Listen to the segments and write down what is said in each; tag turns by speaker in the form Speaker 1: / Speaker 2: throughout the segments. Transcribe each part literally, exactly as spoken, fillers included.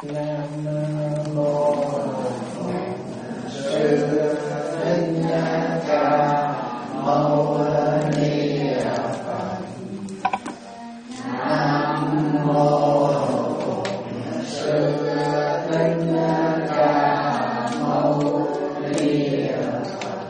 Speaker 1: Nam mô Sư Thích Ca Mâu Ni Phật. Nam mô Sư Thích Ca Mâu Ni Phật.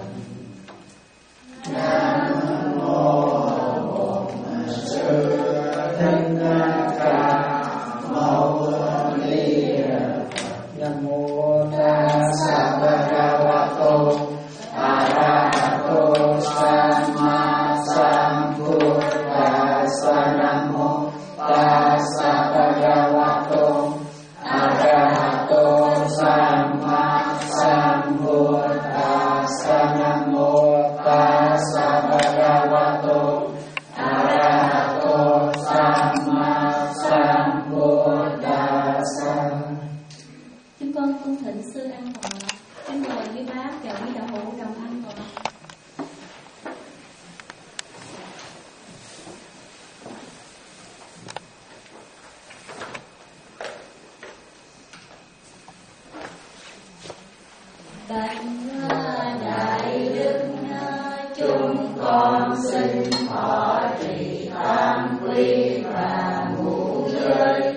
Speaker 1: Nam mô Sư Thích Ca Mâu Ni Phật. Nam mô Tassa Bhagavato Arahato Samma Sambuddhassa. Nam mô Tassa Bhagavato Arahato Samma Sambuddhassa. Nam mô Tassa Bhagavato Arahato Samma Sambuddhassa.
Speaker 2: Chúng con cung thỉnh sư ăn thọ. Chúng mời quý bác và quý đạo hữu đồng ăn thọ. Bạch đại đức chúng con xin thọ trì tam quy và ngũ giới,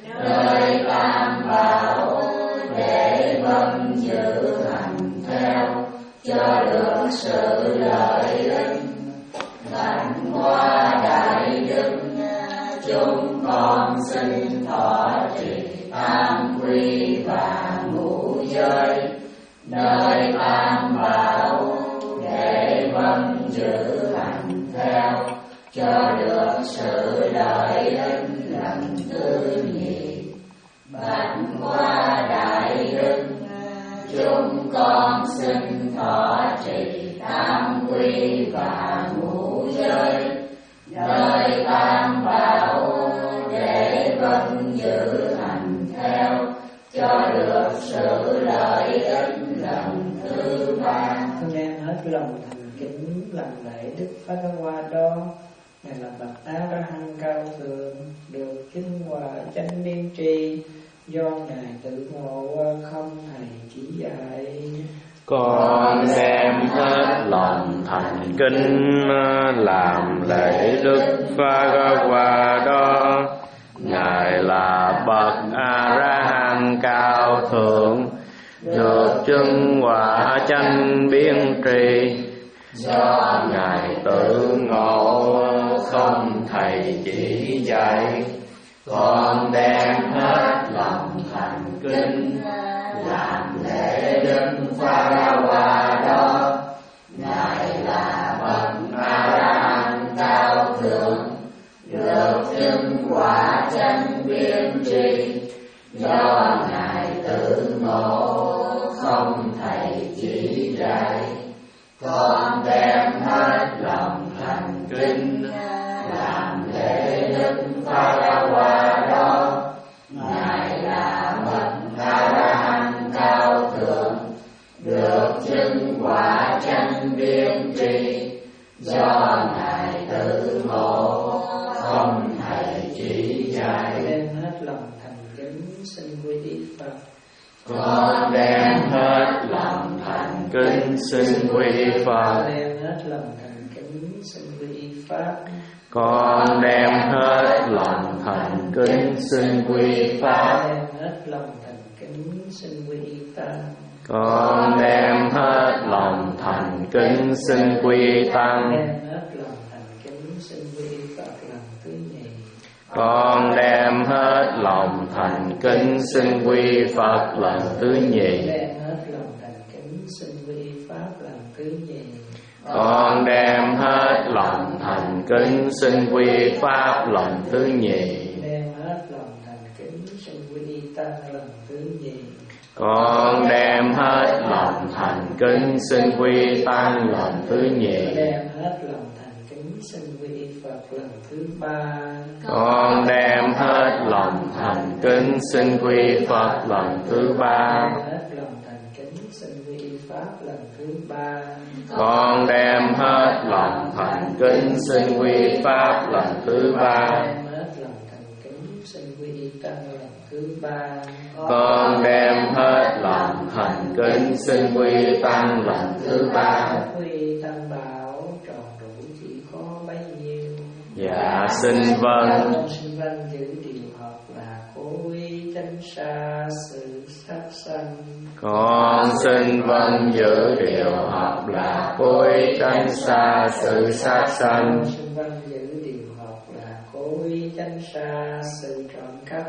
Speaker 2: nơi tam bảo để vâng giữ hành theo cho được sự lợi ích. Bạch Hoa đại đức chúng con xin thọ trì tam quy và ngũ giới, nơi tam bảo để vâng giữ hành theo cho được sự lợi ích lần thứ nhì. Bạch Hoa đại đức chúng con xin thọ trì tam quy và ngũ giới, nơi tam bảo để vâng giữ hành theo cho được sự lợi ích lần thứ ba.
Speaker 1: Con đem hết lòng thành kính làm lễ Đức Phật Hoa Đó. Ngài là bậc A La Hán cao thượng, được chứng quả chánh niên tri, do ngài tự ngộ không thầy chỉ dạy.
Speaker 3: Con đem hết lòng thành kính làm lễ Đức Phật Hoa Đó. Ngài là bậc A La Hán cao thượng, được chứng quả chánh biên tri, do ngài tự ngộ không thầy chỉ dạy. Con đem hết lòng thành kính làm lễ Đức Phật Hoa Đó. Ngài là bậc A La Hán cao thượng, được chứng quả chánh biên tri, do ngài tự ngộ không thầy chỉ dạy. Con đem hết lòng thành kính làm lễ Đức Phật Hoa Đó. Ngài là bậc A La Hán cao thượng, được chứng quả chánh biên tri, do ngài tự ngộ không thầy chỉ dạy.
Speaker 1: Đem hết lòng thành kính xin quy y Phật.
Speaker 3: Con đem hết lòng thành kính xin quy Phật.
Speaker 1: Đem hết lòng thành kính xin quy y Pháp.
Speaker 3: Con đem hết lòng thành kính xin quy Pháp.
Speaker 1: Đem hết lòng thành kính xin quy y Tăng.
Speaker 3: Con đem hết lòng thành kính xin quy Tăng.
Speaker 1: Đem hết lòng thành kính xin quy y Phật lần thứ nhì.
Speaker 3: Con đem hết lòng thành kính xin quy Phật lần thứ nhì.
Speaker 1: Đem hết lòng thành kính xin quy y Pháp lần thứ nhì.
Speaker 3: Con đem hết lòng thành kính xin quy Pháp lần thứ nhì.
Speaker 1: Đem hết lòng thành kính xin quy y Tăng lần thứ nhì.
Speaker 3: Con đem hết lòng thành kính xin quy Tăng lần thứ nhì.
Speaker 1: Đem hết lòng thành kính xin quy y Phật lần thứ ba.
Speaker 3: Con đem hết lòng thành kính xin quy Phật lần thứ ba.
Speaker 1: Đem hết lòng thành kính xin quy y Pháp lần thứ ba.
Speaker 3: Con đem hết lòng thành kính xin quy Pháp lần thứ ba.
Speaker 1: Đem hết lòng thành kính xin quy y Tăng lần thứ ba.
Speaker 3: con đem hết lòng thành kính xin quy tăng lần thứ ba.
Speaker 1: Quy tăng bảo tròn đủ chỉ có bấy nhiêu.
Speaker 3: Dạ xin vâng.
Speaker 1: Con xin vâng giữ điều học là cố ý tránh xa sự sát sanh.
Speaker 3: Con xin vâng giữ điều học là cố ý tránh xa sự sát sanh.
Speaker 1: Con xin vâng giữ điều học là cố ý tránh xa sự trộm cắp.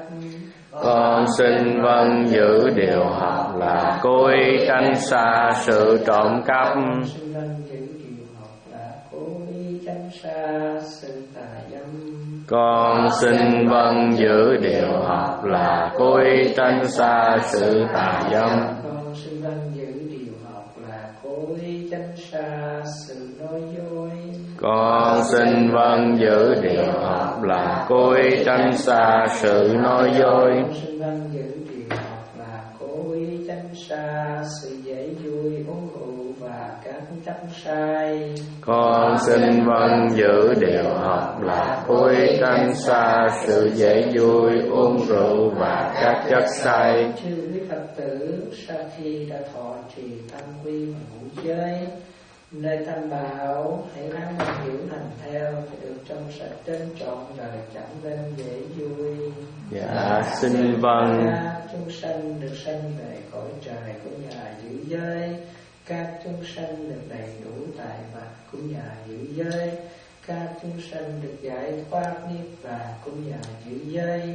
Speaker 3: Con xin vâng giữ điều học là cố ý tránh xa sự trộm cắp.
Speaker 1: Con xin vâng giữ điều học là cố ý tránh xa sự tà dâm.
Speaker 3: Con xin vâng giữ điều học là cố ý tránh xa sự tà dâm.
Speaker 1: Con xin vâng giữ điều học là cố ý tránh xa sự nói dối.
Speaker 3: Con xin vâng giữ điều học là cố ý tránh xa sự nói dối.
Speaker 1: Con xin vâng giữ điều học là cố ý tránh xa sự dễ vui uống rượu và các chấp sai.
Speaker 3: Con xin vâng giữ điều học là cố ý tránh xa sự dễ vui uống rượu và các chất say.
Speaker 1: Chư quý Phật tử sau khi đã thọ trì tam quy và ngũ giới, nơi tam bảo hãy ráng hiểu hành theo thì được trong sạch trên trọn đời chẳng nên dễ vui.
Speaker 3: Dạ xin vâng.
Speaker 1: Các chúng sanh được sanh về cõi trời của nhà giữ giới, các chúng sanh được đầy đủ tài vật của nhà giữ giới, các chúng sanh được giải thoát niết bàn của nhà giữ giới.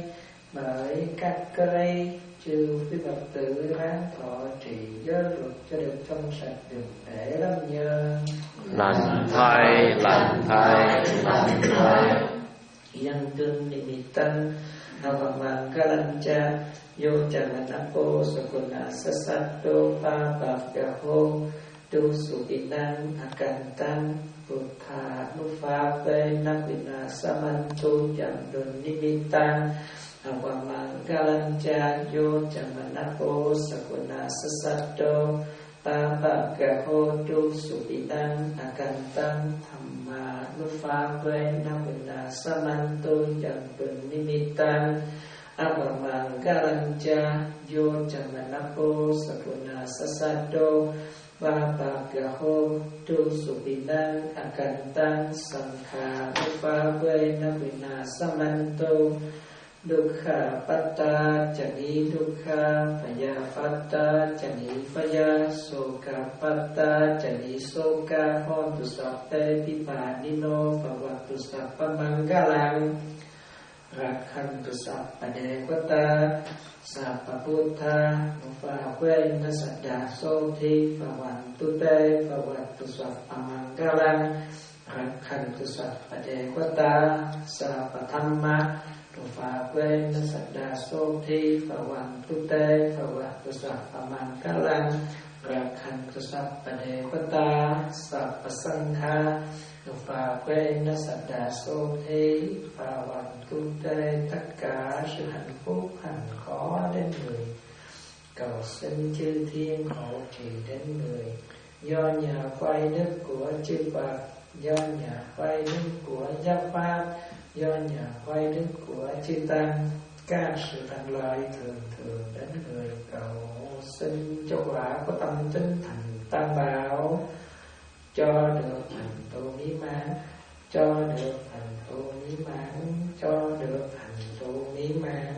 Speaker 1: Bởi các cây chư quý Phật tử ráng thọ trì giới luật cho được trong sạch được để lắm nhờ.
Speaker 3: Lành thay, lành thay, lành thay.
Speaker 1: Yang tun nimitan Havamang kalancha Yo chamanapo sakuna sasato papapyaho Tu supinang akantan Buddha nufape napina samantu Yamdun nimitan Havamang kalancha Yo chamanapo sakuna sasato papapyaho Tu supinang akantan Mà nó pha với năm bình là samantu chẳng bình nimitan abamang garancha yo chamanapo sakuna sasato vapagaho tu supinan akantan sankha nó pha với năm bình là samantu Dukha patta chani dukha phaya patta chani phaya soka patta chani soka hontu satte pipanino bhavatu sappamanggalang rakhantu sappadevata sappabuddha nupavena saddasoti bhavantu te bhavatu sappamanggalang rakhantu sappadevata sappathamma Phà quên nó sạch đà sô thi phà hoàng tu tê phà hoàng tu sạc phà mang cá lăng rạc hành tu sạc bà đề quá ta sạc bà sân tha phà quên nó sạch đà sô thi phà hoàng tu tê tất cả sự hạnh phúc hành khó đến người cầu xin chư thiên hộ trì đến người do nhà quay đức của chư Phật do nhà quay đức của giáo pháp do nhà quay đức của chư tăng các sự thuận lợi thường thường đến người cầu xin cho quả có tâm tính thành tam bảo cho được thành tựu mỹ mãn cho được thành tựu mỹ mãn cho được thành tựu mỹ mãn.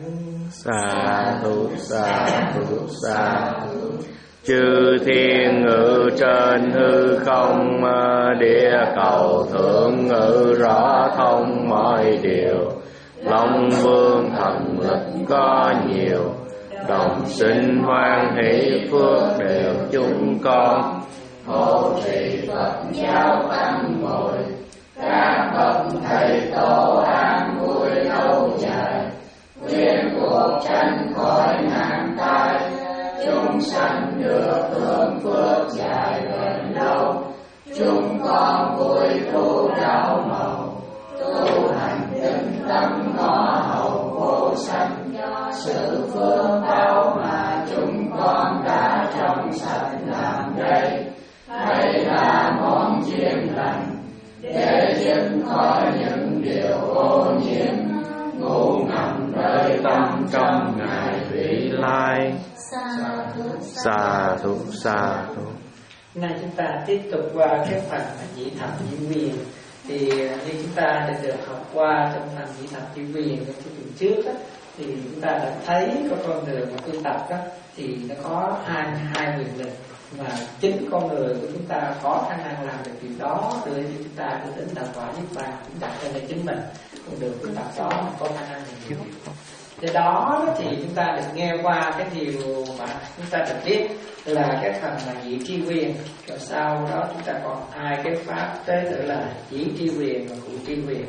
Speaker 3: Sa thu sa thu sa thu. Chư thiên ngự trên hư không, địa cầu thượng ngự rõ thông mọi điều. Long vương thần lực có nhiều, đồng sinh hoan hỷ phước đều chúng con. Hộ trì Phật giáo tăng bồi, các bậc thầy tổ an vui lâu dài. Nguyện cuộc tránh khỏi nạn tai, chúng sanh được hưởng phước dài bền lâu. Chúng con vui thu đạo màu, tu hành tinh tâm ngõ hầu vô sanh. Sự phương bao mà chúng con đã trong sạch làm đây, hay là món chiên lành để dứt khỏi những điều ô nhiễm. Ngủ ngầm nơi tâm trong ngày vị lai.
Speaker 2: Sa thú
Speaker 3: Sa thú sa thú.
Speaker 1: Nay chúng ta tiếp tục qua cái phần nhị thập nhị quyền. Thì như chúng ta đã được học qua trong phần nhị thập nhị quyền trong cái tuần trước đó, thì chúng ta đã thấy có con đường mà tu tập đó, thì nó có hai hai quyền lực mà chính con người của chúng ta có khả năng làm được điều đó, đưa cho chúng ta đưa đến đạo quả niết bàn. Chúng ta cho nên chính mình con đường tu tập đó có khả năng làm điều để đó thì chúng ta được nghe qua cái điều mà chúng ta được biết là cái phần là nhị tri quyền, rồi sau đó chúng ta còn hai cái pháp tới nữa là nhị tri quyền và cụ tri quyền.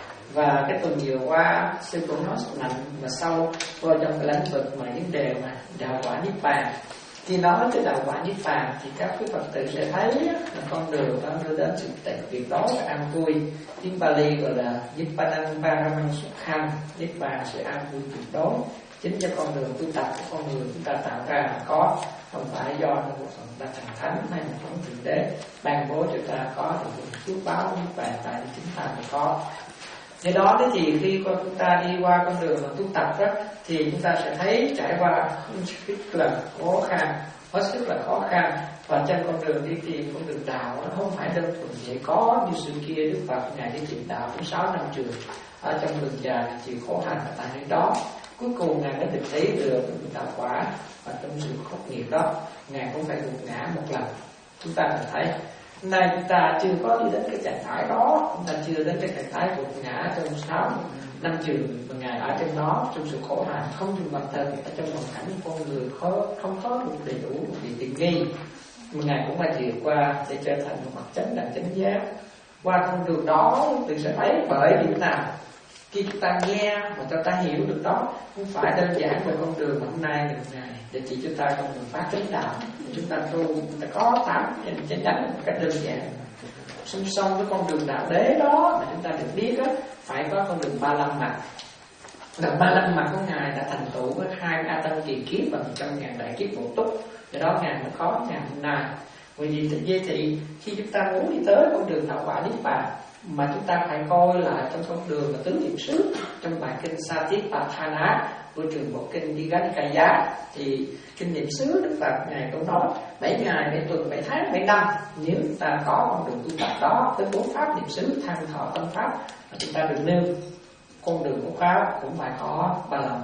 Speaker 1: Và cái tuần vừa qua sư cũng nói mạnh và sâu vào trong cái lĩnh vực mà vấn đề mà đạo quả niết bàn. Khi nói tới đạo quả niết bàn thì các quý Phật tử sẽ thấy là con đường đó đưa đến sự tịnh tuyệt đối và an vui. Tiếng Pali gọi là Nippanang Paramang Sukham, niết bàn sự an vui tuyệt đối. Chính cho con đường tu tập của con người chúng ta tạo ra là có, không phải do một phần ta thành thánh hay một phần thượng đế ban bố cho ta có được một phước báo niết bàn, tại vì chính ta mới có. Do đó thì khi chúng ta đi qua con đường mà tu tập đó, thì chúng ta sẽ thấy trải qua rất là khó khăn, hết sức là khó khăn. Và trên con đường đi tìm con đường đạo nó không phải đơn thuần dễ có như xưa kia Đức Phật ngài đi tìm đạo cũng sáu năm trường ở trong đường dài chịu khổ hành ở tại nơi đó. Cuối cùng ngài mới tìm thấy được đạo quả, và trong sự khốc nghiệp đó ngài cũng phải gục ngã một lần. Chúng ta phải thấy nay chúng ta chưa có đi đến cái trạng thái đó, chúng ta chưa đến cái trạng thái gục ngã trong sáu năm trường mà ngài ở trên đó trong sự khổ hạnh, không dùng bản thân ở trong hoàn cảnh con người khó không có được đầy đủ bị tiện nghi, mà ngài cũng phải vượt qua để trở thành một mặt chánh đẳng chánh giác. Qua con đường đó thì sẽ thấy bởi điểm nào khi chúng ta nghe mà chúng ta hiểu được đó không phải đơn giản về con đường hôm nay được ngài để chỉ chúng ta con đường phát chánh đạo. Chúng ta tu chúng ta có tám chánh đẳng một cách đơn giản. Song song với con đường đạo đế đó mà chúng ta được biết đó, phải có con đường ba lâm mạch. Là ba lâm mạch của ngài đã thành tựu với hai a tăng kỳ kiếp và một trăm ngàn đại kiếp bổ túc. Do đó ngài mới có ngày hôm nay. Vì vì vậy thì khi chúng ta muốn đi tới con đường đạo quả niết bàn mà chúng ta phải coi lại trong con đường là tứ niệm xứ trong bài kinh Satipatthana của trường bộ kinh Digha-nikaya, thì kinh niệm xứ Đức Phật ngài cũng nói bảy ngày, bảy tuần, bảy tháng, bảy năm nếu chúng ta có con đường tu tập đó tới bốn pháp niệm xứ than thọ tâm pháp mà chúng ta được nêu con đường của pháp cũng phải có ba lần.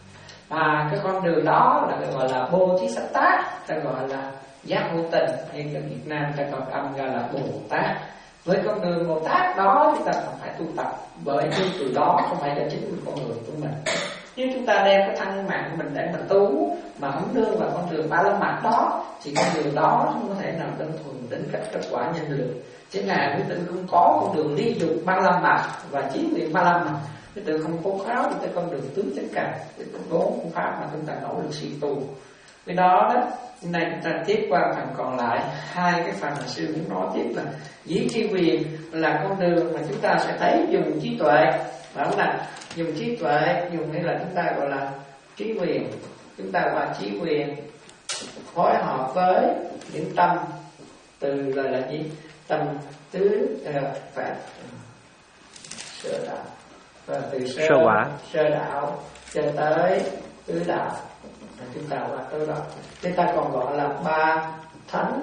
Speaker 1: Và cái con đường đó là gọi là Bodhisattva, ta gọi là giác vô tình, hay ở Việt Nam ta còn âm ra là Bồ Tát. Với con đường Bồ Tát đó chúng ta còn phải tu tập, bởi vì từ đó không phải là chính mình con người của mình. Nếu chúng ta đem cái thân mạng của mình để mà tu mà không đưa vào con đường ba la mật đó thì con đường đó không có thể nào đơn thuần đến cách kết quả nhân lượng. Chứ ngài quyết định không có con đường ly dục ba la mật và chí nguyện ba la mật, cái từ không khôn khéo thì tới con đường tứ chánh cảnh, cái bốn phương pháp mà chúng ta nỗ lực siêng tu. Vì đó đó, hôm nay chúng ta tiếp qua phần còn lại, hai cái phần mà sư muốn nói tiếp là dĩ tri quyền là con đường mà chúng ta sẽ thấy dùng trí tuệ, đó là dùng trí tuệ, dùng nghĩa là chúng ta gọi là trí quyền, chúng ta qua trí quyền phối hợp với những tâm từ gọi là gì tâm tứ phải sơ đạo và từ sơ,
Speaker 3: sơ quả
Speaker 1: sơ đạo cho tới tứ đạo. Chúng ta qua tới đó chúng ta còn gọi là ba thánh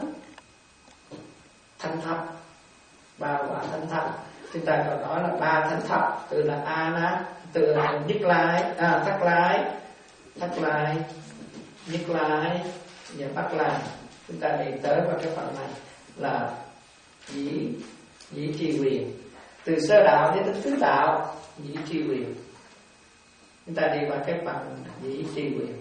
Speaker 1: thanh thập, ba quả thanh thập. Chúng ta còn nói là ba thánh thập, từ là a na, từ là nhất lai, à tắc lai, tắc lai, nhất lai và bắt lai. Chúng ta đi tới vào cái phần này là dĩ dĩ tri quyền, từ sơ đạo đến tứ đạo dĩ tri quyền. Chúng ta đi vào cái phần dĩ tri quyền.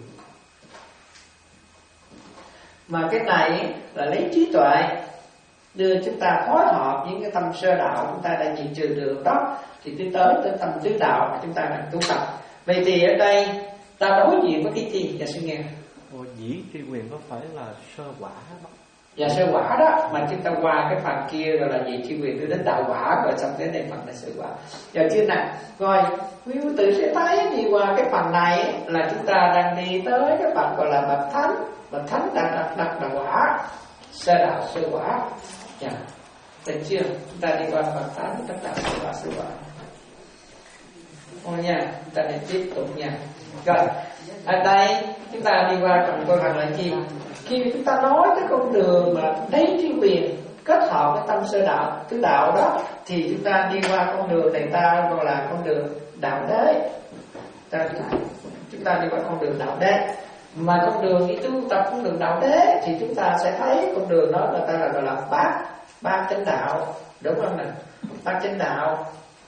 Speaker 1: Mà cái này là lấy trí tuệ đưa chúng ta phối hợp những cái tâm sơ đạo chúng ta đã diệt trừ được đó, thì tới tới tới tâm tứ đạo mà chúng ta đang tu tập. Vậy thì ở đây ta đối diện với cái gì? Dạ suy nghe.
Speaker 3: Ồ, dĩ tri quyền có phải là sơ quả đó?
Speaker 1: Dạ sơ quả đó, mà chúng ta qua cái phần kia rồi là dĩ tri quyền đưa đến đạo quả, rồi xong đến đây phần là sơ quả. Giờ chưa nè, rồi quý vị tự sẽ thấy đi qua cái phần này là chúng ta đang đi tới cái phần gọi là bậc thánh. Bậc thánh đã đặt đặt đạo quả, sơ đạo sơ quả. Dạ, được chưa? Chúng ta đi qua bậc thánh, tất cả sơ đạo sơ quả. Thôi nha, chúng ta đi tiếp tục nha. Rồi, ở đây chúng ta đi qua phần câu hỏi là gì? Khi chúng ta nói cái con đường mà lấy trí quyền kết hợp với tâm sơ đạo, tứ đạo đó, thì chúng ta đi qua con đường này ta gọi là con đường đạo đế. Ta, chúng ta đi qua con đường đạo đế. Mà con đường đi tu tập con đường đạo đế thì chúng ta sẽ thấy con đường đó là ta là gọi là bát bát chánh đạo, đúng không nào? Bát chánh đạo.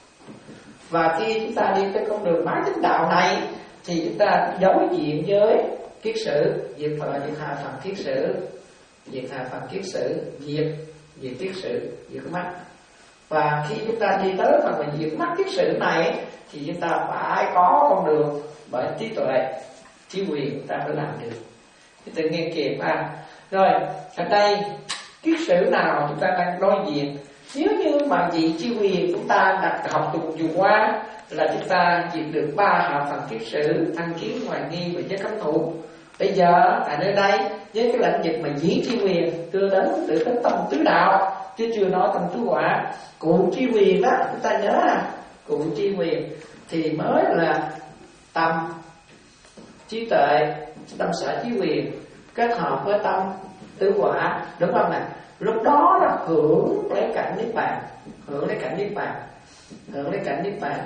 Speaker 1: Và khi chúng ta đi tới con đường bát chánh đạo này thì chúng ta đối diện với kiết sử, diệt phật diệt hạ phần kiết sử, diệt hạ phần kiết sử, diệt diệt kiết sử, diệt mắt. Và khi chúng ta đi tới phần mà diệt mắt kiết sử này thì chúng ta phải có con đường bởi trí tuệ, trí quyền ta mới làm được. Thì tự nghe kịp à. Rồi, ở đây kiết sử nào chúng ta đang đối diện? Nếu như mà vị trí quyền chúng ta đặt học từ vừa qua là chúng ta diệt được ba hạ phần kiết sử, thân kiến, hoài nghi và giới cấm thủ. Bây giờ tại nơi đây với cái lãnh vực mà diễn chi quyền đưa đến tự đến tâm tứ đạo, chứ chưa nói tâm tứ quả. Cụ chi quyền đó chúng ta nhớ à, cụ chi quyền thì mới là tâm trí tuệ, tâm sở trí quyền kết hợp với tâm tứ quả, đúng không nào? Lúc đó là hưởng lấy cảnh niết bàn, hưởng lấy cảnh niết bàn, hưởng lấy cảnh niết bàn.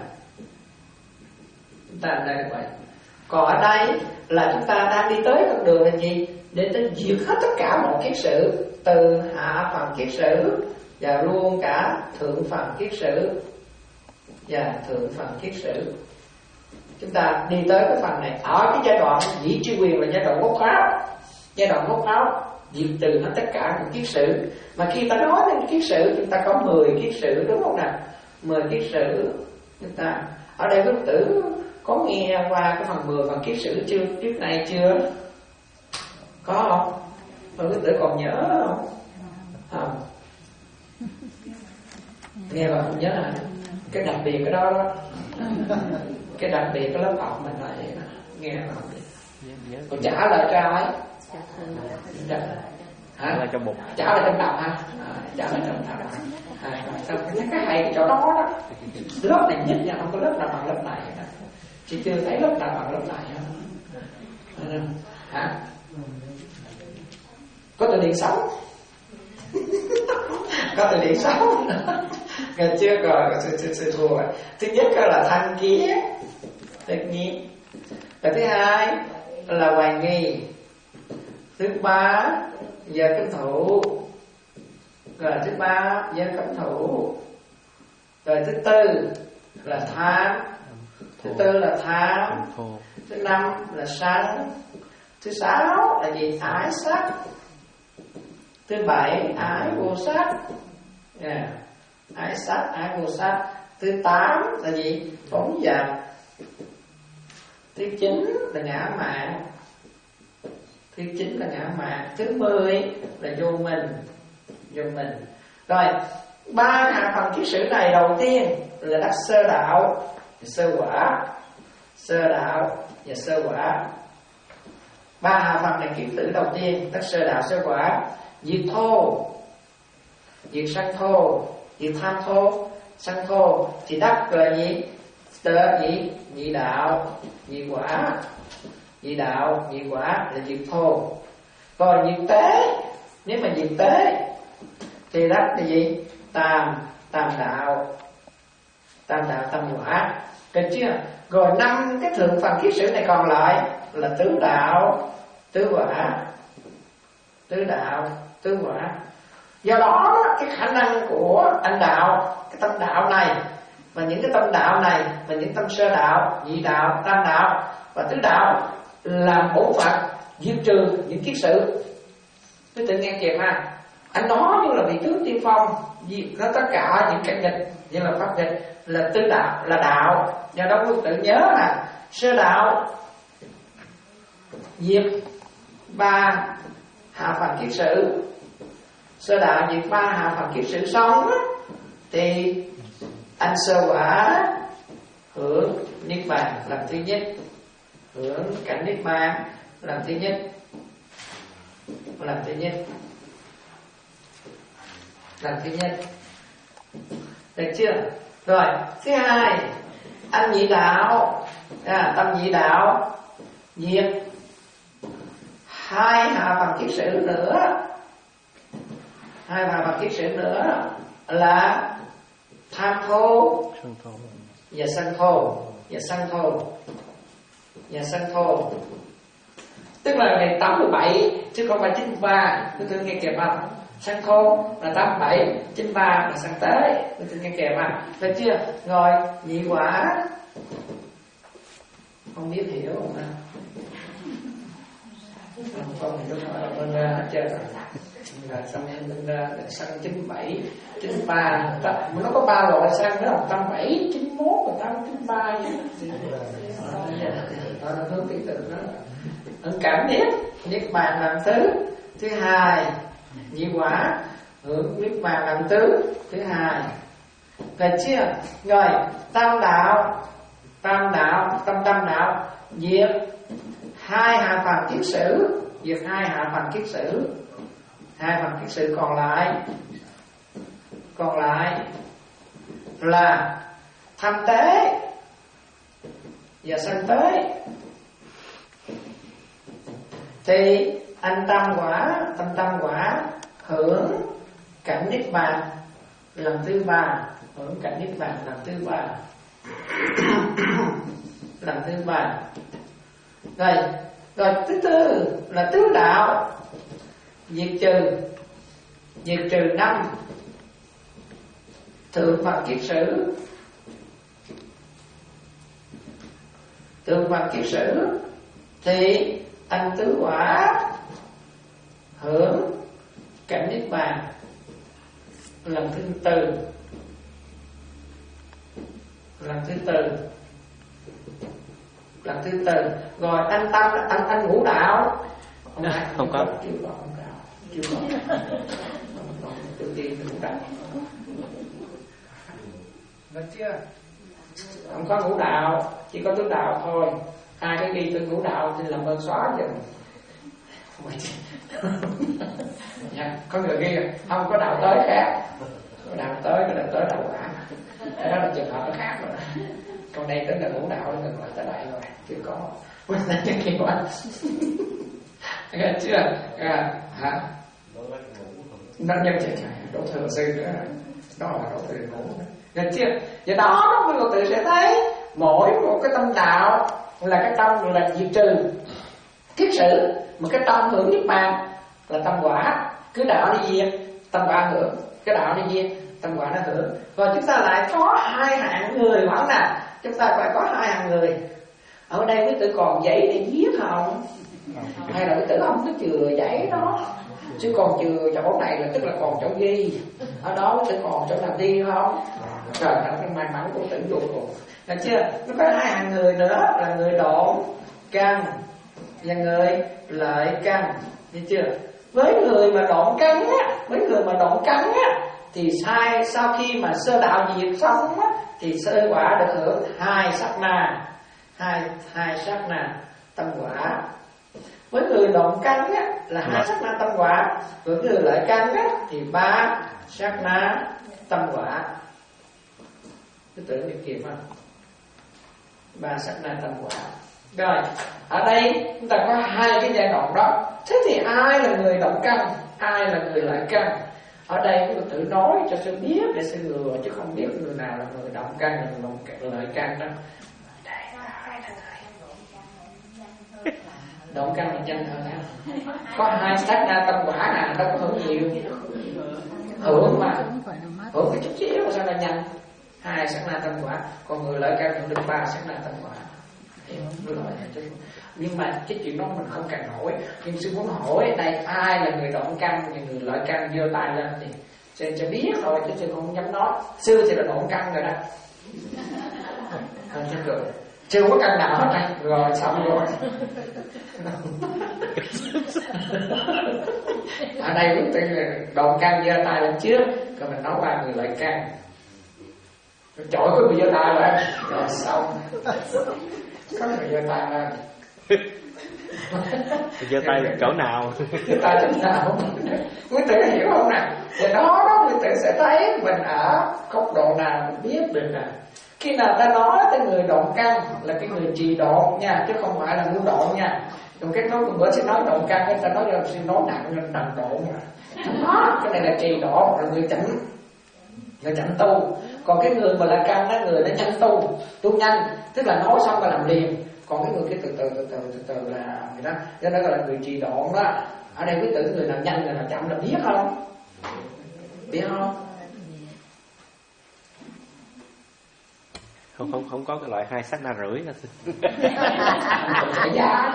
Speaker 1: Chúng ta đây là vậy. Còn ở đây là chúng ta đang đi tới con đường là gì? Để tới diệt hết tất cả mọi kiết sử, từ hạ phần kiết sử và luôn cả thượng phần kiết sử và thượng phần kiết sử. Chúng ta đi tới cái phần này ở cái giai đoạn dĩ tri quyền là giai đoạn gốc ráo, giai đoạn gốc ráo diệt trừ hết tất cả những kiết sử. Mà khi ta nói đến kiết sử chúng ta có mười kiết sử, đúng không nào? mười kiết sử. Chúng ta ở đây quý tử có nghe qua cái phần mười phần kiết sử chưa? Trước này chưa? Có không? Mà quý tử còn nhớ không? Không. Nghe mà không nhớ à? Cái đặc biệt cái đó đó. Cái đặc biệt cái lớp học mình là vậy đó. Nghe mà không biết. Còn trả lời cho ai? Trả hả? Trả, trả lại trong đầu ha. À, trả lại trong đầu ha. À, sao cái cái hay chỗ đó đó. Lớp này nhất nha, không có lớp nào bằng lớp này. Chị chưa thấy lớp nào bằng lớp này ha. Hả? Có từ điển sống. Có từ điển sống. Ngày chưa rồi sự, sự, sự thua. Thứ nhất là thanh kiến, tất nhiên. Và thứ hai là hoài nghi. Thứ ba giờ cấm thủ. Rồi thứ ba giờ cấm thủ. Rồi thứ tư là tham. Thứ tư là tham. Thứ năm là sân. Thứ sáu là gì? Ái sắc. Thứ bảy ái vô sắc. Yeah. Ái sắc, ái vô sắc. Thứ tám là gì? Phóng dật. Thứ chín là ngã mạn. Thứ chín là ngã mạn. Thứ mười là vô minh. Vô minh. Rồi, ba hạ phần kiết sử này đầu tiên là đắc sơ đạo, sơ quả, sơ đạo và sơ quả. Ba hạ phần này kiết sử đầu tiên đắc sơ đạo, sơ quả. Diệt thô, diệt sân thô, diệt tham thô, sân thô thì đắc là gì? Tơ gì? Nhị đạo, nhị quả. Nhị đạo, nhị quả là diệt thô. Còn diệt tế, nếu mà diệt tế thì đắc là gì? Tam, tam đạo, tam đạo tam quả. Được chưa? Rồi năm cái thượng phần kiết sử này còn lại là tứ đạo, tứ quả, tứ đạo, tứ quả. Do đó cái khả năng của anh đạo, cái tâm đạo này và những cái tâm đạo này và những tâm sơ đạo, nhị đạo, tam đạo và tứ đạo làm bổn phận diệt trừ những kiết sử. Tôi tự nghe kịp ha. Anh nói như là vị tướng tiên phong, nó tất cả những cái nghịch như là pháp nghịch là tứ đạo, là đạo. Do đó quý tự nhớ là sơ đạo diệt ba hạ phần kiết sử, sơ đạo diệt ba hạ phần kiết sử xong thì anh sơ quả hưởng niết bàn làm thứ nhất, hưởng cảnh niết bàn làm thứ nhất, làm thứ nhất, làm thứ nhất. Được chưa? Rồi thứ hai anh nhị đạo, à, tâm nhị đạo diệt hai hạ phần kiết sử nữa, hai hạ phần kiết sử nữa là tham thô và sân thô và sân thô và sân thô, tức là ngày tám mươi bảy chứ không phải chín mươi ba. Tôi thường nghe kìa mà sân thô là tám mươi bảy, chín mươi ba là sân tế. Tôi thường nghe kìa mà phải chưa? Rồi nhị quả không biết hiểu không nào? Không, không thì lúc đó bên ra hết trơn rồi. Rồi xong bên ra sân chín mươi bảy, chín mươi ba, nó có ba loại sân đó, một trăm bảy mươi, chín mươi mốt, một trăm chín mươi ba vậy. Đó là hướngទីtừ đó. Hưởng cảm niết, niết bàn làm thứ. Thứ hai, nhị quả hưởng niết bàn làm tứ. Thứ hai, phải chưa? Rồi tam đạo, tam đạo, tâm tâm đạo diệt hai hạ phần kiết sử, diệt hai hạ phần kiết sử. Hai phần kiết sử còn lại, còn lại là tham tế và sân tế. Thì anh tam quả, tâm tâm quả hưởng cảnh niết bàn lần thứ ba, hưởng cảnh niết bàn lần thứ ba, lần thứ ba. Rồi, rồi thứ tư là tứ đạo diệt trừ, diệt trừ năm thượng phần kiết sử, thượng phần kiết sử thì anh tứ quả hưởng cảnh niết bàn lần thứ tư, lần thứ tư, lần thứ tư. Rồi anh tâm, anh anh ngũ đạo không, à, không có, chưa có, không có, chưa có, không có, tự tiên ngũ đạo, được chưa? Không có ngũ đạo, chỉ có tứ đạo thôi. Hai cái ghi từ ngũ đạo thì làm ơn xóa cho. Dạ, có người ghi không có đạo tới khác, có đạo tới, có đạo tới đạo quả, cái đó là trường hợp nó khác rồi. Còn đây tới là ngũ đạo thì gọi tới đại rồi, chưa có. Mình thấy cái kia của anh, nghe chưa? À, hả? Nó nhân chạy chạy, đổ thừa sư nữa, đó là đổ thừa ngũ. Nghe chưa? Vậy đó, nó mới tự sẽ thấy mỗi một cái tâm đạo là cái tâm là diệt trừ kiết sử, một cái tâm hưởng niết bàn là tâm quả. Cứ đạo đi diệt, tâm quả hưởng, cái đạo đi diệt, tâm quả nó hưởng. Rồi chúng ta lại có hai hạng người vẫn nè, chúng ta phải có hai hạng người. Ở đây quý tử còn giấy để viết không? Hay là quý tử không có chừa giấy đó? Chứ còn chừa chỗ này là tức là còn chỗ ghi. Ở đó quý tử còn chỗ nào ghi không? Trời ơi, cái may mắn của tử vô cùng. Được chưa? Nó có hai hạng người nữa là người độn căn và người lợi căn. Được chưa? Với người mà độn căn á, với người mà độn căn á thì sai sau khi mà sơ đạo diệt xong á thì sơ quả được hưởng hai sát na, hai hai sát na tâm quả. Với người độn căn á là hai sát na tâm quả, với người lợi căn á thì ba sát na tâm quả. Cứ tưởng được kịp không? Ba sát na tâm quả. Rồi, ở đây chúng ta có hai cái giai đoạn đó. Thế thì ai là người động căn, ai là người lợi căn? Ở đây chúng ta tự nói cho sư biết để sư ngừa, chứ không biết người nào là người động căn, người lợi căn đó. Đây là ai là người động căn là nhanh hơn hả? Có hai sát na tâm quả nè, đâu có hưởng nhiều. Hưởng mà, hưởng cái chút xíu mà sao là nhanh. Hai sát na tâm quả, còn người lợi căn hưởng được ba sát na tâm quả. Nhưng mà cái chuyện đó mình không cần hỏi. Nhưng sư muốn hỏi đây ai là người động căn và người lợi căn, giơ tay lên thì sư sẽ biết thôi, chứ sư không dám nói. Sư thì là động căn rồi đó. Không chứ cười, chưa có căn nào hết này. Rồi xong rồi. Ở đây quyết định là động căn giơ tay lên trước, rồi mình nói ba người lợi căn. Chọi có người giơ tay lên rồi xong. Có người giơ tay lên.
Speaker 3: Giơ tay chỗ nào?
Speaker 1: Giơ tay chỗ nào? Quý tử hiểu không nè? Và đó đó quý tử sẽ thấy mình ở góc độ nào mình biết được nè. Khi nào ta nói tới người độ căn là cái người trì độ nha, chứ không phải là muốn độ nha. Còn cái nói bữa sẽ nói độ căn, người ta nói là sẽ nói nặng lên nặng độ mà. Đó, cái này là trì độ, là người chậm, người chậm tu. Còn cái người mà là căn đó, người nó nhanh tu, tu nhanh, tức là nói xong và làm liền. Còn cái người cái từ từ từ từ từ từ là người đó, cho nên là người trì độ đó. Ở đây quý tử người nào nhanh người nào chậm là biết không? Biết không?
Speaker 3: Không không không có cái loại hai sắc na rưỡi là
Speaker 1: trả giá,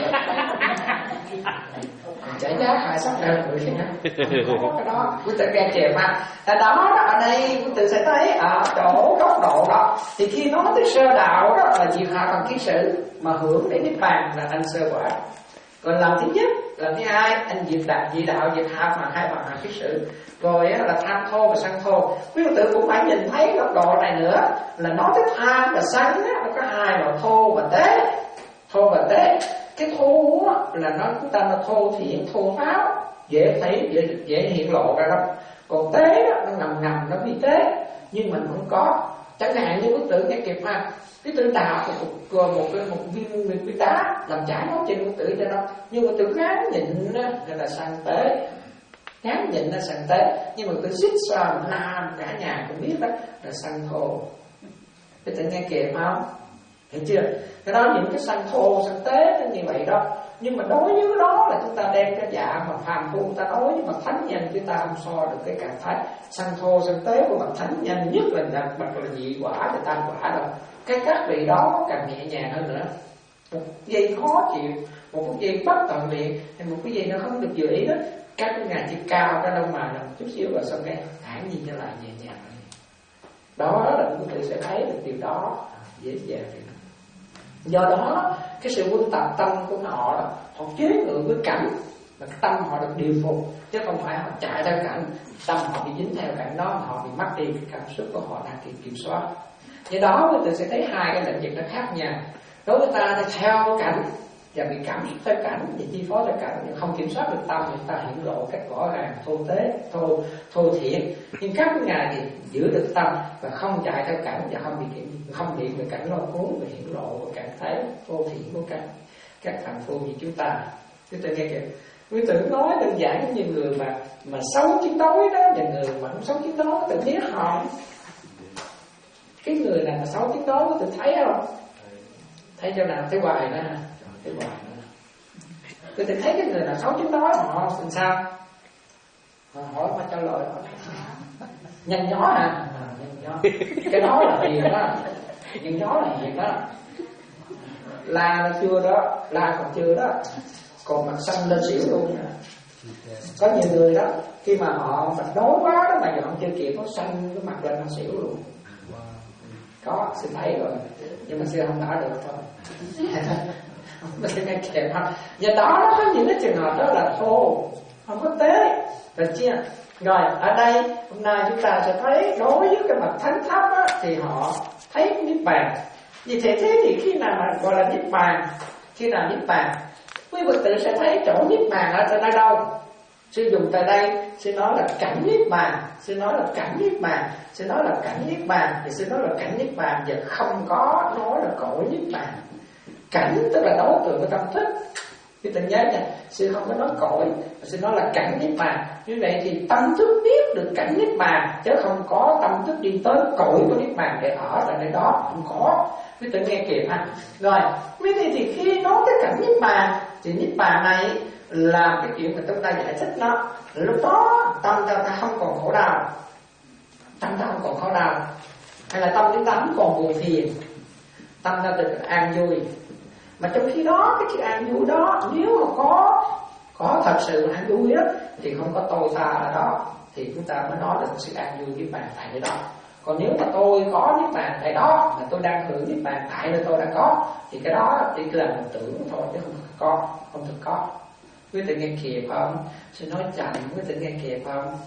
Speaker 1: trả giá hai sắc na rưỡi không có cái đó. Quý tử nghe kìa mà. Tại đó ở đây quý tử sẽ thấy ở chỗ góc độ đó thì khi nói tới sơ đạo đó là diệt hạ bằng kiết sử, mà hưởng đến niết bàn là anh sơ quả. Còn lần thứ nhất, lần thứ hai anh diệt đạo, diệt đạo diệt hạ bằng hai bằng hạ kiết sử. Rồi là tham thô và sân thô. Quý vị tử cũng phải nhìn thấy góc độ này nữa, là nói tới tham và sân á, nó có hai loại thô và tế. Thô và tế. Cái thô á, là nó chúng ta là thô thiện, thô pháo, dễ thấy, dễ, dễ hiện lộ ra đó. Còn tế đó, nó ngầm ngầm, nó vi tế, nhưng mình không có. Chẳng hạn như quý tử nghe kịp mà, quý tử tạo một, một, một, một viên viên, viên đá làm chảy máu trên quý tử cho nó, nhưng mà tự kháng nhịn đó, là sân tế. Kháng nhịn là sân tế, nhưng mà tôi xích xoa nam cả nhà cũng biết đó là sân thô. Quý tử nghe kịp không? Thấy chưa? Cái đó những cái sân thô, sân tế như vậy đó. Nhưng mà đối với cái đó là chúng ta đem cái dạ mà phàm phu ta nói với bậc thánh nhân, chúng ta không so được cái cảm thấy sân thô, sân tế của bậc thánh nhân, nhất là đặc bậc là nhị quả và tam quả đâu. Cái các vị đó càng nhẹ nhàng hơn nữa. Một giây khó chịu, một cái giây bất tận liệt, hay một cái giây nó không được dự ý đó, các cái ngài chỉ cao ra đâu mà là một chút xíu và xong cái thản nhiên trở lại nhẹ nhàng. Đó là chúng ta sẽ thấy được điều đó dễ dàng. Do đó cái sự quân tập tâm của họ đó, họ chế ngự với cảnh, là cái tâm họ được điều phục, chứ không phải họ chạy theo cảnh, tâm họ bị dính theo cảnh đó, họ bị mất đi cái cảm xúc của họ đang kiểm kiểm soát. Do đó người ta sẽ thấy hai cái lĩnh vực nó khác nhau. Đối với ta thì theo cảnh và bị cảm xúc theo cảnh, và chi phối theo cảnh, nhưng không kiểm soát được tâm, người ta hiện lộ cách rõ ràng thô tế, thô thô thiện. Nhưng các ngài thì giữ được tâm và không chạy theo cảnh, và không bị kiểm, không bị người cảnh lôi cuốn và hiện lộ và cảm thấy thô thiện của các các thành phu như chúng ta. Chúng ta nghe kìa, quý tử nói đơn giản giống như người mà mà sống chiến đối đó, và người mà không sống chiến đối, tự biết không? Cái người nào mà sống chiến đối có tự thấy không? Thấy cho nào? Thấy hoài đó, thấy hoài đó. Tôi tự thấy cái người nào sống chiến đối họ làm sao? Họ hỏi mà trả lời họ nhanh gió hả? À, nhanh gió. Cái đó là hiền đó, nhanh gió là hiền đó. La nó chưa đó, la còn chưa đó, còn mặt xanh lên xỉu luôn nè. Có nhiều người đó, khi mà họ mặt đói quá đó mà dọn chưa kịp, nó xanh cái mặt lên nó xỉu luôn. Có, xin thấy rồi, nhưng mà xin không đỡ được thôi. Mình sẽ nghe kèm không? Do đó nó có những cái trường hợp đó là thô, không có tế, được chưa? Rồi ở đây hôm nay chúng ta sẽ thấy đối với cái bậc thánh thấp á, thì họ thấy niết bàn. Vì thế thế thì khi nào mà gọi là niết bàn, khi nào niết bàn, quý vị tự sẽ thấy chỗ niết bàn ở tại đâu. Sư dùng tại đây, sư nói là cảnh niết bàn, sư nói là cảnh niết bàn, sư nói là cảnh niết bàn, thì sư nói là cảnh niết bàn, và không có nói là cõi niết bàn. Cảnh tức là đối tượng của tâm thức. Quý vị nhớ nha, sư không có nói cõi, sư nói là cảnh niết bàn. Như vậy thì tâm thức biết được cảnh niết bàn, chứ không có tâm thức đi tới cõi của niết bàn để ở tại nơi đó, không có. Quý vị nghe kịp ha. Rồi, quý vị thì khi nói cái cảnh niết bàn, thì niết bàn này là cái chuyện mà chúng ta giải thích nó. Lúc đó tâm ta, ta không còn khổ đau, tâm ta không còn khổ đau, hay là tâm chúng ta không còn buồn phiền, tâm ta được an vui. Mà trong khi đó cái sự an vui đó, nếu mà có có thật sự an vui đó, thì không có tôi ta ở đó, thì chúng ta mới nói được sự an vui niết bàn tại nơi đó. Còn nếu mà tôi có niết bàn tại đó, mà tôi đang hưởng niết bàn tại nơi tôi đã có, thì cái đó chỉ là một tưởng thôi, chứ không có, không thực có. Quý vị nghe kịp không? Sư nói chậm, quý vị nghe kịp không?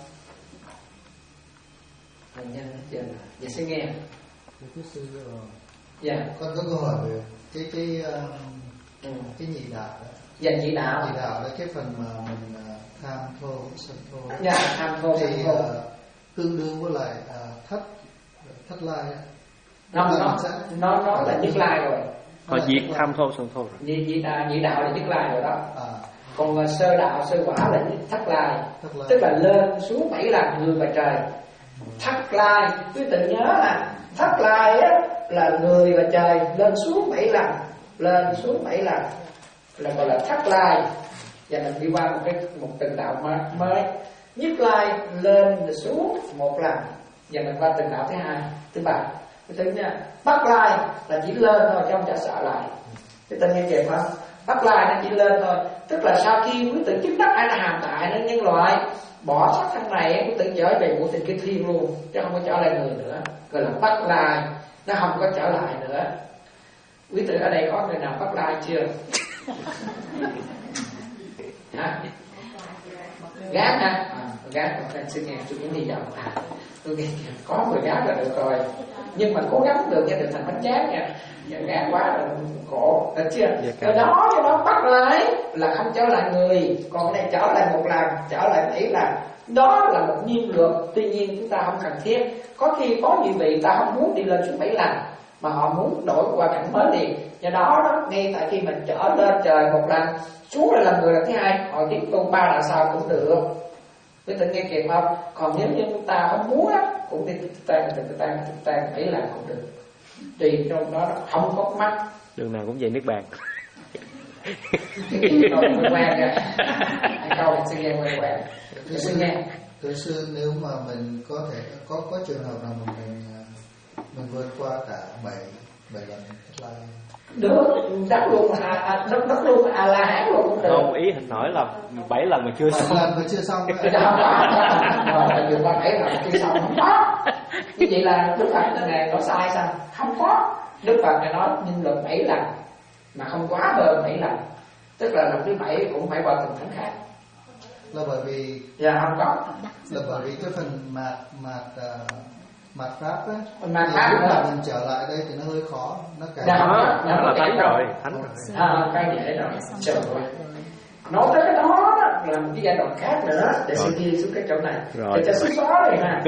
Speaker 1: Hành nhân hết chưa? Dạ sư nghe.
Speaker 4: Thưa sư,
Speaker 1: dạ.
Speaker 4: Con có câu hỏi về cái cái uh,
Speaker 1: ừ.
Speaker 4: cái nhị đạo đó.
Speaker 1: Dạ nhị đạo.
Speaker 4: Nhị đạo là cái phần mà mình uh, tham thô, sân thô.
Speaker 1: Dạ tham thô,
Speaker 4: thì
Speaker 1: sân thô.
Speaker 4: Uh, tương đương với lại uh, thất thất lai.
Speaker 1: Nó nó nó, nó là Nhất Lai rồi.
Speaker 3: Họ diệt tham thô sân thô rồi.
Speaker 1: Nhị, nhị, à, nhị đạo là Nhất Lai rồi đó.
Speaker 4: À.
Speaker 1: Còn sơ đạo sơ quả là Thất Lai. Tức là lên xuống bảy lần người và trời. Thất Lai, quý tự nhớ là Thất Lai á, là người và trời lên xuống bảy lần, lên xuống bảy lần là gọi là Thất Lai. Và mình đi qua một cái một từng đạo mới. Nhất Lai lên và xuống một lần. Và mình qua từng đạo thứ hai, thứ ba. Thứ nha, Bắc Lai là chỉ lên thôi chứ không cho sợ lại. Cái tên nghe kịp không? Bắc Lai nó chỉ lên thôi. Tức là sau khi quý tử chứng đắc A La Hàm tại nên nhân loại bỏ sắc thân này, quý tử trở về ngũ tịnh cái thiên luôn, chứ không có trở lại người nữa. Gọi là Bắc Lai, nó không có trở lại nữa. Quý tử ở đây có người nào Bắc Lai chưa? Hả? Gán hả? À, gán, con xin nghe, tôi cũng hy vọng à, tôi nghe có người gán là được rồi. Nhưng mà cố gắng được nha, đừng thành bánh tráng nha. Gán quá là khổ, được chưa? Rồi đó, cho nó bắt lại là không trở lại người. Còn cái này trở lại một lần, trở lại bảy lần. Đó là một nhiên luật. Tuy nhiên chúng ta không cần thiết. Có khi có nhiều vị ta không muốn đi lên xuống bảy lần, mà họ muốn đổi qua cảnh mới liền. Do đó, đó ngay tại khi mình trở lên trời một lần, xuống là làm người lần thứ hai, họ tiếp tu ba đạo sau cũng được. Quý tự nghe kịp không? Còn nếu như chúng ta không muốn á, cũng đi tự tan, tự tan, tự tan bảy lần cũng được. Tùy trong đó không có mắt.
Speaker 3: Đường nào cũng về nước bàn.
Speaker 1: Câu quen quen câu xin nghe quen quen. Xin nghe.
Speaker 4: Thưa sư, nếu mà mình có thể có có trường hợp nào mà mình mình vượt qua cả bảy bảy lần Thất Lai
Speaker 1: được, đắc luôn à, à đắc, đắc luôn à la hán luôn cũng được.
Speaker 3: Không, ý hình nói là bảy lần mà chưa xong.
Speaker 4: bảy lần mà chưa xong.
Speaker 1: Rồi vượt qua bảy lần chưa xong không có. Như vậy là Đức Phật này nó sai sao? Không có. Đức Phật này nói nhân luật bảy lần mà không quá hơn bảy lần. Tức là lần thứ bảy cũng phải qua từng thánh khác.
Speaker 4: Là bởi vì
Speaker 1: dạ không có.
Speaker 4: Là bởi vì cái phần mạt mạt uh, mạt pháp á,
Speaker 1: mạt pháp
Speaker 4: lúc mà
Speaker 1: đó.
Speaker 4: mình trở lại đây thì nó hơi khó, nó cải.
Speaker 1: Đó,
Speaker 3: đó, đó là thánh rồi, thánh rồi.
Speaker 1: À, cái dễ rồi. Trời ơi. Nói tới cái đó là một cái giai đoạn khác nữa. Để xin ghi xuống cái chỗ này rồi. Để cho xuống xó này ha.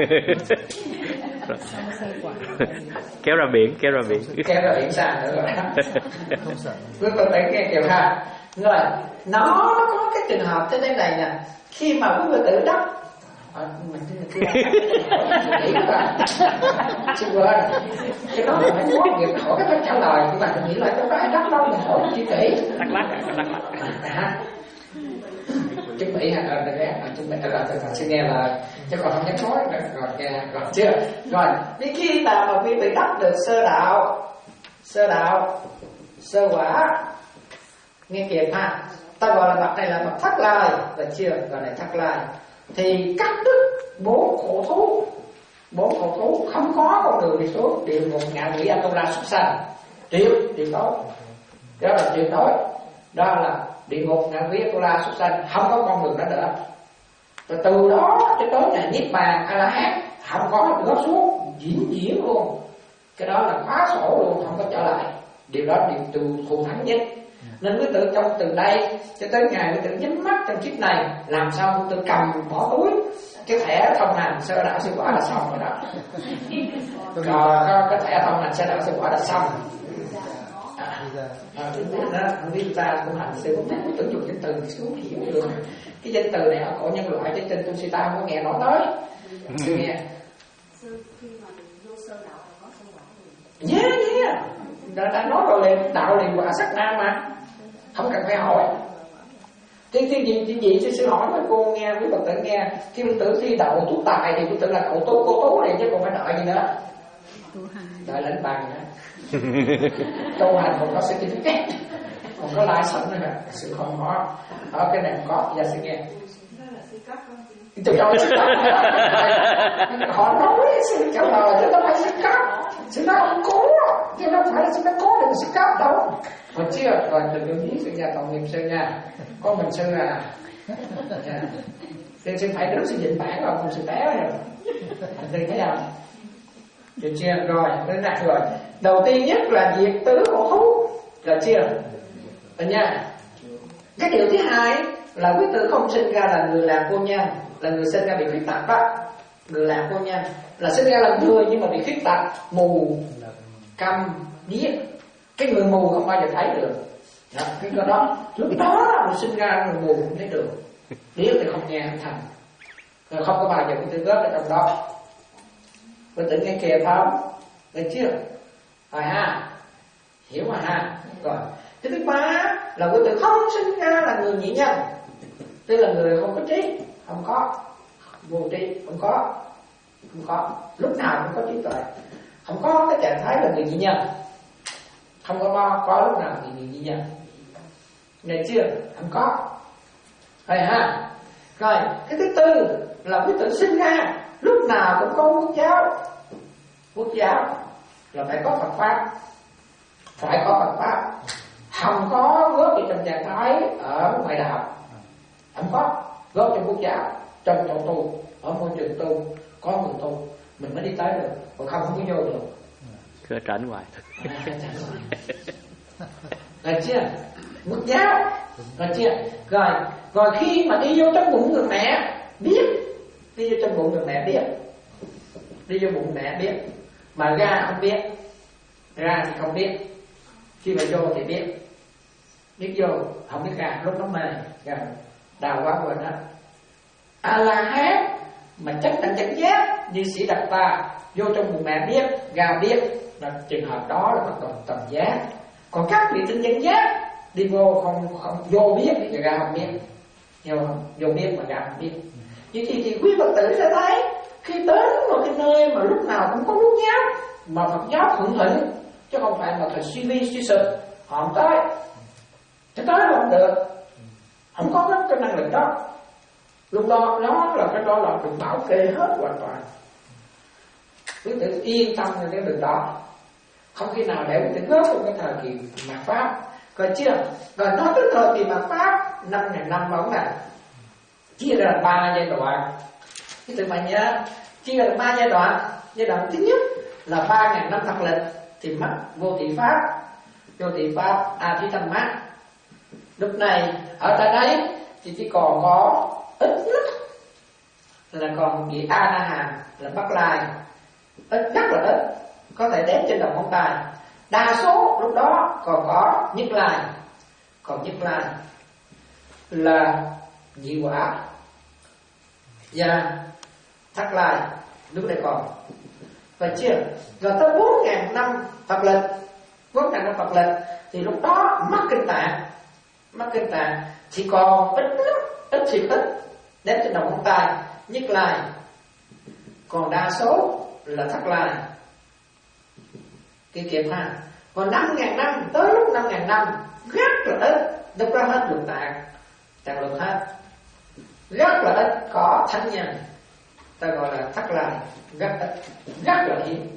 Speaker 3: Kéo ra biển, kéo ra biển.
Speaker 1: Kéo ra biển xa nữa rồi. Quý vị phải nghe kìa ha. Rồi, nó, nó có cái trường hợp thế này này nè. Khi mà quý vị tự đắc à, mình cứ nghĩ là xin quên cái đó phải có nghiệp hỏi cái trả lời, nhưng mà mình nghĩ là có ai đắc đâu mà hỏi chi kỹ
Speaker 3: đắc lắc đắc lắc
Speaker 1: hả? Chuẩn bị hả? Ờ, đấy, chuẩn bị là tôi xin nghe là chứ còn không nhắc nói rồi nghe rồi chưa? Rồi, đến khi nào mà quý vị đắc được sơ đạo, sơ đạo, sơ quả, nghe kịp ha? Ta gọi là bậc này là bậc Thất Lai, là chưa? Gọi là Thất Lai. Thì cắt đứt bốn khổ thú, bốn khổ thú không có con đường đi xuống địa ngục ngạ quỷ Atula súc sanh, tuyệt tuyệt đối, đó là tuyệt đối, đó là địa ngục ngạ quỷ Atula súc sanh, không có con đường đó nữa. Từ từ đó cho tới ngày niết bàn A La Hán không có nữa xuống, diễn diễn luôn, cái đó là khóa sổ luôn, không có trở lại. Điều đó điều từ thù thắng nhất. Nên quý tử trong từ đây cho tới ngày quý tử nhắm mắt trong kiếp này, làm sao quý tử cầm bỏ túi cái thẻ thông hành sơ đạo sơ quả là xong rồi đó. Còn có cái thẻ thông hành sơ đạo sơ quả là xong. À, à, không biết ta tu hành sư quý tử dùng cái từ xuống hiểu được. Cái danh từ này ở cổ nhân loại trên trên tu sĩ ta không có nghe nói tới. Sư nghe. Yeah, yeah. Đã, đã nói rồi liền, đạo liền quả sắc nam mà không cần phải hỏi. Cái cái gì cái gì sư hỏi với cô nghe, quý Phật tử nghe, khi quý tử thi đậu tú tài thì quý tử là cậu tú cô tú này chứ còn phải đợi gì nữa, đợi lãnh bằng nữa. Tu hành còn có certificate, còn có license nữa nè, sự không có. Ở cái này có, giờ sẽ nghe. Từ đầu sư cấp họ nói sư trả lời chứ đâu phải sư cấp, sư nó không cố, chứ đâu phải là sư nó cố được sư cấp đâu. Mà chưa, rồi đừng có nghĩ sự nhà tội nghiệp sư nha, con mình sư à, sư sư phải đứng sư dịnh bản rồi, không sư té rồi, đừng thấy không? Được chưa? Rồi, đến đây rồi. Đầu tiên nhất là diệt tứ khổ thú, là chưa? Được nha. Cái điều thứ hai là quý tử không sinh ra là người làm cô nhân, là người sinh ra bị khuyết tật đó. Người làm cô nhân là sinh ra là người nhưng mà bị khuyết tật, mù, câm, điếc. Cái người mù không bao giờ thấy được. Đó, cái cái đó lúc đó mình sinh ra người mù không thấy được, điếc thì không nghe âm thanh, rồi không có bao giờ tự góp ở trong đó. Tôi tự nghe kìa phải không? Được chưa? Rồi ha, hiểu mà ha. Rồi cái thứ ba là quý tử không sinh ra là người nhị nhân, tức là người không có trí, không có vô trí, không có không có lúc nào cũng có trí tuệ, không có cái trạng thái là người nhị nhân, không có có, có lúc nào thì người nhị nhân. Nghe chưa? Không có. Rồi ha. Rồi cái thứ tư là quý tử sinh ra lúc nào cũng có quốc giáo. Quốc giáo là phải có Phật pháp, phải có Phật pháp, không có góp gì trong trạng thái ở ngoại đạo, không có góp trong quốc giáo, trong tổ tu, ở môi trường tu có người tu mình mới đi tới được, còn không không có vô được.
Speaker 3: Cứ tránh hoài.
Speaker 1: Rồi chưa? Quốc giáo. Rồi chưa? Rồi, rồi khi mà đi vô trong bụng người mẹ biết, đi vô trong bụng người mẹ biết, đi vô bụng mẹ biết, mà ra không biết, ra thì không biết, khi mà vô thì biết, biết vô không biết ra, lúc nó mê ra đào quá quên hết. A La Hán mà chắc thành chánh giác như Sĩ Đạt Ta, vô trong bụng mẹ biết, ra biết, là trường hợp đó là bắt đầu tầm giác. Còn các vị tinh chánh giác đi vô không không vô biết thì ra không biết, hiểu không? Vô biết mà ra không biết. Vậy thì thì quý Phật tử sẽ thấy khi đến một cái nơi mà lúc nào cũng có quốc giáo mà Phật giáo hưởng thịnh, chứ không phải là thời suy vi suy sụp, họ không tới, chứ tới không được, không có cái, cái năng lực đó. Lúc đó đó là cái đó là được bảo kê hết hoàn toàn. Quý tử yên tâm về cái đường đó, không khi nào để quý tử góp trong cái thời kỳ mạt pháp. Rồi chưa? Rồi nói tới thời kỳ mạt pháp năm ngàn năm bóng này chia ra ba giai đoạn. Quý tử phải nhớ chia ra ba giai đoạn. Giai đoạn thứ nhất là ba ngàn năm thật lịch thì mất vô thị pháp, vô thị pháp a thí tâm mát. Lúc này ở tại đây thì chỉ còn có ít nhất là còn vị A Na Hàm là Bắc Lai, ít rất là ít, có thể đếm trên đầu ngón tay. Đa số lúc đó còn có Nhất Lai, còn Nhất Lai là nhị quả và Thất Lai lúc này còn. Và chưa? Rồi tới bốn ngàn năm Phật lịch, bốn ngàn năm Phật lịch thì lúc đó mất kinh tạng, mất kinh tạng chỉ còn ít lắm, ít thì ít, đếm trên đầu ngón tay Nhất Lai, còn đa số là Thất Lai. Cái kịp ha. Còn năm ngàn năm tới lúc năm ngàn năm rất là ít, lúc đó hết lượng tạng, tạng lượng hết, rất là ít có thánh nhân, ta gọi là Thất Lai, rất ít, rất là hiếm.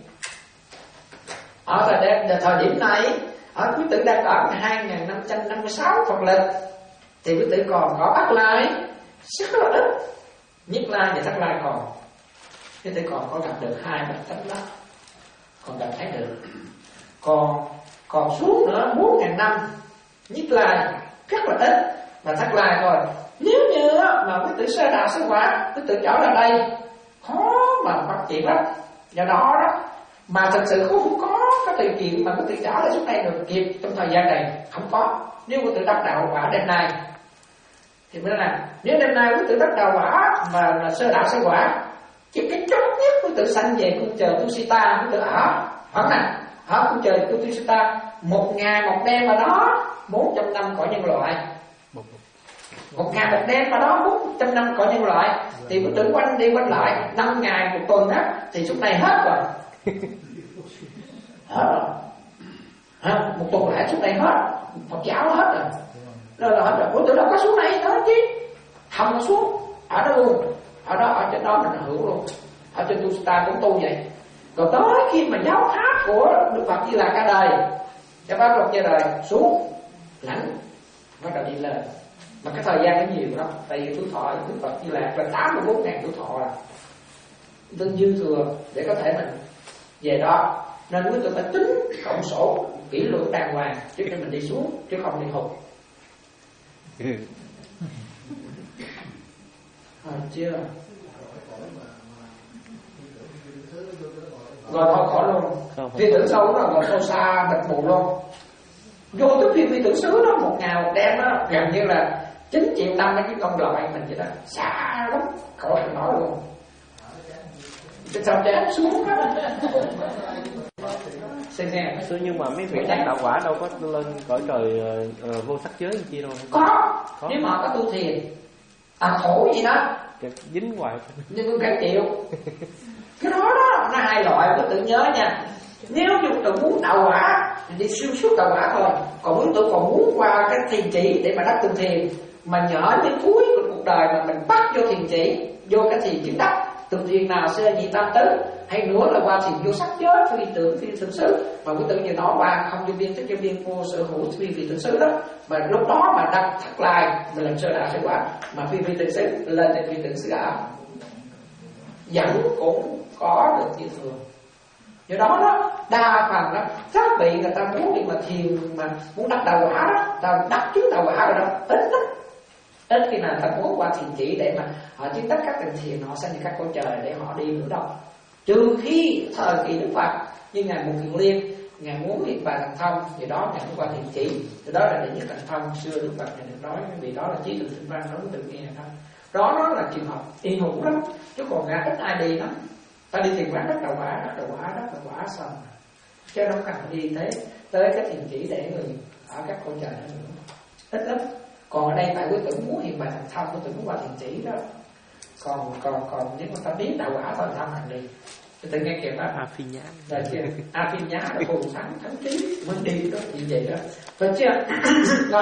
Speaker 1: Ở tại thời điểm này, ở quý tử đang ở hai nghìn năm trăm năm mươi sáu Phật lịch thì quý tử còn có Bắc Lai rất là ít, Nhất Lai và Thất Lai còn. Quý tử còn có gặp được hai bậc thánh đó, còn gặp thấy được. Còn còn xuống nữa bốn ngàn năm Nhất Lai rất là ít và Thất Lai thôi. Nếu như mà quý tử sơ đạo sơ quả, quý tử trở lại đây khó mà phát triển lắm. Do đó đó mà thật sự không có cái điều kiện mà quý tử trở lại xuống đây được kịp trong thời gian này, không có. Nếu quý tử đắc đạo quả đêm nay thì mới là nếu đêm nay quý tử đắc đạo quả mà là sơ đạo sơ quả, chỉ cái chót nhất quý tử sanh về cung trời Tu Si Ta, quý tử ở ở này ở cung trời Tu Si Ta một ngày một đêm mà đó bốn trăm năm cõi nhân loại, một ngày một đêm mà đó bốn trăm năm cõi nhân loại thì quý tử quanh đi quanh lại năm ngày một tuần á thì suốt này hết rồi, hết rồi, à, một tuần lại suốt này hết, Phật giáo hết rồi, rồi là hết rồi. Quý tử đâu có xuống này đó chứ, không có xuống, ở đó luôn, ở đó ở trên đó mình hưởng luôn, ở trên Tu Si Ta cũng tu vậy. Rồi tới khi mà giáo pháp của Đức Phật Di Lặc ra đời, giáo pháp Phật ra đời xuống lãnh bắt đầu đi lên, mà cái thời gian nó nhiều lắm, tại vì tuổi thọ Đức Phật Di Lặc là tám mươi bốn ngàn tuổi thọ là tương dư thừa để có thể mình về đó, nên quý tử phải tính cộng sổ kỹ lưỡng đàng hoàng trước khi mình đi xuống, chứ không đi hụt. À, chưa?
Speaker 5: rồi thôi khỏi luôn. Phi tưởng sâu nó rồi sâu xa bạch bù luôn. Vô tới phi phi tưởng xứ đó, một ngày một đêm đó, gần như là chín triệu năm cái công loại mình vậy đó, xa lắm, khỏi phải nói luôn. Cái sao chán xuống đó. Xem nghe.
Speaker 3: Nhưng mà mấy vị đắc đạo quả đâu có lên cõi trời uh, vô sắc giới chi đâu.
Speaker 5: Có, có. Nếu mà có tu thiền, à khổ gì đó,
Speaker 3: dính hoài.
Speaker 5: Nhưng cả chịu. Cái đó đó, nó hai loại, có tự nhớ nha. Nếu như tự muốn đạo quả thì đi siêu xuất đạo quả thôi. Còn nếu tôi còn muốn qua cái thiền chỉ để mà đắc tu thiền, mà nhỡ đến cuối của cuộc đời mà mình bắt vô thiền chỉ, vô cái thiền chứng đắc, tu thiền nào xưa nhị tam tứ, hay nữa là qua thiền vô sắc giới, phi tưởng phi tưởng xứ, mà quý tử như nói qua không vô biên tức vô biên vô sở hữu phi phi tưởng xứ đó, mà lúc đó mà đắc thất lai mình làm sơ đạo sẽ quả, mà phi phi tưởng xứ lên đến phi tưởng xứ ảo vẫn cũng có được như thường. Do đó đó, đa phần đó, các vị người ta muốn đi mà thiền mà muốn đắc đạo quả đó, ta đắc chứng đạo quả rồi đó, ít lắm. Ít khi nào ta muốn qua thiền chỉ để mà họ chứng đắc các tầng thiền, họ sanh đi các cõi trời để họ đi nữa đâu. Trừ khi thời kỳ Đức Phật như ngài Mục Kiền Liên, ngài muốn hiện bài thần thông, vì đó ngài muốn qua thiền chỉ, từ đó là đệ nhất thần thông. Xưa Đức Phật ngài được nói vì đó là trí tuệ tinh văn, nói tự nghe thôi. Đó nó là trường hợp y hữu lắm, chứ còn ngã ít ai đi lắm. Ta đi thiền quán đắc đạo quả, đắc đạo quả, đắc đạo quả xong, chứ đâu cần đi thế tới cái thiền chỉ để người ở các cõi trời đó nữa, ít lắm. Còn ở đây tại quý tử muốn hiện bài thần thông, quý tử muốn qua thiền chỉ đó. Còn còn còn nếu mà ta biết đạo quả thôi thăm hành đi. Quý tử nghe kịp đó.
Speaker 3: A phi nhá.
Speaker 5: Rồi chưa? A phi nhá là phù thắng thắng trí mới đi đó, như vậy đó. Phải chưa? Rồi.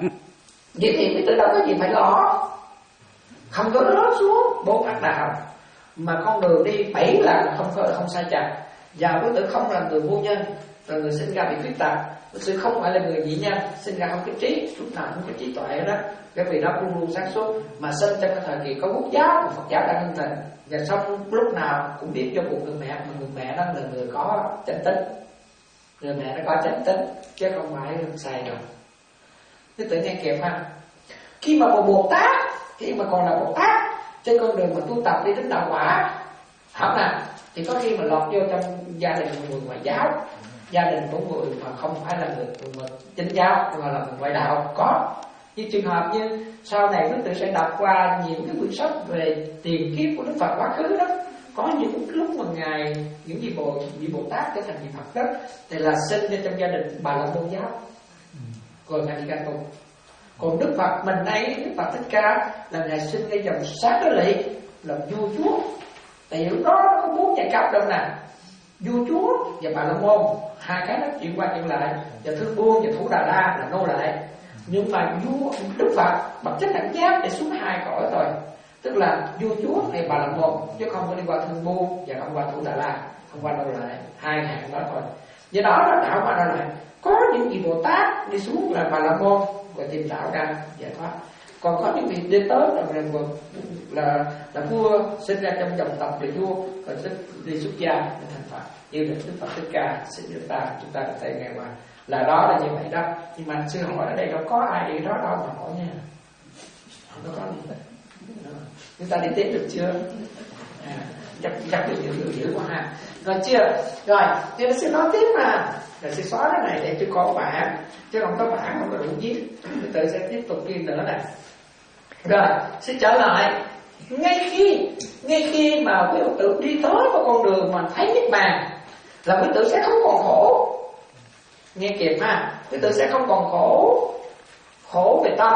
Speaker 5: Vậy thì quý tử đâu có gì phải lo. Không có rớt xuống bốn ác đạo, mà con đường đi bảy là không không sai chặt. Và quý tử không là người vô nhân, là người sinh ra bị khuyết tật, quý tử không phải là người dị nhân, sinh ra không có trí, lúc nào cũng có trí tuệ đó. Cái vị đó luôn luôn sáng suốt, mà sinh trong cái thời kỳ có quốc giáo, Phật giáo đang hưng thịnh, và xong lúc nào cũng biết cho một người mẹ, mà người mẹ đó là người có chánh tính, người mẹ nó có chánh tính chứ không phải xài đâu. Quý tử nghe kịp ha. Khi mà một Bồ Tát, khi mà còn là Bồ Tát trên con đường mà tu tập đi đến đạo quả, không nè, thì có khi mà lọt vô trong gia đình của người ngoại giáo, gia đình của người mà không phải là người, người chính giáo mà là người ngoại đạo có. Như trường hợp như sau này quý tử sẽ đọc qua những cái quyển sách về tiền kiếp của Đức Phật quá khứ đó, có những lúc mà ngài những vị bồ vị Bồ Tát trở thành vị Phật đó, thì là sinh ra trong gia đình Bà La Môn giáo, rồi ngài đi ca tu. Còn Đức Phật mình đây, Đức Phật Thích Ca là ngài sinh ra dòng Sát Đế Lị, là vua chúa. Tại lúc đó nó có bốn giai cấp đâu nè, vua chúa và Bà La Môn, hai cái nó chuyển qua chuyển lại, và Thương Buôn và Thủ Đà La là nô lệ. Nhưng mà vua Đức Phật bậc chánh đẳng giác để xuống hai cõi rồi, tức là vua chúa hay Bà La Môn, chứ không có đi qua Thương Buôn và không qua Thủ Đà La, không qua nô lệ, hai hạng đó thôi. Do đó nó đạo qua đó lại có những vị Bồ Tát đi xuống là Bà La Môn và tìm đạo ra giải thoát. Còn có những vị đi tới là là là vua sinh ra trong dòng tộc để vua, và đi xuất gia để thành Phật, như là Đức Phật Thích Ca sinh chúng ta chúng ta có thể nghe qua là đó là như vậy đó. Nhưng mà sư hỏi ở đây đâu có ai đi đó đâu mà hỏi nha, không có gì hết. Chúng ta đi tiếp được chưa? À, chắc chắc được dữ dữ quá ha. Rồi chưa? Rồi thì mình sẽ nói tiếp mà. Rồi sẽ xóa cái này để cho có bản, chứ không có bản không có đủ viết. Tự sẽ tiếp tục ghi nữa nè. Rồi sẽ trở lại ngay khi ngay khi mà quý tử đi tới một con đường mà thấy niết bàn là quý tử sẽ không còn khổ. Nghe kịp ha, quý tử sẽ không còn khổ, khổ về tâm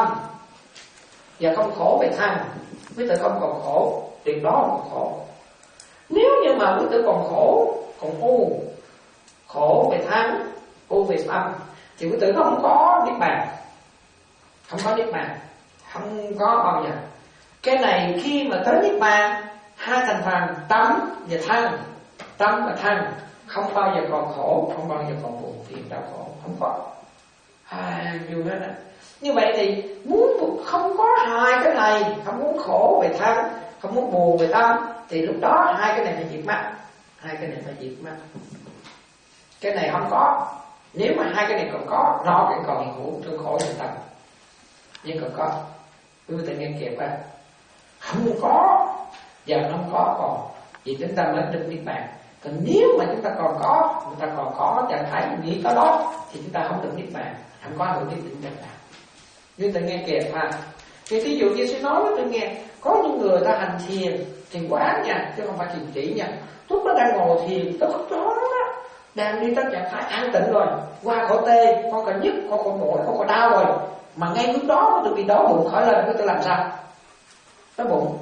Speaker 5: và không khổ về thân. Quý tử không còn khổ, tuyệt đó không còn khổ. Nếu như mà quý tử còn khổ, còn u, khổ về thân, u về tâm, thì quý tử không có niết bàn, không có niết bàn, không có bao giờ. Cái này khi mà tới niết bàn, hai thành phần tâm và thân, tâm và thân không bao giờ còn khổ, không bao giờ còn buồn phiền đau khổ, không có. À, nhiều hết á. Như vậy thì muốn không có hai cái này, không muốn khổ về thân, không muốn buồn về tâm, thì lúc đó hai cái này phải diệt mất, hai cái này phải diệt mất. Cái này không có. Nếu mà hai cái này còn có, nó vẫn còn hiện hữu thương khổ về tâm. Nhưng còn có, quý vị nghe kịp á, không có và không có còn, vì chúng ta mới được niết bàn. Còn nếu mà chúng ta còn có, chúng ta còn có trạng thái nghĩ có đó, thì chúng ta không được niết bàn, không có được cái định trần nào. Như ta nghe kìa ha. Thì ví dụ như sẽ nói với tôi nghe, có những người ta hành thiền, thiền quán nha, chứ không phải thiền chỉ nha. Lúc nó đang ngồi thiền, tôi không đó, đang đi tới trạng thái an tịnh rồi, qua khỏi tê, có cả nhức, có khỏi mỏi, có khỏi đau rồi, mà ngay lúc đó tôi bị đói bụng khởi lên, tôi làm sao? Đói bụng,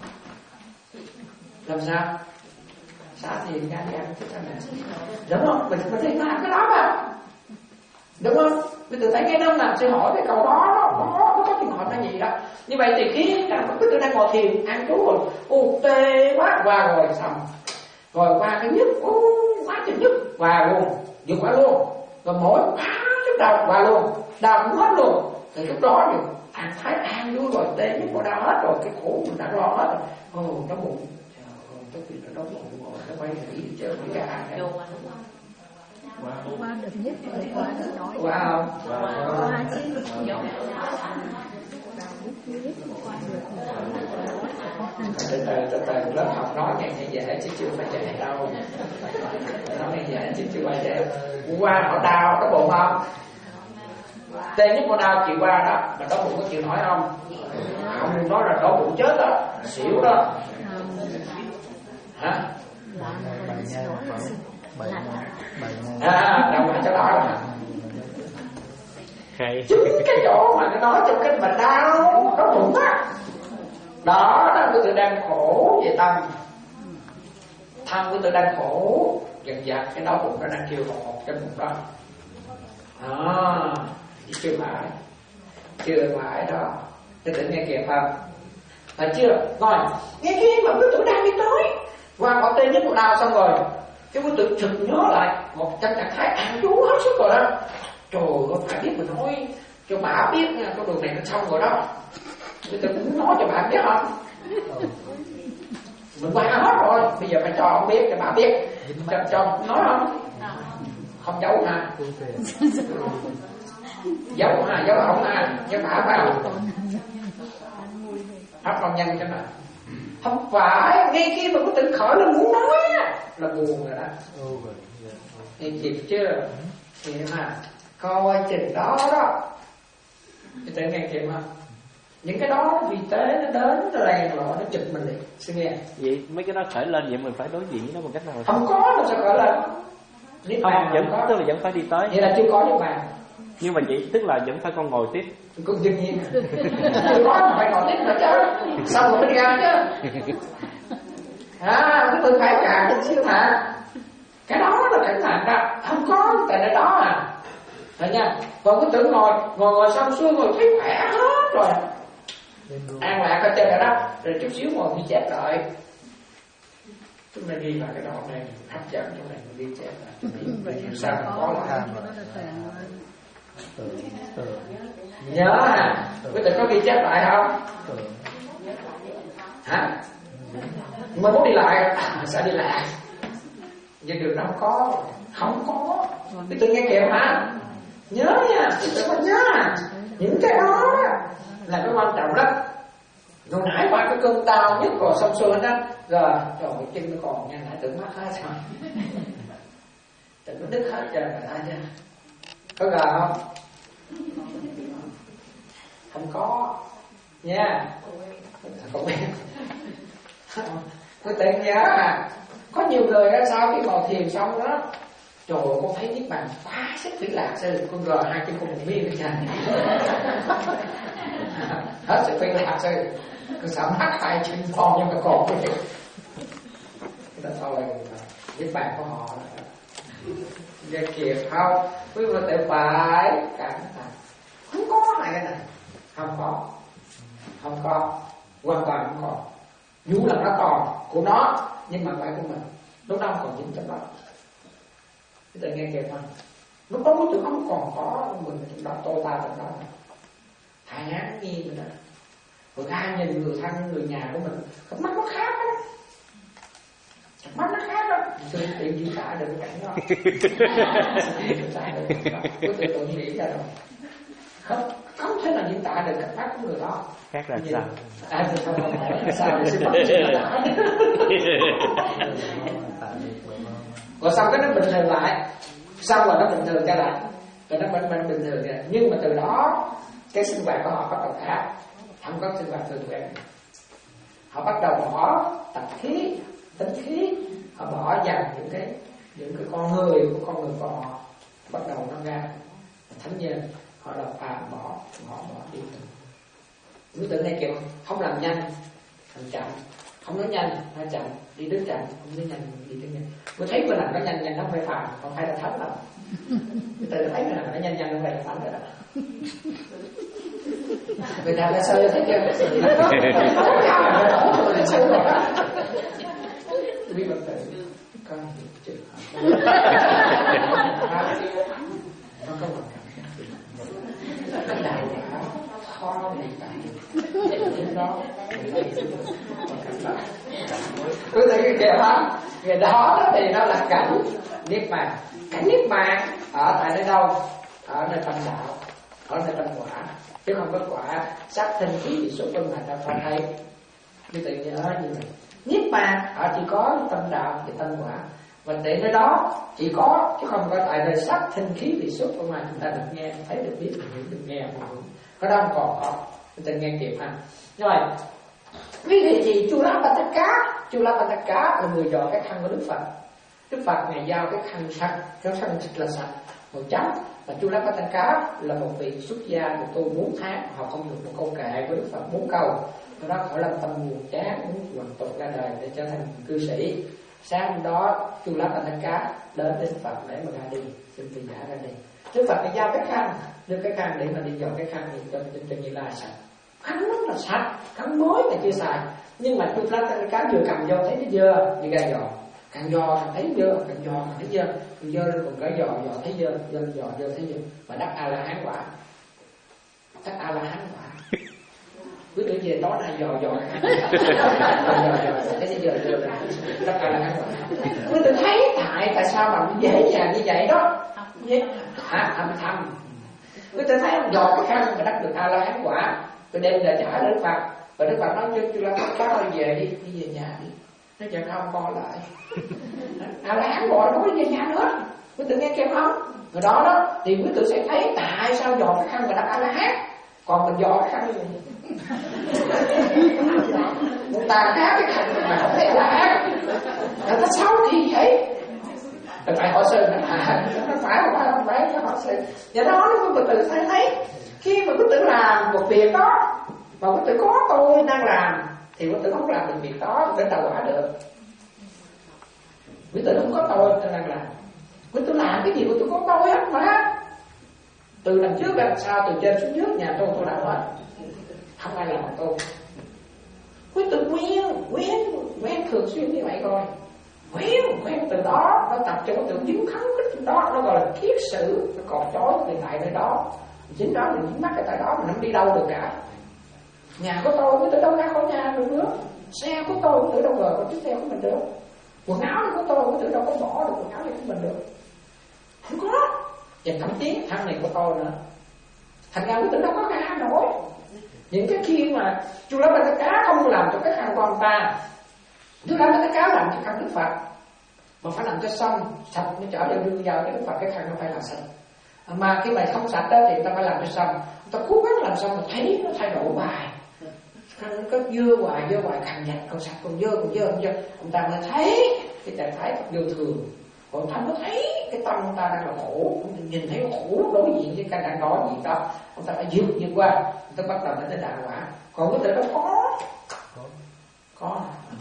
Speaker 5: làm sao? Xả thiền ra đi ăn chút ăn nè, đúng không? Mình mình phải làm cái đó mà, đúng không? Bây giờ thấy cái năm nào sẽ hỏi cái câu đó, nó có nó có trường hợp là gì đó. Như vậy thì khi nào mà tôi đang ngồi thiền ăn chú rồi, ô tê quá, qua rồi xong, rồi qua cái nhức, ô quá trời nhức, qua luôn, vượt qua luôn, rồi mỗi quá chút đau qua luôn, đau cũng hết luôn. Thì lúc đó thì trạng thái an vui rồi, tê nhức có đau hết rồi, cái khổ mình đã lo hết rồi, ô nó bụng, trời ơi, tất nhiên nó đau bụng rồi, nó quay nghĩ đi chơi với cả ai.
Speaker 6: Qua được nhất rồi, qua được nói.
Speaker 5: Wow.
Speaker 6: Qua chứ.
Speaker 5: Từ từ từ từ lớp học nói nghe nghe dễ chứ chưa phải dễ đâu. Nói nghe dễ chứ chưa phải dễ. Qua họ đau có bụng không? Tê nhất con đau chịu qua đó, mà đau bụng có chịu nổi không? Không nói là đau bụng chết đó, xỉu đó. Hả? À, đâu phải cho đó đâu. Chính cái chỗ mà nó nói trong cái mà đau có bụng á, đó là tôi đang khổ về tâm, thân của tôi đang khổ dần dần, cái đau bụng nó đang kêu một trong bụng đó. À, chưa phải, chưa phải đó. Tôi tự nghe kịp không? Phải chưa? Rồi, nghe khi mà quý tử đang đi tới, qua họ tên nhất một đau xong rồi, cái quý tử chợt nhớ lại một trong trạng thái an trú hết sức rồi đó. Trời ơi, phải biết mình nói cho bà biết nha, con đường này nó xong rồi đó. Quý tử cũng nói cho bà biết không? Mình qua hết rồi, bây giờ phải cho ông biết, cho bà biết. Cho, cho nói không? Không giấu hả? Giấu hả? Giấu ổng hả? Giấu bà vào. Hấp lòng nhanh cho nào. Không phải, ngay khi mà có tự khởi là muốn nói là buồn rồi đó. Thì kịp chưa? Thì mà coi chừng đó đó. Thì tự nghe kịp không? Những cái đó vì tế nó đến, nó lèn lọ, nó chụp mình liền. Xin nghe.
Speaker 3: Vậy mấy cái đó khởi lên vậy mình phải đối diện với nó bằng cách nào?
Speaker 5: Không có mà sao khởi lên?
Speaker 3: Không, vẫn có, tức là vẫn phải đi tới.
Speaker 5: Vậy là chưa có niết bàn.
Speaker 3: Nhưng mà vậy tức là vẫn phải con ngồi tiếp.
Speaker 5: Cũng đương nhiên. Chưa có mà phải ngồi tiếp nữa chứ. Xong rồi mới đi ra chứ. À, cái tôi phải cả chút xíu mà. Cái đó là cẩn thận đó. Không có tại nơi đó à. Thấy nha. Còn cái tưởng ngồi, ngồi ngồi xong xuôi ngồi thấy khỏe hết rồi. An lạc ở trên đó đó. Rồi chút xíu ngồi đi chép lại. Chúng ta ghi vào cái đoạn này, hấp dẫn chỗ này mình đi chép lại. Vì sao mà có lại. Nhớ à, quý tử có ghi chép lại không? Hả? Mà muốn đi lại, à, sao đi lại? Nhưng đường đó không có, không có. Quý tử nghe kịp hả? Nhớ nha, quý tử có nhớ à? Những cái đó là cái quan trọng lắm. Hồi nãy qua cái cơn đau nhất rồi xong xuôi đó, rồi trời ơi chân nó còn nha, nãy tưởng mắt hết sao? Tưởng nó đứt hết trơn rồi ta chứ. Có gà không? Không có nha. Không biết. Tôi tự nhớ à, có nhiều người á sau khi ngồi thiền xong đó, trời ơi con thấy niết bàn phá sức thủy lạc sư, con gờ hai chân con một miếng cái chân hết sự thủy lạc sư, con sợ mắt hai chân con nhưng mà còn cái gì cái đó thôi niết bàn của họ là về kịp không, quý vị tự phải cẩn thận. Không có hai cái này, không có, không có, hoàn toàn không có. Dù là nó còn của nó nhưng mà phải của mình, lúc đó không còn dính trong đó. Cái tự nghe kịp không? Lúc đó tôi không còn có mình trong đó, tôi ta trong đó, thản nhiên rồi đó. Rồi ai nhìn người thân người nhà của mình, cặp mắt nó khác đó, cặp mắt nó khác đó. Tôi tự diễn tả được cái cảnh đó, diễn tả được cái cảnh đó. Tôi tự tự nghĩ ra rồi. Không, không thể nào diễn tả được cảm giác của người đó.
Speaker 3: Khác là sao?
Speaker 5: À, thì không phải sao để xin bắt diễn tả. Rồi xong cái nó bình thường lại, xong rồi nó bình thường trở lại, rồi nó vẫn vẫn bình thường vậy. Nhưng mà từ đó cái sinh hoạt của họ bắt đầu khác, không có sinh hoạt thường quen. Họ bắt đầu bỏ tập khí, tính khí, họ bỏ dần những cái những cái con người của con người của họ, bắt đầu nó ra thánh nhân, họ là phàm bỏ, họ bỏ đi. Quý tử này kiểu không làm nhanh, làm chậm, không nói nhanh, nói chậm, đi đứng chậm, không nói nhanh, đi đứng nhanh. Tôi thấy người nào nó nhanh nhanh nó không phải phàm, còn phải là thánh đâu. Quý tử thấy người nào nó nhanh nhanh nó phải là thánh rồi đó. Người ta là sao cho thấy chưa? Quý Phật tử có hiểu chưa? Nó có một cái đạo khó này tại đó cứ thấy cái kia đó, cái đó thì nó là cảnh niết bàn. Cảnh niết bàn ở tại nơi đâu? Ở nơi tâm đạo, ở nơi tâm quả, chứ không có quả sắc thanh khí thì xuất bên ngoài ta phải thấy. Như tự nhớ như vậy. Niết bàn ở chỉ có tâm đạo thì tâm quả, và tại nơi đó chỉ có chứ không có tại nơi sắc thanh khí thì xuất bên ngoài chúng ta được nghe, thấy được biết, được hiểu, được nghe, có đâu còn có, chúng ta nghe kịp ha. Rồi quý vị thì Chu Lá Ba Tất Cá, Chu Lá Ba Tất Cá là người dọn cái khăn của Đức Phật. Đức Phật ngày giao cái khăn sạch, cái khăn sạch là sạch màu trắng, và Chu Lá Ba Tất Cá là một vị xuất gia của tôi bốn tháng, họ không được một câu kệ của Đức Phật bốn câu. Sau đó khỏi làm tâm buồn chán, muốn hoàn tục ra đời để trở thành cư sĩ. Sáng hôm đó Chu Lá Ba Tất Cá đến Đức Phật để mà ra đi, xin từ giả ra đi. Đức Phật phải giao cái khăn, đưa cái khăn để mà đi dọn cái khăn thì cho cho Như Lai sạch. Khăn rất là sạch, khăn mới là chưa xài, nhưng mà Chu Lá Ba Tất Cá vừa cầm vô thấy nó dơ như gai giò, càng giò càng thấy dơ, càng giò càng thấy dơ, càng dơ lên còn cái giò giò thấy dơ, dơ giò dơ thấy dơ, và đắc A La Hán quả, đắc A La Hán quả. Cứ tưởng về tối nay dò dò dò dò cái gì giờ giờ tất cả là ăn cứ tự thấy tại tại sao mà dễ dàng như vậy đó, hả âm thầm cứ tự thấy dò cái khăn mà đắc được A La Hán quả, tôi đem ra trả Đức Phật, và Đức Phật nói cho Chu Lá Ba Tất Cá về đi, đi về nhà đi, nó chẳng không co lại A La Hán gọi nói đi về nhà nữa, quý tự nghe kêu không, rồi đó đó thì quý tự sẽ thấy tại sao dò cái khăn mà đắc A La Hán, còn mình dò cái khăn như vậy người ta khác cái khăn mà không thấy là hát, người ta xấu kỳ vậy, rồi phải họ sơn à, nó phải không phải không phải họ sơn, do đó nó có tự phải thấy khi mà quý tử làm một việc đó mà quý tử có tôi đang làm thì quý tử không làm được việc đó để đào quả được. Quý tử không có tôi đang làm, quý tử làm cái gì quý tử có tôi hết mà, từ đằng trước ra sau, từ trên xuống dưới nhà tôi tôi làm hết, không ai làm tôi. Quý tử quen quen quen thường xuyên như vậy rồi, quen quen từ đó nó tập cho tự dính khắng cái chuyện đó, nó gọi là kiết sử, nó còn chối thì tại nơi đó dính đó mình dính mắt cái tại đó mình không đi đâu được cả. Nhà của tôi quý tử đâu ra khỏi nhà được nữa, xe của tôi quý tử đâu rời khỏi chiếc xe của mình được, quần áo của tôi quý tử đâu có bỏ được quần áo của mình được, không có. Và thậm chí thân này của tôi nữa, thành ra quý tử đâu có ra nổi. Những cái khi mà Chu Lá Ba Tất Cá không làm cho cái khăn của ông ta, Chu Lá Ba Tất Cá làm cho khăn Đức Phật, mà phải làm cho xong sạch mới trở về đưa vào cho Đức Phật, cái khăn nó phải là sạch. Mà cái bài không sạch đó thì ta phải làm cho xong, ta cố gắng làm xong mà thấy nó thay đổi hoài, khăn nó có dơ hoài dơ hoài, khăn nhạt còn sạch còn dơ còn dơ còn dơ, ông ta mới thấy cái trạng thái vô thường. Còn ta mới thấy cái tâm ông ta đang là khổ, nhìn thấy khổ đối diện với cái đang đối diện đó, ông ta phải vượt vượt qua, ông ta bắt đầu đến đạo quả. Còn cái tự nó có có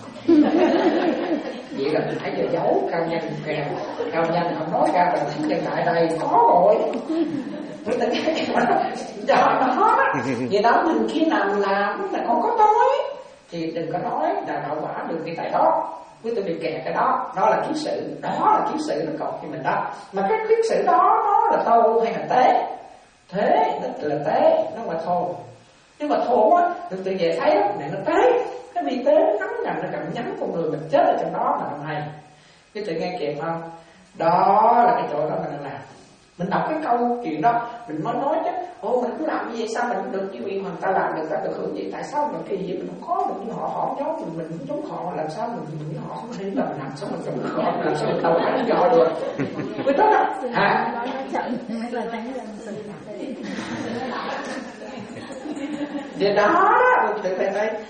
Speaker 5: vậy là mình thấy giờ giấu cao nhân kèo, cao nhân không nói ra là thánh nhân tại đây có rồi. Tôi tự nghe cho nó vậy đó, mình khi nào làm là không có nói thì đừng có nói là đạo quả được cái tại đó. Quý tôi bị kẹt cái đó, đó là kiết sử, đó là kiết sử nó cột cho mình đó. Mà cái kiết sử đó nó là thô hay là tế? Thế nó là tế, nó là thô. Nhưng mà thô á, từ từ về thấy đó, này nó tế, cái vì tế nó nắm nằm nó cầm nhắm con người mình chết ở trong đó mà không hay. Quý tự nghe kịp không? Đó là cái chỗ đó mình đang làm. Mình đọc cái câu chuyện đó mình mới nói chứ, ô mình cứ làm như vậy sao mình cũng được như vậy mà người ta làm được, ta được hưởng gì, tại sao mình kỳ vậy mình không có được như họ, họ giống mình mình cũng giống họ, làm sao mình mình như họ không hay là mình làm sao mình giống họ, làm sao mình đâu phải do được với đó đó hả? Vậy đó mình tự thấy thấy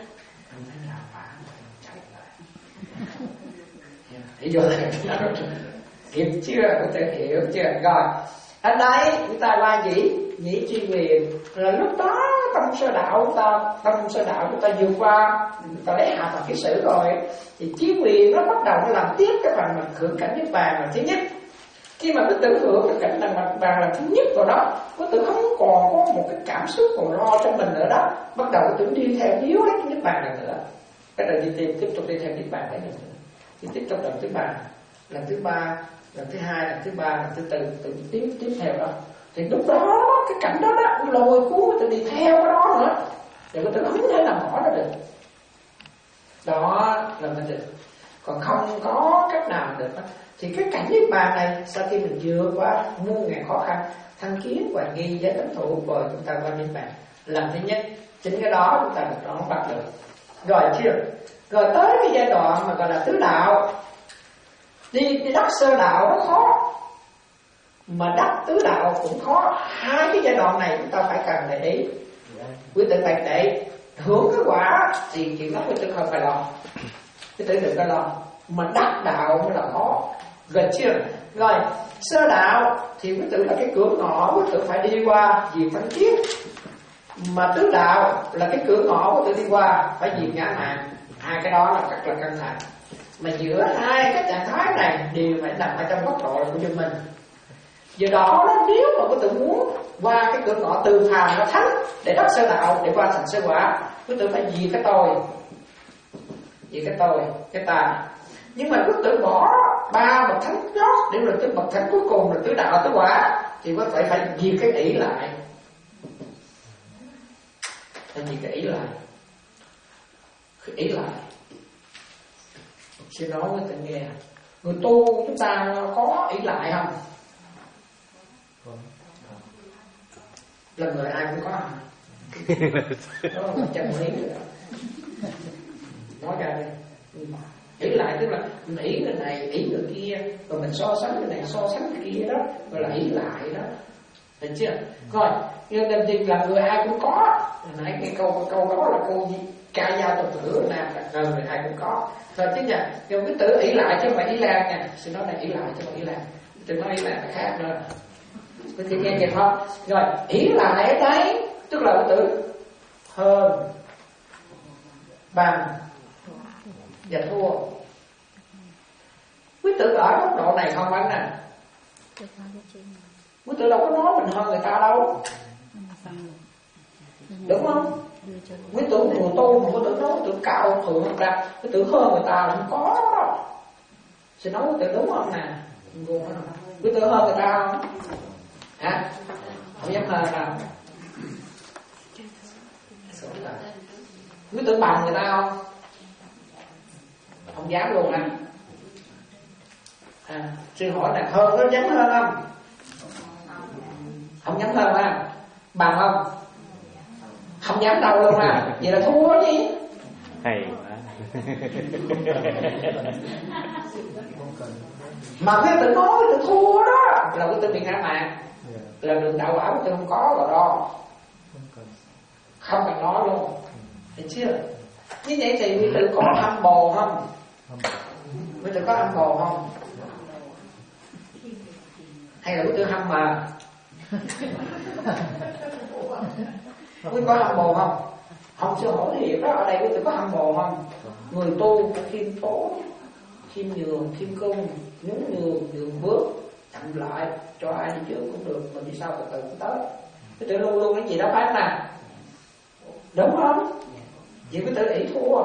Speaker 5: hiểu chưa? Hiểu chưa? Có thể hiểu chưa? Rồi ở đây chúng ta qua nhĩ nhĩ chi quyền là lúc đó tâm sơ đạo chúng ta tâm sơ đạo chúng ta vượt qua, chúng ta lấy hạ bằng cái sử rồi thì chi quyền nó bắt đầu nó làm tiếp cái phần mà hưởng cảnh niết bàn là thứ nhất. Khi mà cái tự hưởng cái cảnh niết bàn là thứ nhất rồi đó, cái tự không còn có một cái cảm xúc còn lo cho mình nữa đó, bắt đầu cái tự đi theo yếu cái niết bàn này nữa, cái là đi tìm tiếp tục đi theo niết bàn đấy nữa, thì tiếp tục lần thứ ba, lần thứ ba, lần thứ hai, lần thứ ba, lần thứ tư, tự tiếp tiếp theo đó. Thì lúc đó cái cảnh đó đó lôi cuốn tự đi theo cái đó nữa, để cái tự không thể làm bỏ nó được. Đó là mình được. Còn không có cách nào được đó. Thì cái cảnh niết bàn này sau khi mình vượt qua muôn ngàn khó khăn, thân kiến và nghi giới tánh thủ rồi chúng ta qua niết bàn. Lần thứ nhất, chính cái đó chúng ta được đón bắt được. Rồi chưa? Rồi tới cái giai đoạn mà gọi là tứ đạo. Đi, đi đắc sơ đạo nó khó, mà đắc tứ đạo cũng khó. Hai cái giai đoạn này chúng ta phải cần để ý. Quý tử phải để hướng cái quả thì chuyện đó quý tử không phải lo, quý tử đừng có lo. Mà đắc đạo mới là khó. Gần chưa? Rồi sơ đạo thì quý tử là cái cửa ngõ quý tử phải đi qua diệt thánh kiết. Mà tứ đạo là cái cửa ngõ quý tử đi qua phải diệt ngã mạn. Hai cái đó là rất là căng thẳng. Mà giữa hai cái trạng thái này đều phải nằm ở trong góc độ của dân mình. Do đó nếu mà quý tử muốn qua cái cửa ngõ từ phàm ra thánh để đắc sơ đạo, để qua thành sơ quả, quý tử phải diệt cái tôi, diệt cái tôi, cái ta. Nhưng mà quý tử bỏ ba bậc thánh đó để rồi tới bậc thánh cuối cùng là tứ đạo tứ quả, thì quý tử phải diệt cái ỷ lại, phải diệt cái ỷ lại, cái ỷ lại. Xin nói với tự nghe, người tu chúng ta có ỷ lại không? Là người ai cũng có. Đó là một trăm lý rồi. Nói ra đi. Ỷ lại tức là mình ỷ người này, ỷ người kia, rồi mình so sánh cái này, so sánh cái kia đó, gọi là ỷ lại đó. Được chưa? Rồi, nhưng nên thì là người ai cũng có. Nãy cái câu câu đó là câu gì? Ca dao tục tử nam là người ai cũng có. Rồi chứ nhỉ, nhưng cái tử ỷ lại chứ không phải ỷ lan nha. Xin nói là ỷ lại chứ không phải ỷ lan. Đừng nói ỷ lan là khác nữa. Có thể nghe kịp không? Rồi, ỷ lại ở đấy tức là cái tử hơn, bằng và thua. Quý tử ở góc độ này không anh nè. Quý tử đâu có nói mình hơn người ta đâu, đúng không? Quý tử mùa tu mà quý tử nói quý tử cao thượng hơn ta, quý tử hơn người ta là không có đó. Sẽ nói quý tử đúng không nè? Quý tử hơn người ta không? Hả? Không dám hơn nào. Quý tử bằng người ta không? Không dám luôn anh. À, sư hỏi là hơn có dám hơn không? Không dám hơn ha. Bằng không? Không dám đâu luôn à. Vậy là thua gì?
Speaker 3: Hay quá.
Speaker 5: Mà cái tự nói tự thua đó là cái tự bị ngã mạn, là đường đạo quả của tôi không có rồi đó, không cần nói luôn, thấy chưa? Như vậy thì quý tự có âm bồ không? Quý tự có âm bồ không? Hay là quý tự hâm mà? Quý có hâm bồ không? Không, sư hỏi thiệt đó, ở đây quý tự có hâm bồ không? Người tu phải khiêm tốn, khiêm nhường, khiêm cung, nhún nhường, nhường bước, chậm lại, cho ai đi trước cũng được, mình đi sau từ từ cũng tới. Quý tự luôn luôn cái gì đó phải nè, đúng không? Vậy quý tự ỷ thua.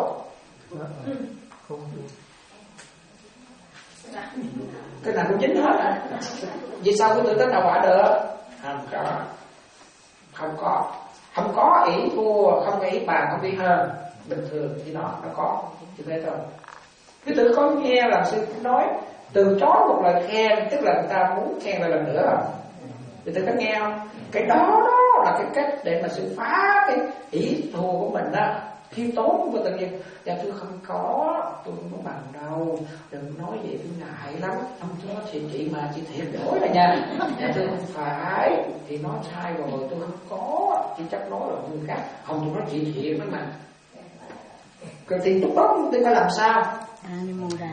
Speaker 5: Cái nào cũng chính hết à. Vì sao quý tự tới đạo quả được? Không có, không có, không có ỷ thua, không có ỷ bàn, không ỷ hơn. Bình thường thì nó nó có, chứ thế thôi. Quý tự không nghe là sư nói từ chối một lời khen, tức là người ta muốn khen lại lần nữa không? Người ta có nghe không? Cái đó đó là cái cách để mà sự phá cái ý thua của mình đó. Khiêm tốn của tự nhiên. Dạ tôi không có, tôi không có bằng đâu. Đừng nói vậy tôi ngại lắm. Không tôi nói chị chị mà chị thiệt lỗi rồi nha. Dạ tôi không phải. Chị nói sai rồi tôi không có. Chị chắc nói là người khác. Không tôi nói chị thiệt đó mà. Rồi thì lúc đó tôi phải làm sao?
Speaker 6: À, mù đà.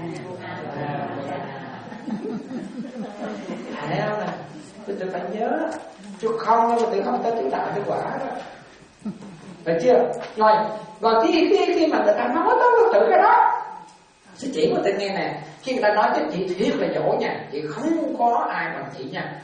Speaker 5: Thấy không nè? Tôi tự phải nhớ. Chứ không tôi tự không tới tự đạo kết quả đó. Phải chưa? Rồi, rồi khi, khi, khi mà người ta nói tới tự cái đó, sẽ chỉ một tự nghe nè. Khi người ta nói cho chị thiệt là dỗ nha, chị không có ai bằng chị nha.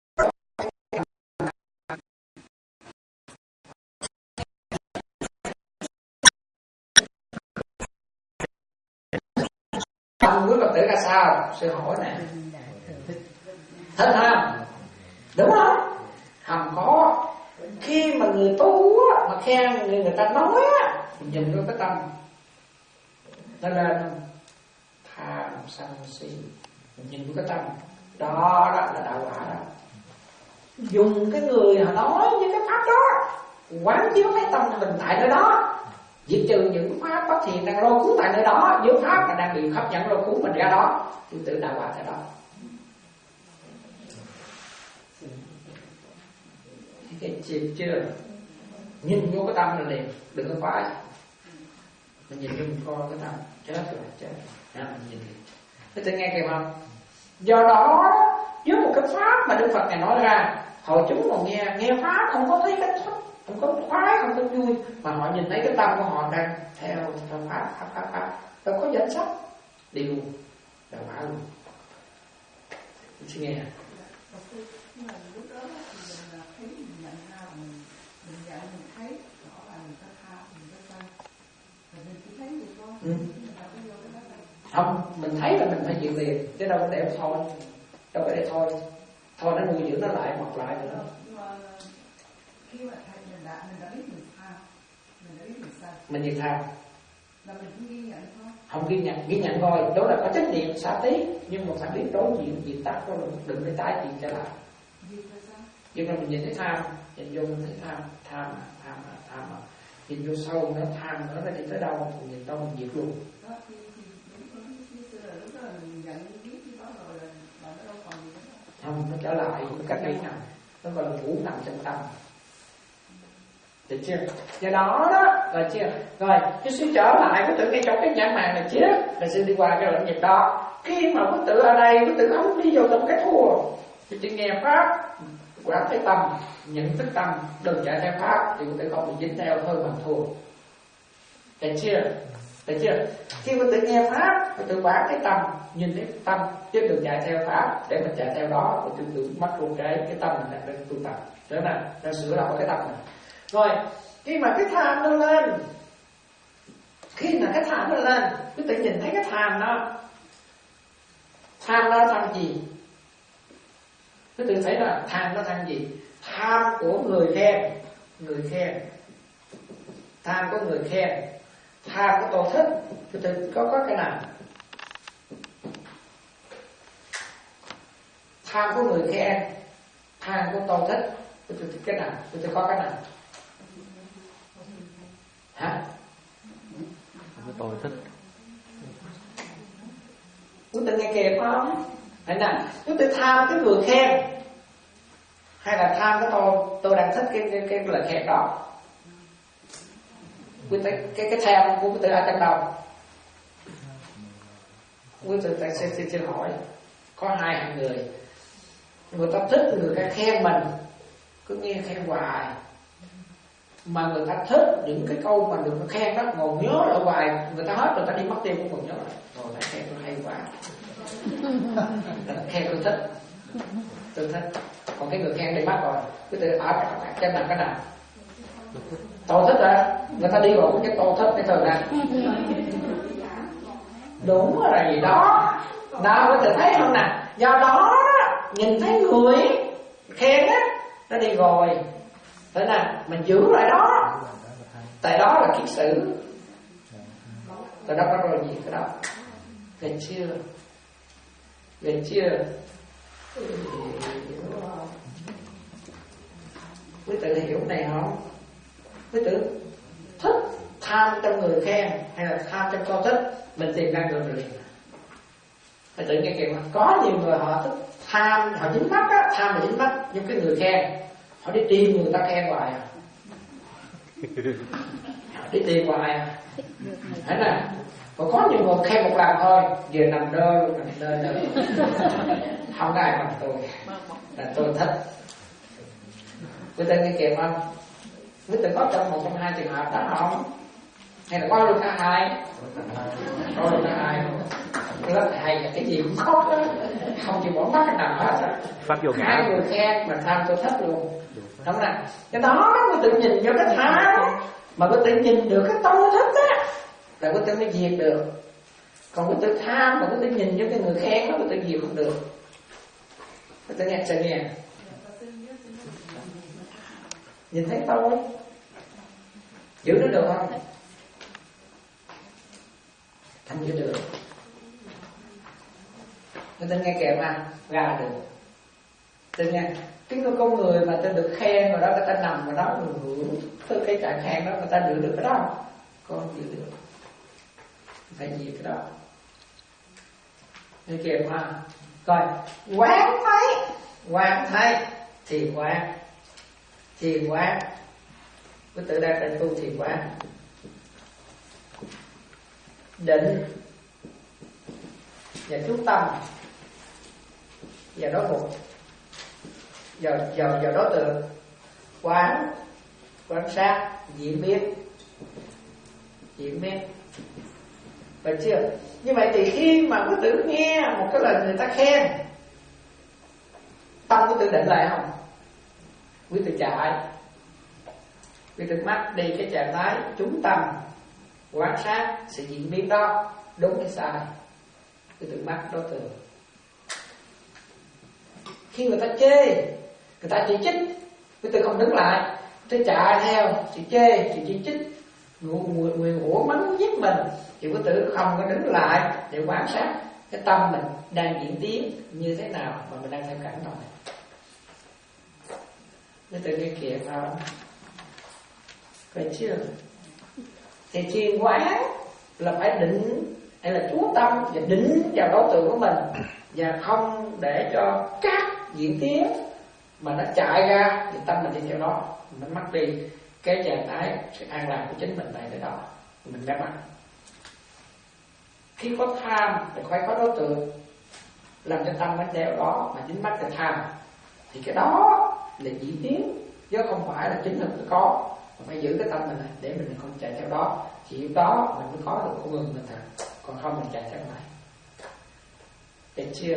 Speaker 5: Ông quý Phật tử ra sao? Sư hỏi nè. Thích không? Đúng không? Không có. Khi mà người tu á, mà khen người, người ta nói á, mình nhìn vô cái tâm nó lên tham sân si, mình nhìn vô cái tâm đó, đó là đạo quả đó. Dùng cái người họ nói với cái pháp đó, quán chiếu cái tâm mình tại nơi đó, diệt trừ những pháp bất thiện đang lôi cuốn tại nơi đó, những pháp mà đang bị hấp dẫn lôi cuốn mình ra đó, thì tự đạo quả tại đó. Cái chìm chưa? Nhìn vô cái tâm là liền, đừng có phải. Mình nhìn vô mình coi cái tâm, chết rồi, chết. Đó, mình nhìn liền. Thế tôi nghe kìa không? Do đó, với một cái pháp mà Đức Phật Ngài nói ra, hội chúng còn nghe, nghe pháp không có thấy cái thích, không có khoái, không có vui, mà họ nhìn thấy cái tâm của họ đang theo theo pháp, pháp, pháp, pháp. Đâu có danh sách, đi luôn, đạo quả luôn. Mình sẽ nghe. Ừ. Không, mình thấy là mình phải chịu liền, chứ đâu có để thôi, đâu có để thôi, thôi nó nuôi dưỡng nó lại, mọc lại nữa.
Speaker 7: Khi mà mình đã mình đã biết mình tham, mình đã biết mình sai,
Speaker 5: mình gì tham,
Speaker 7: là mình cũng ghi nhận thôi.
Speaker 5: Không ghi nhận, ghi nhận rồi, đó là có trách nhiệm xả tí, nhưng mà phải biết đối diện diệt tắt đó, đừng phải tái chuyện trở lại. Nhưng mà mình nhìn thấy tham, nhìn vô mình thấy tham, tham à, tham à, tham à. Nhìn vô sâu nó tham nữa nó đi tới đâu, mình nhìn đâu mình diệt luôn.
Speaker 7: Đó, thì, thì đúng rồi, xưa là lúc đó là mình nhận biết cái đó rồi là, là nó đâu còn gì nữa.
Speaker 5: Không, nó trở lại, nó cách ấy nằm, nó gọi là ngủ nằm trong tâm. Được chưa? Do đó đó, là chưa? Rồi, cái sư trở lại có tự ngay trong cái nhãn màn này chứ, là sư đi qua cái lãnh vực đó. Khi mà có tự ở đây, có tự không đi vào trong cái thua, thì chỉ nghe pháp, quán thấy tâm, nhận thức tâm, đừng chạy theo pháp, thì có thể không bị dính theo thôi bằng thua. Được chưa? Được chưa? Khi có tự nghe pháp, có tự quán cái tâm, nhìn thấy tâm, chứ đừng chạy theo pháp, để mình chạy theo đó, và tự tự mất luôn cái cái tâm mình đang đang tu tập. Đó nè, đang sửa lại cái tâm này. Rồi, khi mà cái tham nó lên, khi mà cái tham nó lên, cứ tự nhìn thấy cái tham nó, tham nó tham gì? Cứ tự thấy là tham nó tham gì? Tham của người khen, người khen, tham của người khen, tham của tôi thích, cứ tự có có cái nào? Tham của người khen, tham của tôi thích, cứ tự cái nào? Cứ tự có cái nào? Hả?
Speaker 3: Tôi thích.
Speaker 5: Quý tự nghe kịp không? Hay nè, quý tự tham cái người khen, hay là tham cái tôi tôi đang thích cái cái, cái lời khen đó? Quý tự cái cái theo của quý tự ở trong đầu. Quý tự tại xin xin xin hỏi, có hai hạng người, người ta thích người ta khen mình, cứ nghe khen hoài. Mà người ta thích những cái câu mà được khen đó, ngồi nhớ lại hoài, người ta hết rồi ta đi mất tiêu cũng còn nhớ lại. Rồi lại khen tôi hay quá, khen tôi thích, tôi thích. Còn cái người khen đi mất rồi, cứ tự ở cái nào cái nào tôi thích ra, người ta đi vào cái tôi thích cái từ này. Đúng là gì đó, nào có thể thấy không nè? Do đó nhìn thấy người khen á, nó đi rồi. Thế nào mình giữ lại đó, tại đó là kiết sử, tại đó có rồi gì cái đó, gần chưa, gần chưa. này không? Quý tử thích tham trong người khen hay là tham trong con thích, mình tìm ra người liền. Phải tự nghe kìa, có nhiều người họ thích tham, họ dính mắt á, tham là dính mắt giống cái người khen, họ đi tìm người ta khen hoài à, họ đi tìm hoài à, thấy nè. Còn có nhiều người khen một lần thôi, vừa nằm đơ luôn, nằm đơ đơ, không có ai bằng tôi, là tôi thích. Quý tử nghe kịp không? Quý tử có trong một trong hai trường hợp đó không? Hay là có luôn cả hai? Có luôn cả hai. Rất hay là cái gì cũng khó đó, không chịu bỏ mắt cái nào hết.
Speaker 3: Pháp vô ngã.
Speaker 5: Hai người khen mà tham tôi thích luôn, đúng không? Cái đó quý tử nhìn vô cái tham, mà quý tử nhìn được cái tôi thích á, là quý tử mới diệt được. Còn quý tử tham mà quý tử nhìn vô cái người khen đó, quý tử diệt không được. Quý tử nghe sẽ nghe. Nhìn thấy tôi giữ nó được không? Không giữ được. Người ta nghe kèm mà ra được. Tự nghe cái con người mà ta được khen rồi đó, người ta nằm vào đó người hưởng từ cái trạng khen đó, người ta giữ được cái đó, con giữ được. Phải gì cái đó. Nghe kèm mà. Coi quán thấy, quán thấy thì quán, thiền quán. Quý tử đang đang tu thiền quán. Định và chú tâm và đối mục, vào vào vào đối tượng, quán quan sát diễn biến diễn biến. Phải chưa? Như vậy thì khi mà quý tử nghe một cái lời người ta khen, tâm quý tử định lại không? Quý tử chạy, quý tử mắt đi cái trạng thái chú tâm quan sát sự diễn biến đó, đúng hay sai. Quý tử mắt đối tượng. Khi người ta chê, người ta chỉ trích, quý tử không đứng lại, tôi chạy theo chị chê, chị chỉ trích, người người ngủ mắng giết mình, thì quý tử không có đứng lại để quan sát cái tâm mình đang diễn tiến như thế nào mà mình đang theo cảnh thôi. Quý tử nghe kìa không? Phải chưa? Thì thiền quán là phải định, hay là chú tâm và định vào đối tượng của mình, và không để cho các diễn tiến mà nó chạy ra thì tâm mình đi theo đó, mình mất đi cái trạng thái sự an lạc của chính mình tại cái đó, mình đã mất. Khi có tham thì phải có đối tượng làm cho tâm nó theo đó, mà dính mắc cái tham thì cái đó là diễn tiến, chứ không phải là chính mình phải có. Mình phải giữ cái tâm mình lại để mình không chạy theo đó, thì lúc đó mình mới có được con người mình thật. Còn không mình chạy theo lại. Được chưa?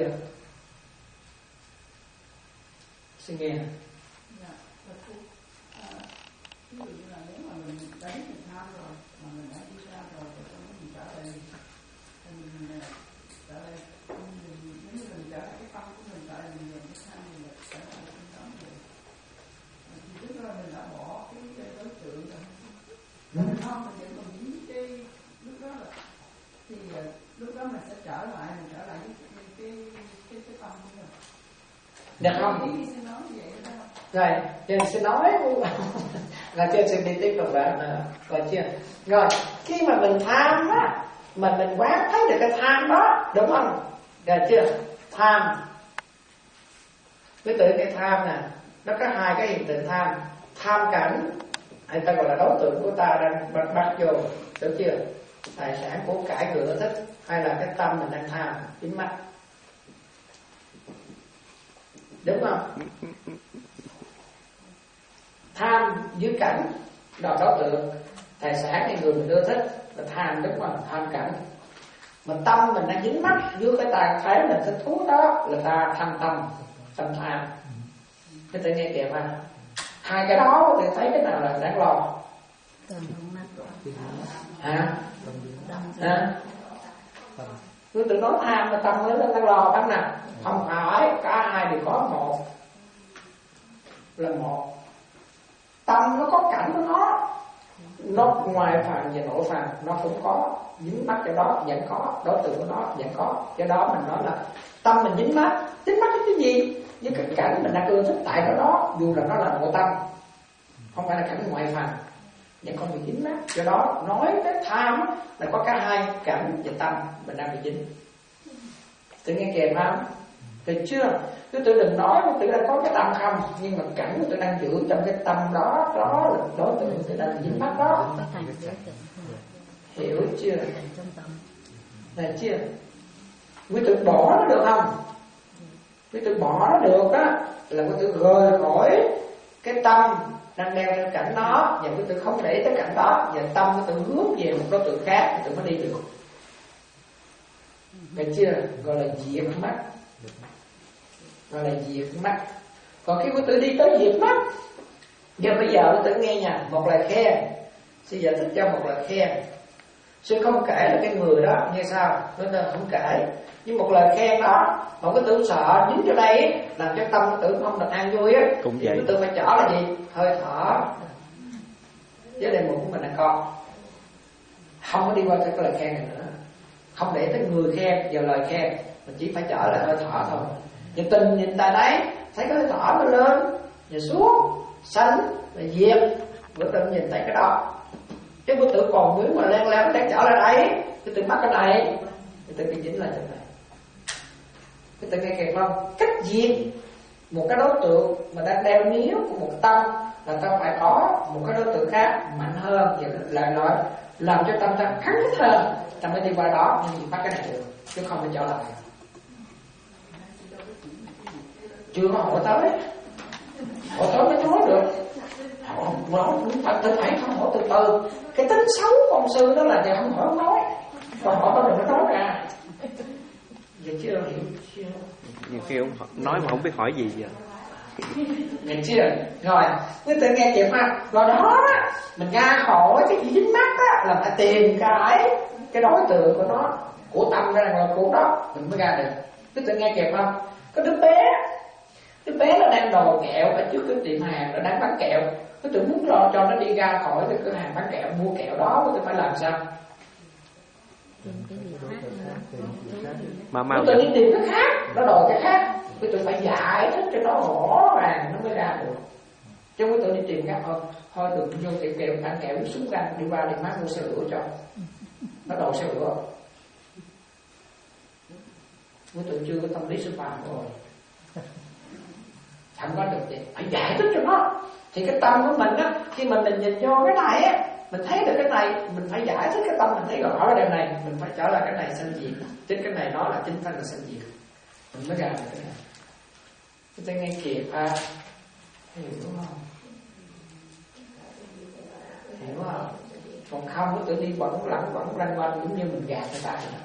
Speaker 5: Xin nghe.
Speaker 7: Dạ, à, ví dụ như là nếu mà mình đánh mình tham rồi, mà mình đã đi ra rồi, rồi xong mình trở lại, thì mình trở lại, mình, nếu như mình trở lại cái tâm của mình, trở lại mình dùng cái tham, mình trở lại cái tâm rồi. Thì lúc đó mình đã bỏ cái đối tượng rồi. Mình không, mình vẫn còn dính cái, lúc đó là, thì lúc đó mình sẽ trở lại, mình trở lại cái cái cái cái, cái tâm của mình.
Speaker 5: Được không? Rồi, cho nên sẽ nói là cho xin đi tiếp tục lại nữa. Rồi chưa? Rồi, khi mà mình tham á, mà mình quán thấy được cái tham đó, đúng không? Rồi chưa? Tham. Với tự cái tham nè, nó có hai cái hiện tượng tham. Tham cảnh, hay ta gọi là đối tượng của ta đang bắt bắt vô, đúng chưa? Tài sản, của cải, cửa thích, hay là cái tâm mình đang tham, dính mắt. Đúng không? Tham dưới cảnh đó đối tượng, tài sản hay người mình ưa thích là tham, đúng không? Tham cảnh. Mà tâm mình đang dính mắt dưới cái tài thái mình thích thú đó là ta tham tâm, tâm tham. Cái tự nghe kìa mà hai cái đó thì thấy cái nào là đáng lo? Hả? Hả? Cứ tự nói tham mà tâm nó đang lo lắm nè. Không phải, cả hai đều có một. Là một. Tâm nó có cảnh của nó, nó ngoài phàm và nội phàm nó cũng có, dính mắc cái đó vẫn có, đối tượng của nó vẫn có. Cái đó mình nói là tâm mình dính mắc. Dính mắc cái gì? Với cái cảnh mình đang ưa thích tại đó đó, dù là nó là nội tâm. không phải là cảnh ngoại phần, nhưng không bị dính mắc. Do đó nói cái tham là có cả hai cảnh và tâm mình đang bị dính. Tự nghe kèm không? Được chưa? Chứ tôi đừng nói mà tự đang có cái tâm không, nhưng mà cảnh của tôi đang giữ trong cái tâm đó, đó là đối tượng tôi đang dính mắc đó. Hiểu chưa? Là chưa? Quý tự bỏ nó được không? Quý tự bỏ nó được á, là quý tự rời khỏi cái tâm đang đeo theo cảnh đó, và quý tự không để tới cảnh đó, và tâm quý tự hướng về một đối tượng khác, quý tự mới đi được. Được chưa? Gọi là diệt mắt. Gọi là diệt mắt. Còn khi quý tự đi tới diệt mắt, giờ bây giờ quý tự nghe nha, một lời khen. Sư giải thích cho một lời khen. Sư không kể là cái người đó như sao, nó không kể. Nhưng một lời khen đó, mà cái tưởng sợ dính cho đây làm cho tâm cái tưởng không được an vui á, cũng vậy. Cái tưởng phải trở là gì? Hơi thở. Chứ đề mục của mình là con không có đi qua cái lời khen này nữa, không để tới người khen vào lời khen, mình chỉ phải trở lại hơi thở thôi. Nhìn tình nhìn ta đấy, thấy cái hơi thở nó lên, nhìn xuống, sanh, rồi diệt, bữa tự nhìn thấy cái đó. Chứ bữa tự còn muốn mà len lén đang trở lại đấy, cái tự mắc cái này, cái tự bị dính lại chỗ này. Cái tự nghe kịp không? Cách diệt một cái đối tượng mà đang đeo níu của một tâm là ta phải có một cái đối tượng khác mạnh hơn, và lại nói làm cho tâm ta kháng thích hơn, ta mới đi qua đó, nhưng bắt cái này được, chứ không phải trở lại. Chưa có hỏi tới, hỏi tới mới nói được. Họ nói phải tự phải không hỏi từ từ. Cái tính xấu của ông sư đó là để không hỏi không nói, còn hỏi bao giờ nó nói ra. Vậy chưa hiểu chưa?
Speaker 3: Nhiều khi ông nói mà không biết hỏi gì vậy.
Speaker 5: Nghe chưa? Rồi, ngươi tự nghe kịp ha. Rồi đó, mình ra khỏi cái gì dính mắt á, là phải tìm cái cái đối tượng của nó, của tâm ra là của đó, mình mới ra được. Ngươi tự nghe kịp không? Có đứa bé, đứa bé nó đang đồ kẹo ở trước cái tiệm hàng, nó đang bán kẹo. Nó tự muốn lo cho nó đi ra khỏi cái cửa hàng bán kẹo, mua kẹo đó, nó phải làm sao?
Speaker 3: Mà mà
Speaker 5: nó tự đi tìm cái khác, nó đòi cái khác, tôi tự phải giải thích cho nó rõ ràng nó mới ra được. Chứ tôi tự đi tìm cái thôi, thôi được vô tiệm kẹo ăn kẹo uống súng răng, đi qua đi mát mua xe lửa cho nó đòi xe lửa. Tôi tự chưa có tâm lý sư phạm rồi, không có được gì, phải giải thích cho nó. Thì cái tâm của mình á, khi mà mình nhìn vô cái này á, mình thấy được cái này, mình phải giải thích cái tâm mình thấy rõ cái điều này, mình phải trở lại cái này sanh diệt, chứ cái này nó là chính thân là sanh diệt, mình mới ra được cái này. Chúng ta nghe kịp à, hiểu không? Hiểu không? Còn không có tự đi quẩn lẳng quẩn lanh quanh cũng như mình gạt người ta vậy.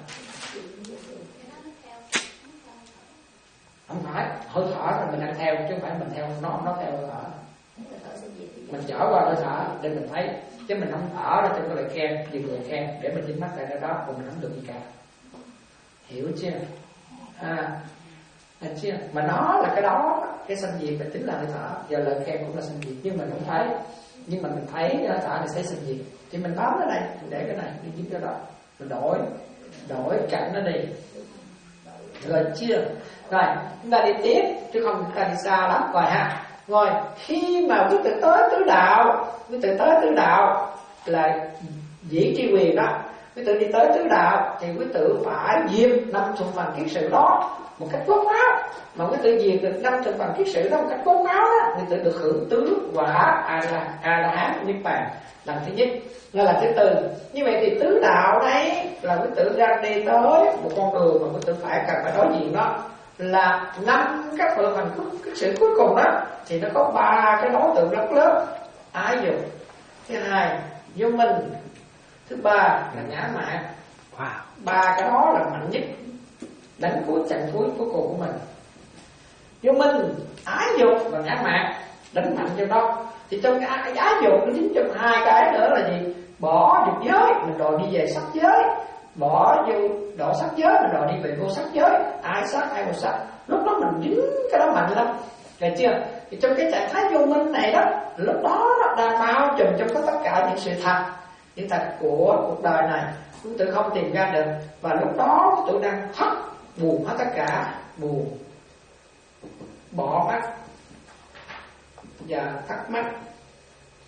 Speaker 5: Không phải hơi thở là mình đang theo, chứ không phải mình theo nó, nó theo hơi thở. Mình trở qua hơi thở để mình thấy, chứ mình không thở ra trong cái lời khen, nhiều người khen để mình dính mắt lại cái đó, còn mình không được gì cả. Hiểu chưa? À, hiểu chưa? Mà nó là cái đó, cái sanh diệt là chính là hơi thở, giờ lời khen cũng là sanh diệt, nhưng mình không thấy. Nhưng mà mình thấy cái hơi thở này sẽ sanh diệt, thì mình bám cái này, mình để cái này, mình dính cái đó, mình đổi, đổi cảnh nó đi. Rồi chưa? Rồi, chúng ta đi tiếp, chứ không chúng ta đi xa lắm rồi ha. Rồi, khi mà quý tự tới tứ đạo, quý tự tới tứ đạo là dĩ tri quyền đó, quý tự đi tới tứ đạo thì quý tự phải diệt năm thuần phần kiết sử đó một cách cốt máu. Mà quý tự diệt được năm thuần phần kiết sử đó một cách cốt máu đó, quý tự được hưởng tứ quả a la a la hán niết bàn lần thứ nhất. Là lần thứ tư. Như vậy thì tứ đạo đấy là quý tự ra đi tới một con đường mà quý tự phải cần phải đối diện đó là năm các phần phần cái sự cuối cùng đó, thì nó có ba cái đối tượng rất lớn: ái dục, thứ hai vô minh, thứ ba là ngã mạn.
Speaker 3: Wow.
Speaker 5: Ba cái đó là mạnh nhất, đánh cuối trận cuối cuối cùng của mình. Vô minh, ái dục và ngã mạn đánh mạnh cho đó. Thì trong cái, cái ái dục nó dính trong hai cái nữa là gì? Bỏ dục giới, mình đòi đi về sắc giới. Bỏ vô độ sắc giới, mình đòi đi về vô sắc giới. Ai sắc, ai vô sắc. Lúc đó mình dính cái đó mạnh lắm. Được chưa? Thì trong cái trạng thái vô minh này đó, lúc đó nó đang bao trùm trong có tất cả những sự thật, những thật của cuộc đời này, chúng tôi không tìm ra được. Và lúc đó tôi đang thất buồn hết tất cả, buồn, bỏ mắt và thắc mắc,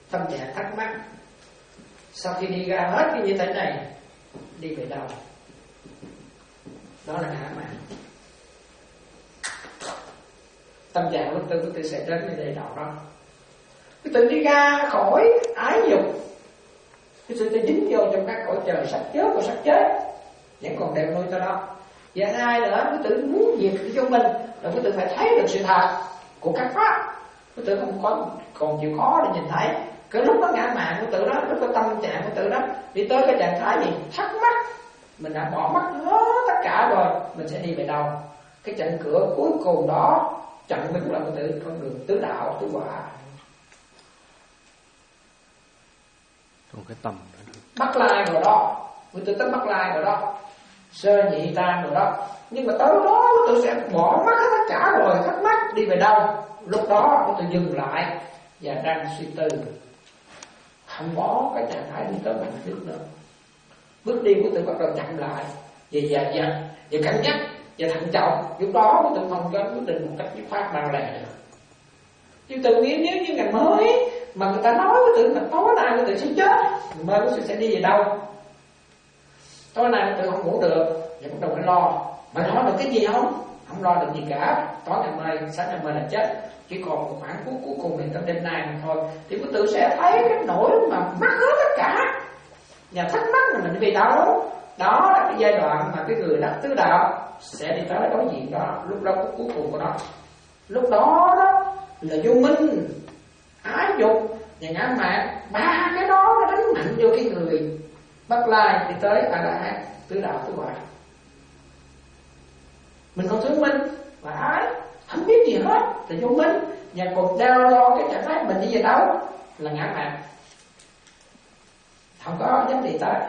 Speaker 5: tâm trạng thắc mắc. Sau khi đi ra hết cái như thế này, đi về đâu? Đó là ngã mạn. Tâm trạng lúc tư của tư sẽ đến cái giai đoạn đó. Cái tự đi ra khỏi ái dục, cái sự tự dính vô trong các cõi trời sắc chết và sắc chết vẫn còn đều nuôi cho đó. Và hai nữa, cái tự muốn diệt cho mình là cái tự phải thấy được sự thật của các pháp. Cái tự không có còn chịu khó để nhìn thấy. Cái lúc đó ngã mạn của tự đó, lúc có tâm trạng của tự đó đi tới cái trạng thái gì thắc mắc, mình đã bỏ mất hết tất cả rồi, mình sẽ đi về đâu? Cái trận cửa cuối cùng đó chặn đứng là cái tự con đường tứ đạo tứ quả.
Speaker 3: Còn cái tâm đó.
Speaker 5: Bắc Lai rồi đó, người tự tới Bắc Lai rồi đó, sơ nhị tam rồi đó. Nhưng mà tới đó tôi sẽ bỏ mất hết tất cả rồi, thắc mắc đi về đâu? Lúc đó tôi dừng lại và đang suy tư, không có cái trạng thái đi tới bằng trước nữa. Bước đi của tôi bắt đầu chậm lại, và dần dần, và cân nhắc, và thận trọng. Lúc đó tôi không có quyết định một cách dứt khoát bao lẻ được. Nhưng tự nhiên nếu như ngày mới mà người ta nói với tự là tối nay người tự sẽ chết, người mới của tôi sẽ đi về đâu? Tối nay tôi không ngủ được, và bắt đầu phải lo. Mà lo được cái gì không? Không lo được gì cả. Tối ngày mai, sáng ngày mai là chết. Chỉ còn một khoảng cuối cuối cùng này trong đêm nay mà thôi. Thì tôi tự sẽ thấy cái nỗi mà mắc hết tất cả, và thắc mắc là mình đi về đâu. Đó là cái giai đoạn mà cái người đắc tứ đạo sẽ đi tới đối diện đó. Lúc đó có cuối cùng của nó. Lúc đó đó là vô minh, ái dục và ngã mạn. Ba cái đó nó đánh mạnh vô cái người Bắc Lai đi tới A La Hán tứ đạo tứ quả. Mình còn thương minh và ái, không biết gì hết, là vô minh, và còn đau lo cái trạng thái mình đi về đâu là ngã mạn, không có dám đi tới.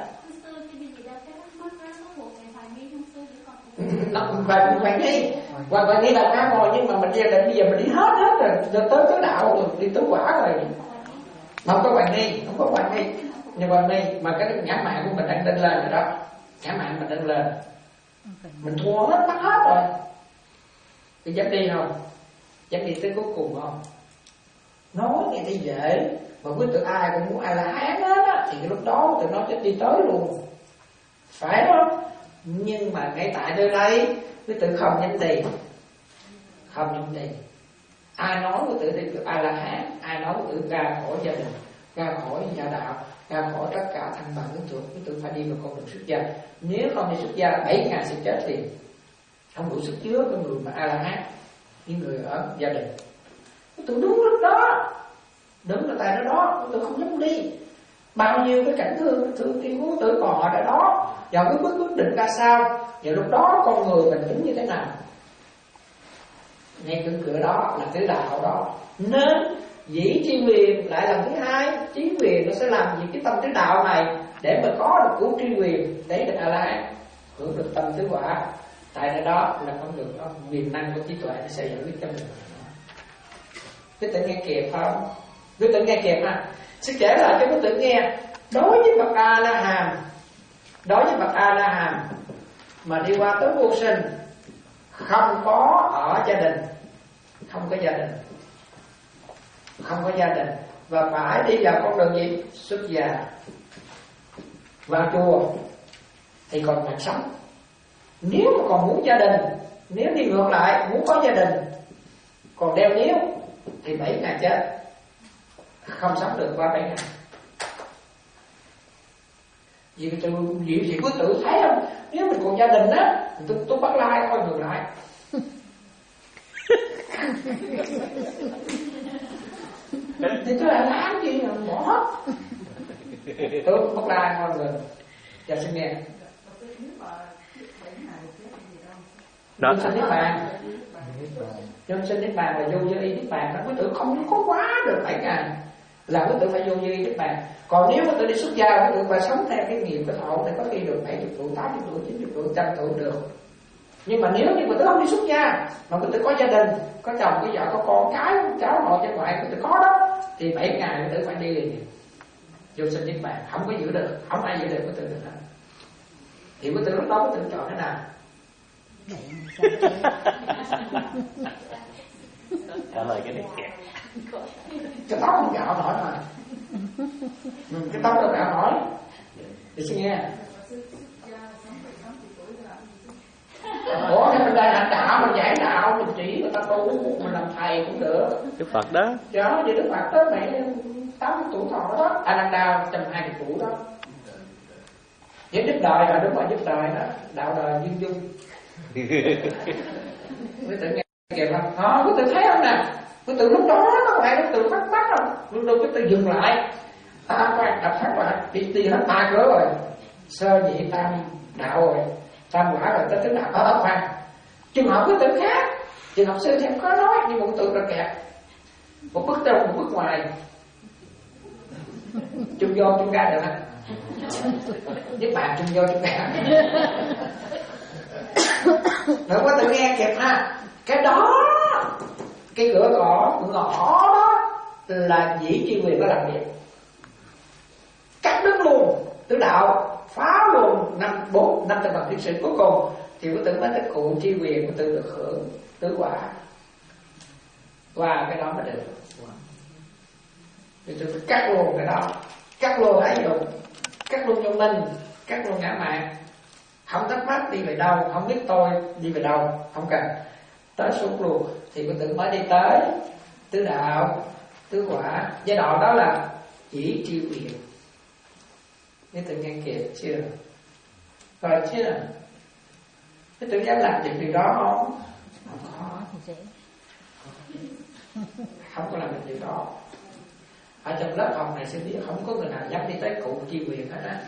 Speaker 5: Nó và hoài nghi, và hoài nghi là ra rồi, nhưng mà mình gia đình bây giờ mình đi hết hết rồi, rồi tới tứ đạo rồi, đi tứ quả rồi, không có hoài nghi, không có hoài nghi, nhưng hoài nghi mà cái ngã mạn của mình đang lên lên rồi đó, ngã mạn mình đang lên, mình thua hết mất hết rồi, thì dám đi không? Dám đi tới cuối cùng không? Nói nghe thì dễ, mà với tụi ai cũng muốn ai là hán hết á, thì cái lúc đó tụi nó sẽ đi tới luôn, phải không? Nhưng mà ngay tại nơi đây với tự không dám đi, không dám đi. Ai nói với tự đi tự ai là hán, ai nói với tự ra khỏi gia đình, ra khỏi nhà đạo, ra khỏi tất cả thăng bằng ứng thượng, với tự phải đi vào con đường xuất gia. Nếu không đi xuất gia bảy ngày sẽ chết liền, không đủ sức chứa cái người mà ai là hán, những người ở gia đình. Tôi đúng lúc đó, đứng ở tại đó đó, tôi không dám đi. Bao nhiêu cái cảnh thương thương yêu của tự còn ở đó, và cái bước quyết định ra sao, và lúc đó con người mình đứng như thế nào. Ngay cửa cửa đó là tứ đạo đó, nên dĩ tri quyền lại lần thứ hai, trí quyền nó sẽ làm gì cái tâm tứ đạo này để mà có được cứu tri quyền, để được A La Hán, hưởng được tâm tứ quả. Tại nơi đó là con đường đó, quyền năng của trí tuệ nó sẽ giải quyết cho mình. Cái tự nghe kịp không? Cái tự nghe kịp ha. Sẽ kể lại cho cái tự nghe. Đối với bậc A La Hán, đối với bậc A La Hán mà đi qua tới vô sinh, không có ở gia đình, không có gia đình, không có gia đình, và phải đi vào con đường gì? Xuất gia, vào chùa thì còn mạng sống. Nếu mà còn muốn gia đình, nếu đi ngược lại muốn có gia đình, còn đeo níu thì bảy ngày chết, không sống được qua bảy ngày. Vì tôi vì gì cứ tự thấy không? Nếu mình còn gia đình á, tôi tôi bắt lai coi ngược lại. Thì tôi lại làm gì mà bỏ hết. Tôi bắt lai coi người. Giờ xin nghe. Đó sinh niết bàn. Nhân sinh niết bàn là vô vô y niết bàn, nó quý tử không có quá được bảy ngày, là quý tử phải vô vô y niết bàn. Còn nếu quý tử đi xuất gia, quý tử phải sống theo cái nghiệp cái thọ, thì có khi được bảy mươi tuổi, tám mươi tuổi, chín mươi tuổi, trăm tuổi được. Nhưng mà nếu như quý tử không đi xuất gia, mà quý tử có gia đình, có chồng, có vợ, có con cái, cháu nội, cháu ngoại, quý tử có đó, thì bảy ngày quý tử phải đi liền vô sinh niết bàn, không có giữ được, không ai giữ được quý tử được hết. Thì quý tử lúc đó quý tử chọn thế nào?
Speaker 3: Trả lời cái này kẹt.
Speaker 5: Cái tóc không gạo nổi mà. Ừ, cái tóc đâu đạo hỏi để xin nghe. Ủa thì mình đang hành đạo, mình giải đạo, mình chỉ người ta tu, mình làm thầy cũng được.
Speaker 3: Đức Phật đó.
Speaker 5: Đó, vậy Đức Phật đó mẹ tám mươi tuổi thọ đó, anh đang đào một trăm hai mươi tuổi đó. Những giúp đời là đúng rồi, giúp đời đó, đạo đời duyên dung. Quý tự nghe kìa không? Đó, quý tự thấy không nè? Quý tự lúc đó nó không phải quý tự phát phát đâu, lúc đó quý tự dừng lại. Ta quan tập phát lại, đi đi hết ba cửa rồi, sơ nhị tam đạo rồi, tam quả rồi tới tứ đạo. Ở khoan, trường hợp quý tự khác, trường học sư thì em có nói nhưng một tự là kẹt, một bước trong một bước ngoài, chung vô chung ra được không? Với bạn chung vô chung ra. Nữa có tự nghe kịp ha. Cái đó, cái cửa gõ, cửa ngõ đó là dĩ chi quyền nó làm việc. Cắt đứt luôn tứ đạo, phá luôn năm bốn năm tầng bằng thiên sự cuối cùng thì có tự mới tới cụ chi quyền, có tự được hưởng tứ quả. Và cái đó mới được. Thì tôi cắt luôn cái đó, cắt luôn ái dục, cắt luôn trong minh, cắt luôn ngã mạn. Không thắc mắc đi về đâu, không biết tôi đi về đâu, không cần. Tới xuống luôn thì có tự mới đi tới tứ đạo, tứ quả. Giai đoạn đó là chỉ tri quyền. Cái tự nghe kịp chưa? Rồi chưa? Cái tự dám làm việc gì đó không? Không có. Không có làm được điều đó. Ở trong lớp học này sẽ biết không có người nào dám đi tới cụ chi quyền hết á.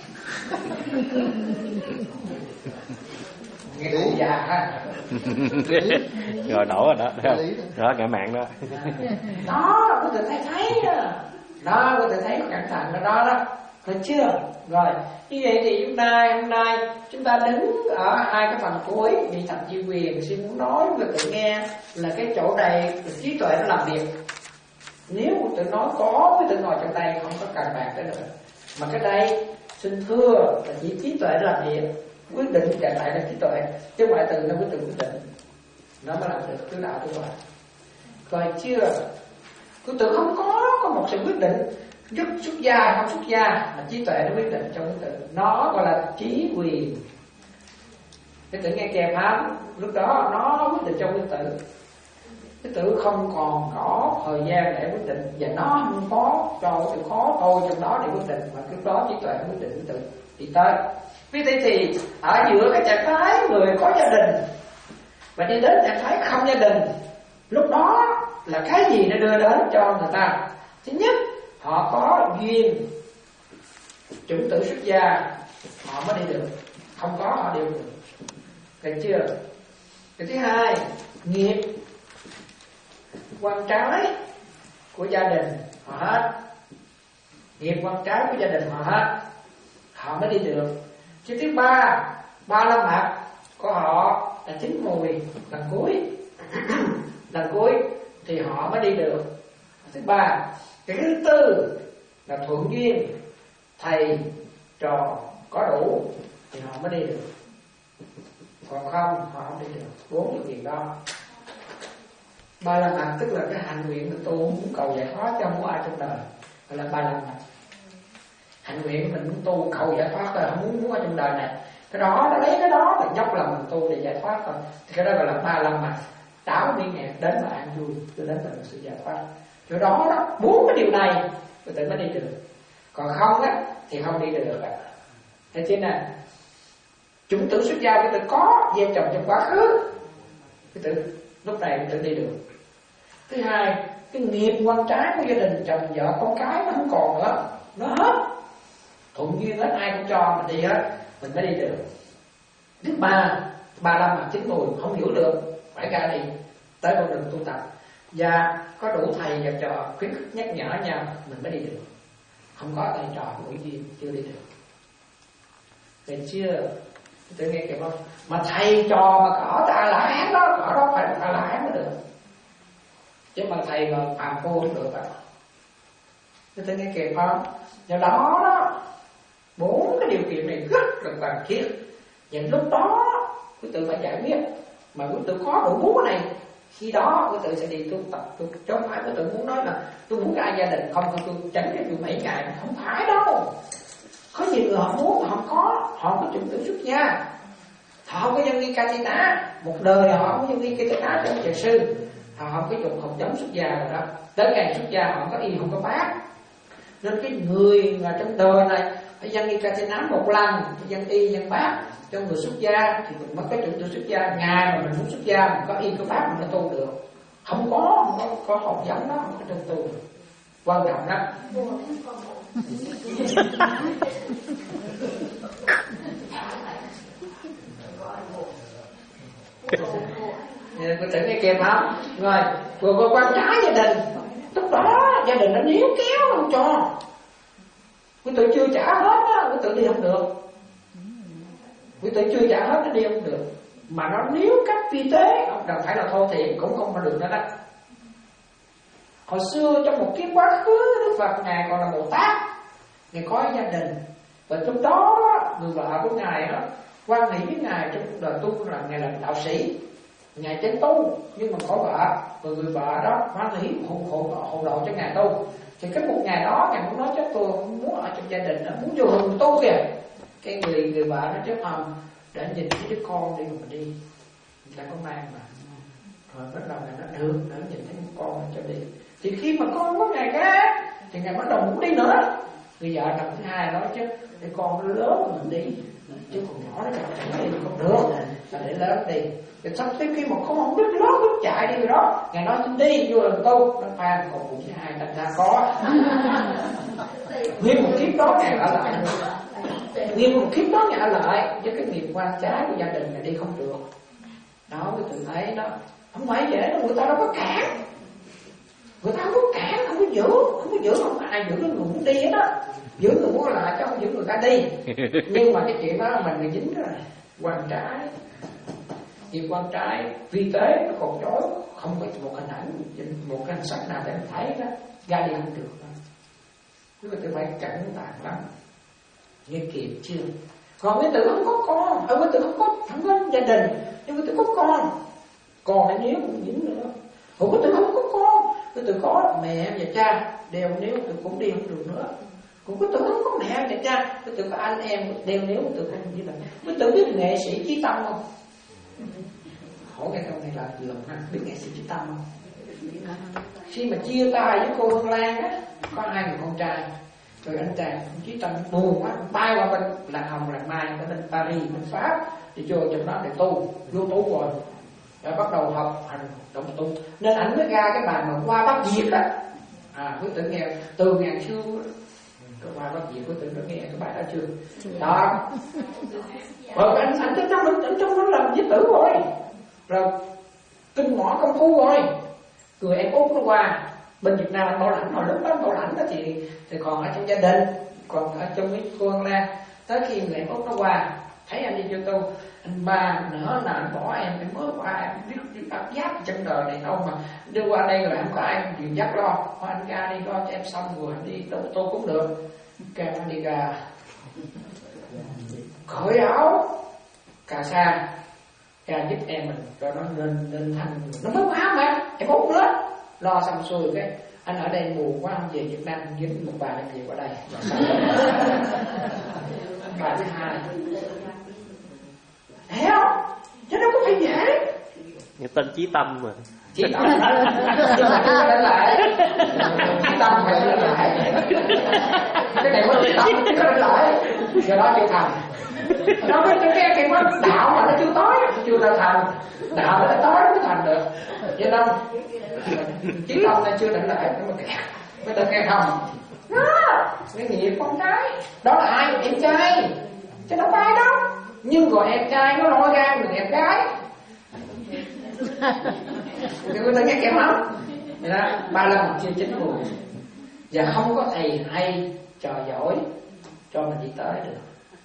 Speaker 5: Nghe cụ già ha.
Speaker 3: Rồi đổ rồi đó, thấy không? Đó ngã mạng đó.
Speaker 5: Đó, có thể thấy thấy đó. Đó, có thể thấy cẩn thận đó đó đó. Thấy chưa? Rồi, như vậy thì hôm nay, hôm nay chúng ta đứng ở hai cái phần cuối vị thành chi quyền. Xin muốn nói và tự nghe là cái chỗ này trí tuệ nó làm việc. Nếu một tự nói có với tự ngồi trong đây không có cần bàn tới nữa. Mà cái đây xin thưa là chỉ trí tuệ nó làm việc. Quyết định trả lại là trí tuệ, chứ ngoại từ nó quyết định quyết định nó mới làm được tứ đạo tứ quả. Rồi chưa? Cứ tự không có có một sự quyết định giúp xuất gia không xuất gia, mà trí tuệ nó quyết định trong quyết định. Nó gọi là trí quyền. Cái tự nghe kèm lắm, lúc đó nó quyết định trong quyết tự. Cái tự không còn có thời gian để quyết định, và nó không có cho tự khó tôi trong đó để quyết định, mà lúc đó trí tuệ quyết định quyết định đi tới. Vì thế thì ở giữa cái trạng thái người có gia đình và đi đến trạng thái không gia đình, lúc đó là cái gì nó đưa đến cho người ta? Thứ nhất, họ có duyên chủng tử xuất gia, họ mới đi được. Không có họ đi được. Được chưa? Cái thứ hai, nghiệp quan trái của gia đình họ hết. Nghiệp quan trái của gia đình họ hết, họ mới đi được. Chứ thứ ba, ba la mật của họ là chín mùi lần cuối. Lần cuối thì họ mới đi được. Thứ ba, cái thứ tư là thuận duyên, thầy trò có đủ thì họ mới đi được. Còn không họ không đi được. Bốn điều kiện đó. Ba la mật tức là cái hạnh nguyện của tôi muốn cầu giải thoát cho không có ai trong đời, gọi là ba la mật. Hạnh nguyện mình muốn tu cầu giải thoát rồi, không muốn muốn ở trong đời này. Cái đó nó lấy cái đó là dốc lòng mình tu để giải thoát thôi. Thì cái đó gọi là ba la mật. Đảo đi nghẹt đến là an vui, cho đến là sự giải thoát. Chỗ đó đó, bốn cái điều này người ta mới đi được. Còn không á thì không đi được ạ. Thấy chưa nè? Chúng tử xuất gia cái tự có gieo trồng trong quá khứ, cái tự lúc này tự đi được. Thứ hai, cái nghiệp quan trái của gia đình chồng vợ con cái nó không còn nữa, nó hết. Thuận duyên hết, ai cũng cho mình đi hết, mình mới đi được. Thứ ba, ba la mật chín mùi không hiểu được, phải ra đi tới con đường tu tập và có đủ thầy và trò khuyến khích nhắc nhở nhau mình mới đi được. Không có thầy trò của duyên chưa đi được. Được chưa? Tôi nghe kịp không? Mà thầy trò mà cỏ ta la hán đó, cỏ đó phải ta la hán mới được. Chứ mà thầy mà phàm phu không được ạ. Tôi nghe kịp không? Do đó đó, bốn cái điều kiện này rất là cần thiết. Và lúc đó quý tự phải giải quyết. Mà quý tự có đủ bốn cái này Khi đó quý tự sẽ đi tu tập tu, chứ không phải quý tự muốn nói là tôi muốn ra gia đình không, không tôi tránh cái tôi mấy ngày, không phải đâu. Có nhiều người họ muốn mà không có, họ không có chuẩn bị xuất gia, họ không có dân nghi ca ná, một đời họ không có dân nghi ca ná cho một tràng sư, họ không có dùng không giống xuất gia rồi đó. Tới ngày xuất gia họ không có y không có bác, nên cái người mà trong đời này phải dân nghi ca ná một lần, phải dân y dân bác. Cho người xuất gia thì mình mới có chuẩn bị xuất gia. Ngày mà mình muốn xuất gia mình có y có bác mình mới tu được. Không có, không có, có hồn giống đó, không có trong tu được. Quan trọng lắm. Cô tưởng nghe kèm không? Rồi, vừa có quan trái gia đình. Lúc đó gia đình nó níu kéo không cho. Quý tự chưa trả hết á, quý tự đi không được. Quý tự chưa trả hết nó đi không được. Mà nó níu cách vi tế, không cần phải là thô thiện cũng không có được nữa đó. Hồi xưa trong một kiếp quá khứ, Đức Phật Ngài còn là Bồ Tát, Ngài có gia đình. Và trong đó người vợ của Ngài đó quan hệ với Ngài trong đời tu là Ngài là đạo sĩ, Ngài chân tu nhưng mà có vợ. Và người vợ đó hoan hỷ hộ, hộ, hộ độ cho Ngài tu. Thì cái một ngày đó Ngài muốn nói cho tôi không muốn ở trong gia đình đó, muốn vô hùng tu kìa. Cái người người vợ nó chết hồng để nhìn thấy đứa con đi mà mình đi, người ta có mang mà. Rồi bắt đầu Ngài nói được, để nhìn thấy một con cho đi. Thì khi mà con có Ngài cái thì Ngài bắt đầu muốn đi nữa. Người vợ lần thứ hai nói chứ để con nó lớn mình đi, chứ còn nhỏ nó càng đi không được, là để lớn đi. Rồi xong tới khi mà con không biết lớn biết chạy đi rồi đó, Ngài nói xin đi vô lần tu, nó phan còn một thứ hai thành ra có. Nguyên một kiếp đó Ngài ở lại, nguyên một kiếp đó Ngài ở lại, chứ cái nghiệp quan trái của gia đình Ngài đi không được. Đó cái tự thấy đó, không phải dễ đâu, người ta đâu có cản. Người ta không có cản, không có giữ, không có giữ, không ai giữ cái người muốn đi hết á. Giữ người muốn lại chứ không giữ người ta đi. Nhưng mà cái chuyện đó mình bị dính rồi. Quan trái, thì quan trái vi tế nó còn chối, không có một hình ảnh, một cái hình sắc nào để mình thấy đó, ra đi không được đó. Chúng ta phải cẩn thận lắm. Nghe kịp chưa? Còn cái tự không có con, ở cái tự không có, không có gia đình, nhưng cái tự có con, còn lại nếu cũng dính nữa. Còn cái tự không có con, cái tự có mẹ và cha, đều nếu tự cũng đi không được nữa. Còn cái tự không có mẹ và cha, cái tự có anh em, đều nếu tự không như vậy. Cái tự biết nghệ sĩ Chí Tâm không? Hỏi cái câu này là dường ha, biết nghệ sĩ Chí Tâm không? Khi mà chia tay với cô Hương Lan á, có hai người con trai. Rồi anh chàng Chí Tâm buồn quá, bay qua bên làng Hồng làng Mai ở bên Paris bên Pháp thì vô trong đó để tu, vô tu rồi, rồi bắt đầu học hành động tu, nên ảnh mới ra cái bài mà qua Bắc Việt đó. À, quý tử nghe từ ngàn xưa cái qua Bắc Việt, quý tử đã nghe cái bài đó chưa? Đó. Rồi anh anh trong anh, anh trong đó làm viết tử rồi, rồi kinh mỏ công phu rồi, người em Út nó qua. Bên Việt Nam anh bảo lãnh, hồi lúc đó bảo lãnh đó thì thì còn ở trong gia đình, còn ở trong cái cô Hương Lan. Tới khi người em Út nó qua, thấy anh đi vô tu, anh ba nữa là anh bỏ em, em mới qua em biết biết áp giác trong đời này đâu mà đưa qua đây rồi không có ai dìu dắt lo, thôi anh ra đi lo cho em xong rồi anh đi tu tu cũng được. Kêu anh đi ra cởi áo cà sa ra giúp em mình cho nó nên nên thành, nó mới áo mà em Út nữa. Lo xong xuôi cái anh ở đây buồn quá, anh về Việt Nam dính một bà làm gì qua đây. Bà thứ hai thấy không? Chứ nó có phải dễ.
Speaker 3: Người tên Chí Tâm mà.
Speaker 5: Chí Tâm nhưng mà chưa đánh lại. Chí Tâm phải đánh lại. Cái này mới Chí Tâm chưa đánh lại. Do đó chưa thành. Nó mới cái cái cái đạo mà nó chưa tới, chưa ra thành. Đạo nó tới mới thành được. Vậy đâu? Chí Tâm này chưa đánh lại nhưng mà kẹt. Mới ta nghe không? Đó, cái nghiệp con trai. Đó là ai? Em trai. Chứ đâu có ai đâu. Nhưng còn em trai nó lôi ra người em gái. Thì người ta nghe kém lắm. Vậy đó, ba lần chưa chính buồn. Và không có thầy hay trò giỏi cho mình đi tới được.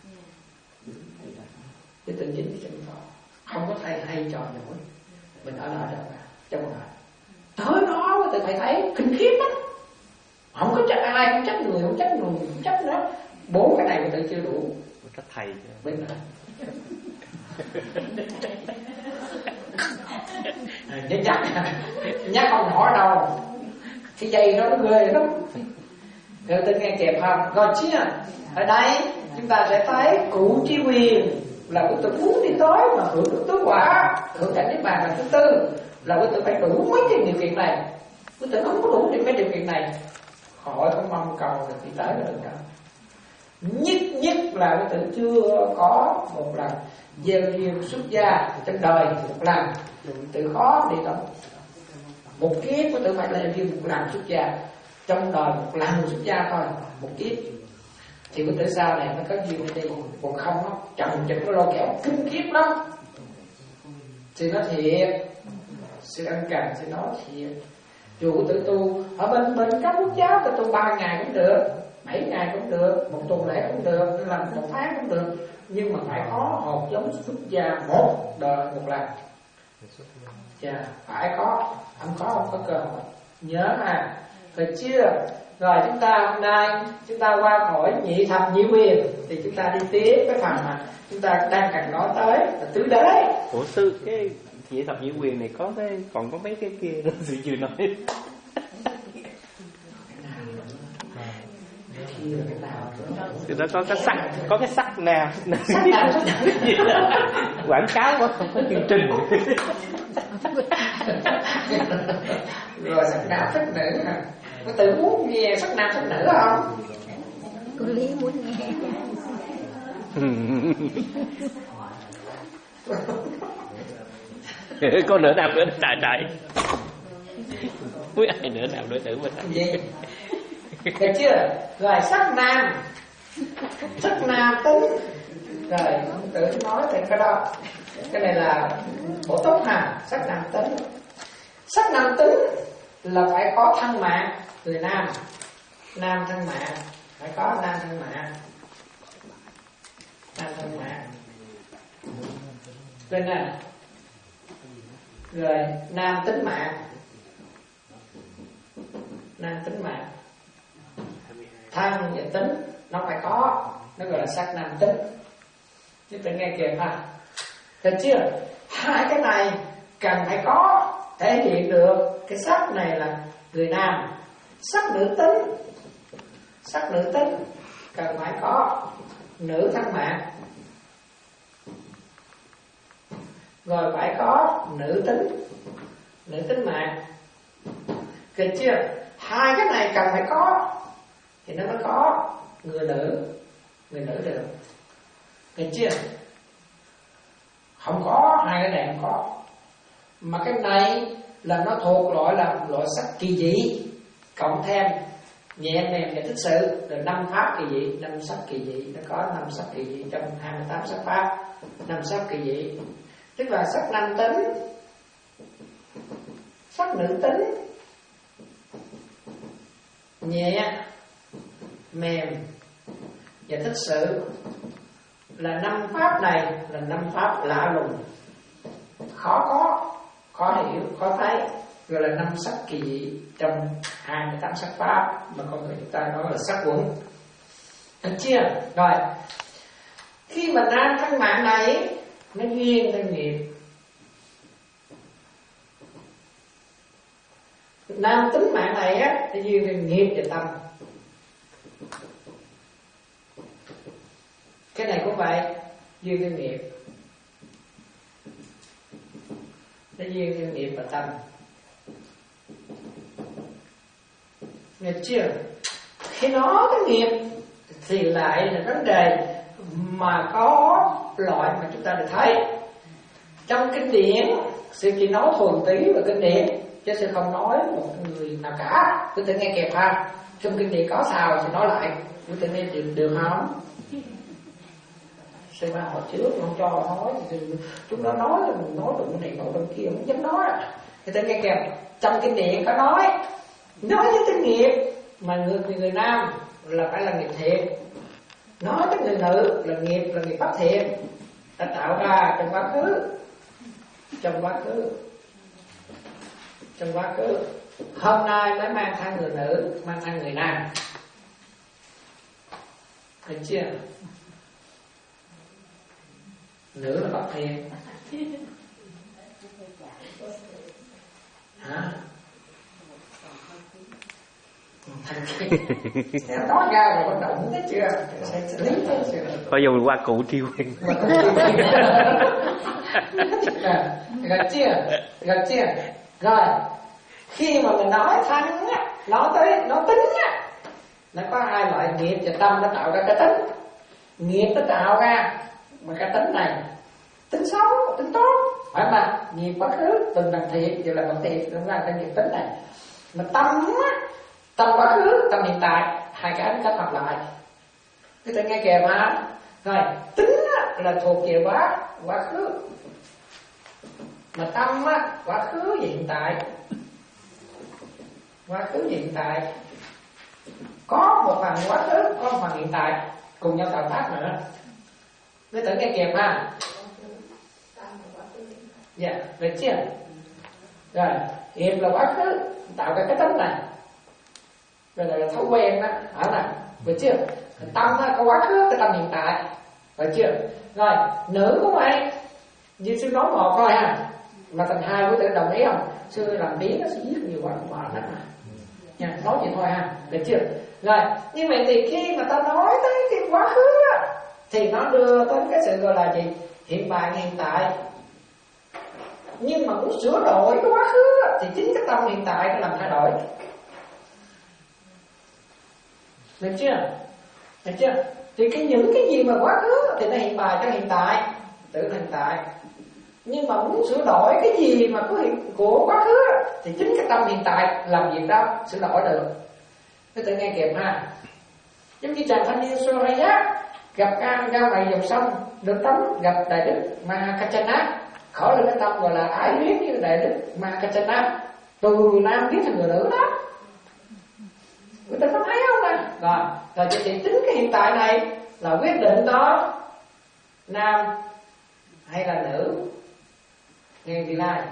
Speaker 5: Cái tự chính trong đó không có thầy hay trò giỏi, mình ở lại đâu cả trong đời. Tới đó tự thầy thấy kinh khiếp lắm. Không có trách ai, không trách người, không trách người, không trách nữa. Bốn cái này mình tự chưa đủ.
Speaker 3: Trách thầy
Speaker 5: Bên này Nhắc nhắc nhắc không nhỏ đâu, cái dây đó nó ghê lắm. Rồi tôi nghe kẹp không? Rồi chứ ở đây chúng ta sẽ thấy cụ tri quyền là của tôi muốn đi tới mà hưởng được tứ quả, hưởng cảnh niết bàn là thứ tư, là của tôi phải đủ mấy cái điều kiện này. Của tôi không có đủ được mấy điều kiện này, khỏi không mong cầu được đi tới được đâu. Nhất nhất là của tôi chưa có một lần gieo duyên xuất gia trong đời một lần, tự khó đi tới. Một kiếp của tôi phải là duyên một lần xuất gia, trong đời một lần xuất gia thôi, một kiếp. Thì của tự sau này nó có duyên đi, còn không nó chồng chừng nó lo kẹo kinh kiếp lắm. Thì nói thiệt, sự ân cần thì nói thiệt. Dù của tự tu ở bên bên các quốc giáo tự tu ba ngày cũng được, bảy ngày cũng được, một tuần lễ cũng được, làm một tháng cũng được, nhưng mà phải có hột giống xuất gia một đời một lần. Dạ, phải có, không có không có cơ hội. Nhớ à, rồi chưa? Rồi chúng ta hôm nay chúng ta qua khỏi nhị thập nhị quyền thì chúng ta đi tiếp cái phần mà chúng ta đang cần nói tới là tứ đế.
Speaker 3: Ủa sư, cái nhị thập nhị quyền này có cái còn có mấy cái kia đó sư chưa nói. Thì nó có cái sắc, có cái sắc nào,
Speaker 5: sắc nào
Speaker 3: quảng cáo quá không có chương trình.
Speaker 5: Rồi sắc nào thích nữ hả? Có tự muốn nghe sắc nam sắc nữ không?
Speaker 6: Cô Lý muốn nghe.
Speaker 3: Có nửa nào nữa trời trời. Quý ai nửa nào nữa thử mình.
Speaker 5: Gì? Được chưa? Rồi sắc nam, sắc nam tính. Rồi tự nói về cái đó. Cái này là bổ túc hà, sắc nam tính. Sắc nam tính là phải có thân mạng người nam, nam thân mạng, phải có nam thân mạng, nam thân mạng. Bên này, rồi nam tính mạng, nam tính mạng, thân và tính nó phải có, nó gọi là sắc nam tính. Chứ tự nghe kìa ha, được chưa? Hai cái này cần phải có, thể hiện được cái sắc này là người nam. Sắc nữ tính, sắc nữ tính cần phải có nữ thân mạng, rồi phải có nữ tính, nữ tính mạng. Được chưa? Hai cái này cần phải có thì nó mới có người nữ, người nữ được. Được chưa? Không có hai cái này không có, mà cái này là nó thuộc loại là loại sắc kỳ dị, cộng thêm nhẹ mềm và thích sự, rồi năm pháp kỳ dị, năm sắc kỳ dị. Nó có năm sắc kỳ dị trong hai mươi tám sắc pháp, năm sắc kỳ dị. Tức là sắc nam tính, sắc nữ tính, nhẹ mềm và thích sự, là năm pháp này là năm pháp lạ lùng, khó có, khó hiểu, khó thấy, gọi là năm sắc kỳ dị trong hai mươi tám sắc pháp mà con người chúng ta nói là sắc quẩn. Được chưa? Rồi khi mà nam thân mạng này nó duyên theo nghiệp, nam tính mạng này á nó duyên theo nghiệp và tâm. Cái này cũng vậy, duyên theo nghiệp, nó duyên theo nghiệp và tâm. Nghe chưa? Khi nó có nghiệp thì lại là vấn đề mà có loại mà chúng ta được thấy trong kinh điển. Sư chỉ nói thuần túy và kinh điển, chứ sư không nói một người nào cả. Tôi tự nghe kẹp ha, trong kinh điển có sao thì nói lại. Tôi tự nghe được, được không? Sư ba hồi trước không cho nói thì chúng nó nói là mình nói đụng này nói đụng kia không dám nói. Thì tự nghe kẹp trong kinh điển có nói, nói với cái nghiệp mà người, người người nam là phải là nghiệp thiện, nói với người nữ là nghiệp là nghiệp bất thiện đã tạo ra trong quá khứ, trong quá khứ, trong quá khứ. Hôm nay mới mang thai người nữ, mang thai người nam. Được chưa? Nữ là bất thiện, Hả? Thành khí. Nói ra rồi bắt đầu muốn thấy chưa? Sẽ xử lý thấy chưa?
Speaker 3: Có dùng qua cụ tri nguyên.
Speaker 5: Rồi chưa? Rồi chưa? Rồi khi mà mình nói thân á, nói tới nói tính á, nó có hai loại nghiệp và tâm nó tạo ra cái tính. Nghiệp nó tạo ra mà cái tính này, tính xấu, tính tốt, phải mà nghiệp quá khứ từng đằng thiệt giờ là bằng thiệt, nó là cái nghiệp tính này. Mà tâm á, tâm quá khứ, tâm hiện tại, hai cái nó kết hợp lại. Cái ta nghe kìa mà. Rồi tính á, là thuộc về quá quá khứ, mà tâm á, quá khứ và hiện tại. Quá khứ và hiện tại có một phần quá khứ, có một phần hiện tại cùng nhau tạo tác nữa. Ngươi tự nghe kịp ha. Dạ, yeah, được chưa? Rồi, nghiệp là quá khứ tạo ra cái tính này. Rồi là thói quen đó, ở này, được chưa? Tâm á, có quá khứ, cái tâm hiện tại, được chưa? Rồi, nữ cũng vậy. Như sư nói một thôi ha, mà thành hai quý tử đồng ý không? Sư làm tiếng nó sẽ giết nhiều quá mệt lắm mà. Nha, nói vậy thôi ha, được chưa? Rồi, như vậy thì khi mà ta nói tới cái quá khứ á, thì nó đưa tới cái sự gọi là gì? Hiện tại, hiện tại. Nhưng mà muốn sửa đổi cái quá khứ á, thì chính cái tâm hiện tại nó làm thay đổi. Được chưa? Được chưa? Thì cái những cái gì mà quá khứ thì nó hiện bài cho hiện tại, tự hiện tại. Nhưng mà muốn sửa đổi cái gì mà có hiện của quá khứ thì chính cái tâm hiện tại làm việc đó sửa đổi được. Cái tự nghe kịp ha. Giống như chàng thanh niên Suraya gặp An Gao này dòng sông, được tắm gặp đại đức Mahakachana, khỏi lên cái tâm gọi là ái luyến như đại đức Mahakachana, từ người nam biến thành người nữ đó. Người ta có thấy không nè? Rồi, rồi chị tính cái hiện tại này là quyết định đó nam hay là nữ. Nghe thì lai.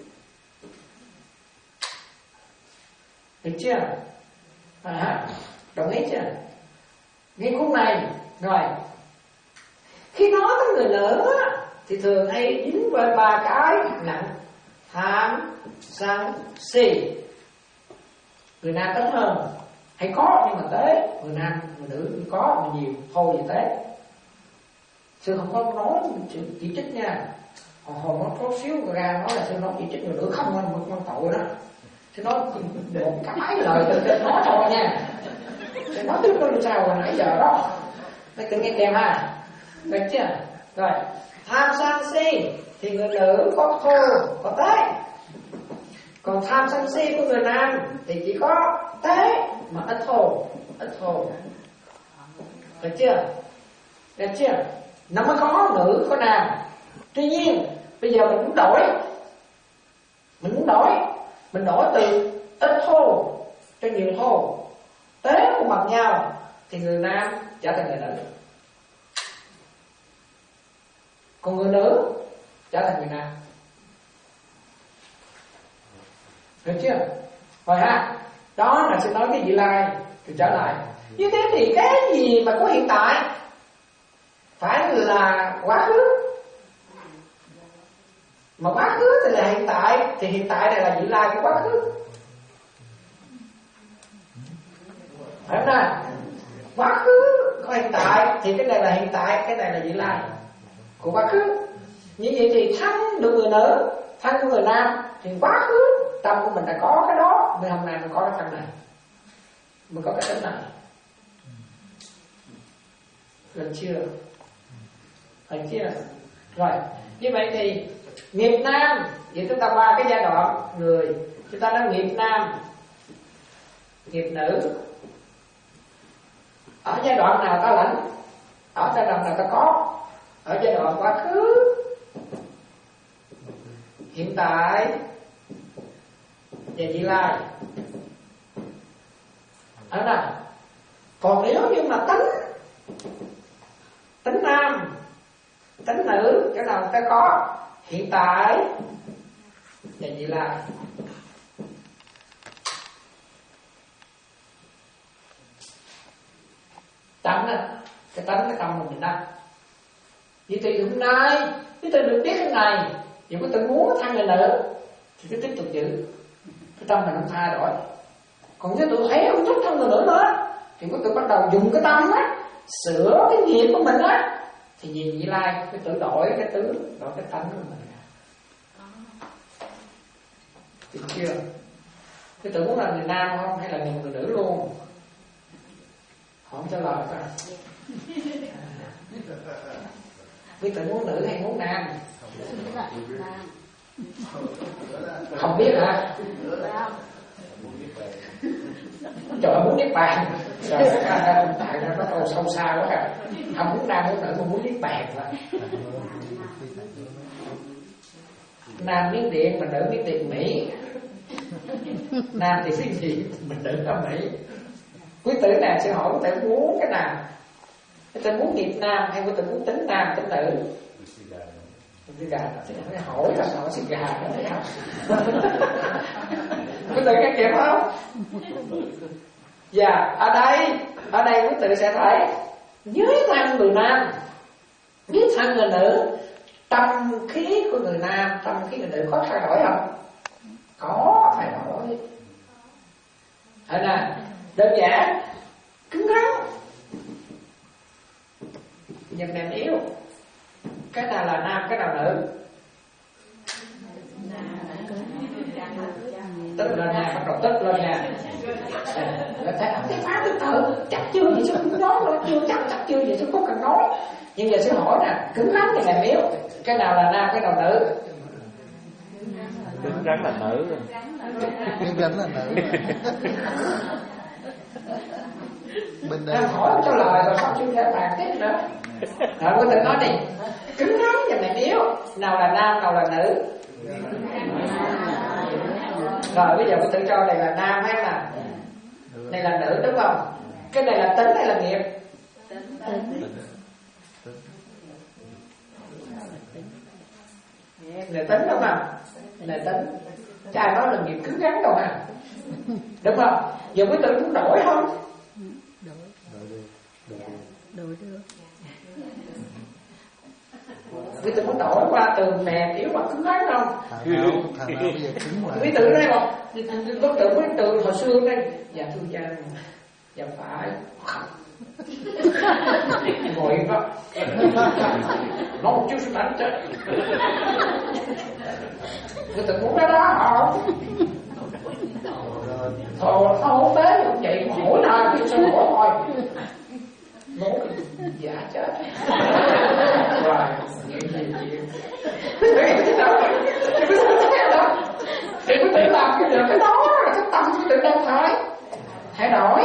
Speaker 5: Được chưa? À, đồng ý chưa? Nghe khúc này. Rồi, khi nói tới người nữ thì thường hay dính với ba cái nặng: tham, sân, si. Người nam ít hơn, hay có nhưng mà tế. Người nam, người nữ có mà nhiều, thôi gì tế. Sư không có nói chỉ trích nha. Hồi nó có xíu ra nói là sư nói chỉ trích người nữ không anh một con tội đó. Sư nói một cái lời từ trên nói thôi nha. Sư nói tiếp nó sao hồi nãy giờ đó. Nó tự nghe kèm ha. Được chưa? Rồi, tham sân si thì người nữ có thô, có tế. Còn tham sân si của người nam thì chỉ có tế mà ít thô, ít thô. Được chưa? Được chưa? Nó mới có nữ, có nam. Tuy nhiên bây giờ mình muốn đổi, mình muốn đổi, mình đổi từ ít thô cho nhiều thô, tế cũng bằng nhau thì người nam trở thành người nữ, còn người nữ trở thành người nam. Được chưa? Rồi ha, đó là sẽ nói cái vị lai thì trở lại. Như thế thì cái gì mà có hiện tại phải là quá khứ, mà quá khứ thì là hiện tại, thì hiện tại này là vị lai của quá khứ. Phải không nào? Quá khứ có hiện tại thì cái này là hiện tại, cái này là vị lai của quá khứ. Như vậy thì thân được người nữ, thân của người nam thì quá khứ tâm của mình đã có cái đó, nên hôm nay mình có cái thân này, mình có cái tính này. Được chưa? Được chưa? Rồi, như vậy thì nghiệp nam, vậy chúng ta qua cái giai đoạn người, chúng ta nói nghiệp nam, nghiệp nữ. Ở giai đoạn nào ta lãnh, ở giai đoạn nào ta có, ở giai đoạn quá khứ, hiện tại và vị lai. Ở nào? Còn nếu như mà tính tính nam, tính nữ, cái nào ta có hiện tại và vị lai. Tánh á, cái tánh cái tâm của mình đó. Vậy thì hôm nay, nếu tôi được biết cái này, nếu tôi muốn thăng người nữ thì tôi tiếp tục giữ. cái tâm mình không thay đổi. Còn nếu tôi thấy không thích thân người nữa nữa thì có tôi bắt đầu dùng cái tâm á sửa cái nghiệp của mình á, thì gì Như Lai cái tự đổi cái tướng, đổi cái tánh của mình. Được chưa? Cái tự muốn là người nam không hay là người nữ luôn? Không trả lời cả. Cái tự muốn nữ hay muốn nam? Không biết hả? Trời, muốn niết bàn. Trời ơi, tại nó câu sâu xa quá à. Không muốn nam muốn nữ mà muốn niết bàn là. Nam Miến Điện mà nữ Miến Điện Mỹ. Nam thì cái gì mình nữ ở Mỹ. Quý tử nào sẽ hỏi quý tử muốn cái nào? Quý tử muốn nghiệp nam hay quý tử muốn tính nam tính nữ? Cái gà nó hỏi là hỏi xì gà nó thấy không? Quý tử nghe kịp không? Dạ, ở đây ở đây quý tử sẽ thấy dưới thân người nam, dưới thân người nữ, tâm khí của người nam, tâm khí người nữ có thay đổi không? Có thay đổi. Thế nè, đơn giản, cứng rắn, nhưng mềm yếu. Cái nào là nam, cái nào nữ? Tức lên nha, bắt đầu tức lên nha. Là thấy ông thấy phá từ từ, chắc chưa gì sao cũng nói, nó chưa chắc, chắc chưa gì sao có cần nói. Nhưng giờ sẽ hỏi nè, cứng rắn thì mềm yếu, cái nào là nam, cái nào nữ?
Speaker 3: Cứng rắn là nữ.
Speaker 4: Cứng rắn là nữ. Bên đây
Speaker 5: Đang hỏi cho lời rồi xong chưa ra bàn tiếp nữa. Rồi quý tử nói đi, cứng rắn và mềm yếu, nào là nam, nào là nữ? Rồi bây giờ quý tử cho này là nam hay là này là nữ đúng không? Cái này là tính hay là nghiệp? Này tính đúng không? Này tính. Chứ ai nói là nghiệp cứng rắn đâu hả? Đúng không? Giờ quý tử muốn đổi không?
Speaker 6: Đổi được.
Speaker 5: Quý tử muốn đổi qua từ mềm yếu qua cứng rắn không?
Speaker 4: thằng nào thằng nào bây giờ cứng lại.
Speaker 5: Quý tử đây không? Có tự quý tử hồi xưa đây. Dạ thưa cha, dạ phải. Ngồi đó. Nó một chút sẽ đánh chết. Quý tử muốn cái đó không? Thôi không tế không vậy, mỗi nào thì sao mỗi thôi. Muốn dạ chết. Rồi, chuyện gì chuyện. Quý tử nghĩ thế nào? Quý tử thấy đó. Thì quý tử làm cái được cái đó là cái tâm quý tử đang thấy. Hãy đổi.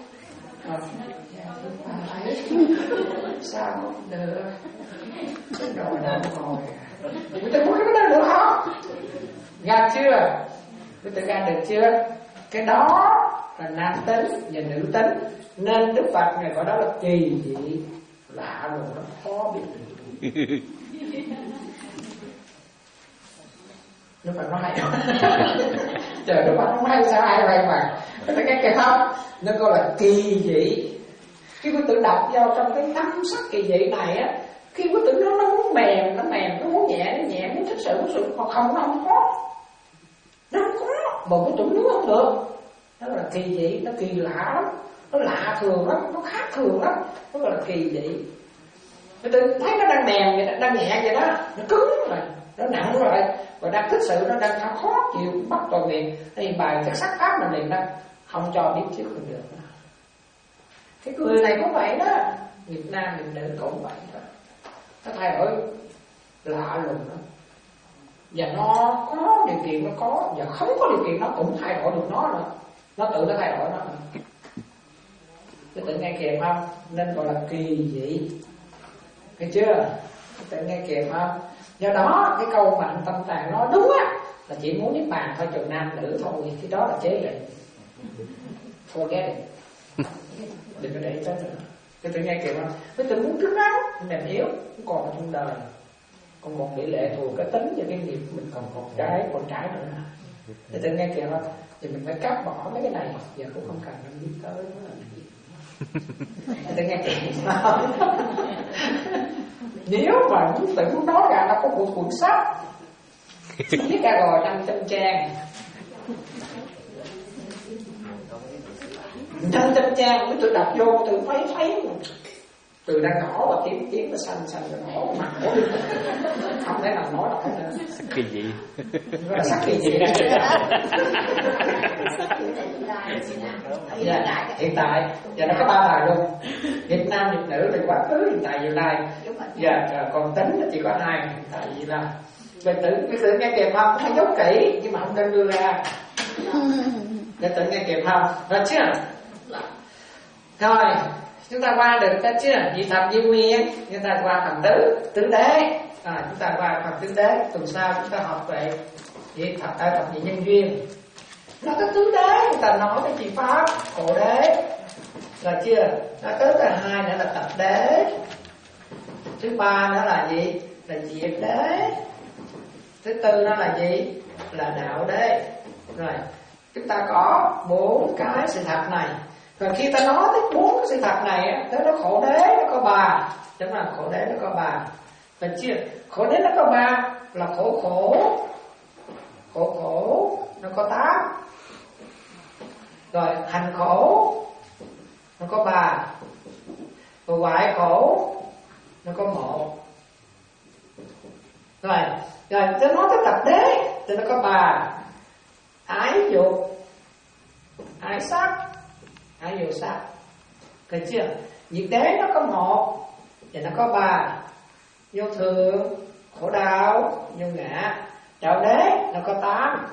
Speaker 5: Sao không được? Cái đồ nào ngồi. Quý tử muốn cái đó được không? Ra chưa? Quý tử ra được chưa? Cái đó là nam tính và nữ tính. Nên Đức Phật Ngài gọi đó là kỳ dị, lạ lùng lắm, khó biết được. Đức Phật nói hay không? Trời, Đức Phật nói hay sao hay vậy mà? Các bạn nghe kìa không? Nó gọi là kỳ dị. Khi quý tử đọc vào trong cái năm sắc kỳ dị này á, khi quý tử nó, nó muốn mềm, nó mềm, nó muốn nhẹ, nó nhẹ, muốn thích sự, muốn sự, còn không, nó không có. Nó không có, mà quý tử muốn không được. Nó là kỳ dị, nó kỳ lạ lắm. Nó lạ thường lắm, nó khác thường lắm. Nó gọi là kỳ dị. Người ta thấy nó đang mềm vậy đó, đang nhẹ vậy đó, nó cứng rồi, nó nặng rồi, và đang thích sự, nó đang khó chịu, bắt toàn miệng. Thì bài cái sắc pháp mình liền đó, không cho biết chứ không được. Cái người này cũng vậy đó, Việt Nam, Việt nữ cũng vậy đó. Nó thay đổi lạ lùng đó. Và nó có điều kiện nó có, và không có điều kiện nó cũng thay đổi được nó nữa. Nó tự nó thay đổi nó nữa. Cái tự nghe kịp không? Nên gọi là kỳ dị. Thấy chưa? Cái tự nghe kịp không? Do đó cái câu mà anh Tâm Tàng nói đúng á, là chỉ muốn niết bàn thôi, trừ nam nữ thôi. Cái đó là chế định. Forget it. Đừng có để ý tới nữa. Cái tự nghe kịp không? Cái tự muốn cứng rắn, mềm yếu, cũng còn ở trong đời. Còn một tỷ lệ thuộc cái tính và cái nghiệp mình còn còn trái, còn trái nữa. Cái tự nghe kịp không? Thì mình phải cắt bỏ mấy cái này, giờ cũng không cần nên biết tới nó là gì. Người ta nghe kịp không? Nếu mà muốn tự muốn nói ra, nó có một cuốn sách viết ra rồi năm trăm trang, Năm trăm trang mới tôi đọc vô tôi thấy thấy từ đang ngõ và tiếng tiếng nó xanh xanh rồi ngõ mặt ngõ đi không thể nào nói được hết nữa.
Speaker 3: Sắc kỳ dị.
Speaker 5: Là sắc kỳ dị. Dạ, hiện tại và nó có ba bài luôn. Việt Nam, Việt nữ thì quá khứ, hiện tại, hiện nay. Dạ, còn tính nó chỉ có hai, hiện tại vậy là. Về tự cái tự nghe kịp không? Phải dấu kỹ nhưng mà không nên đưa ra. Để tự nghe kịp không? Rồi chưa? Rồi, chúng ta qua được ta chưa? Dị thập diệu nguyên, chúng ta qua phần tứ, tứ đế. Rồi, chúng ta qua phần tứ đế. Tuần sau chúng ta học về dị thập, à, thập nhị nhân duyên. Nó có tứ đế, người ta nói cái chi pháp, khổ đế. Là chưa? Nó tới thứ hai nữa là tập đế. Thứ ba nữa là gì? Là diệt đế. Thứ tư nó là gì? Là đạo đế. Rồi, chúng ta có bốn cái sự thật này. Rồi khi ta nói tới bốn cái sự thật này, đó nó khổ đế nó có ba. Đúng là khổ đế nó có ba. Phải chưa? Khổ đế nó có ba là khổ khổ. Khổ khổ nó có tám. Rồi hành khổ nó có ba. Rồi hoại khổ nó có một. Rồi, rồi tôi nói tới tập đế thì nó có ba. Ái dục, ái sắc, ái dục sắc. Được chưa? Diệt đế nó có một và nó có ba. Vô thường, khổ đau, vô ngã. Đạo đế nó có tám.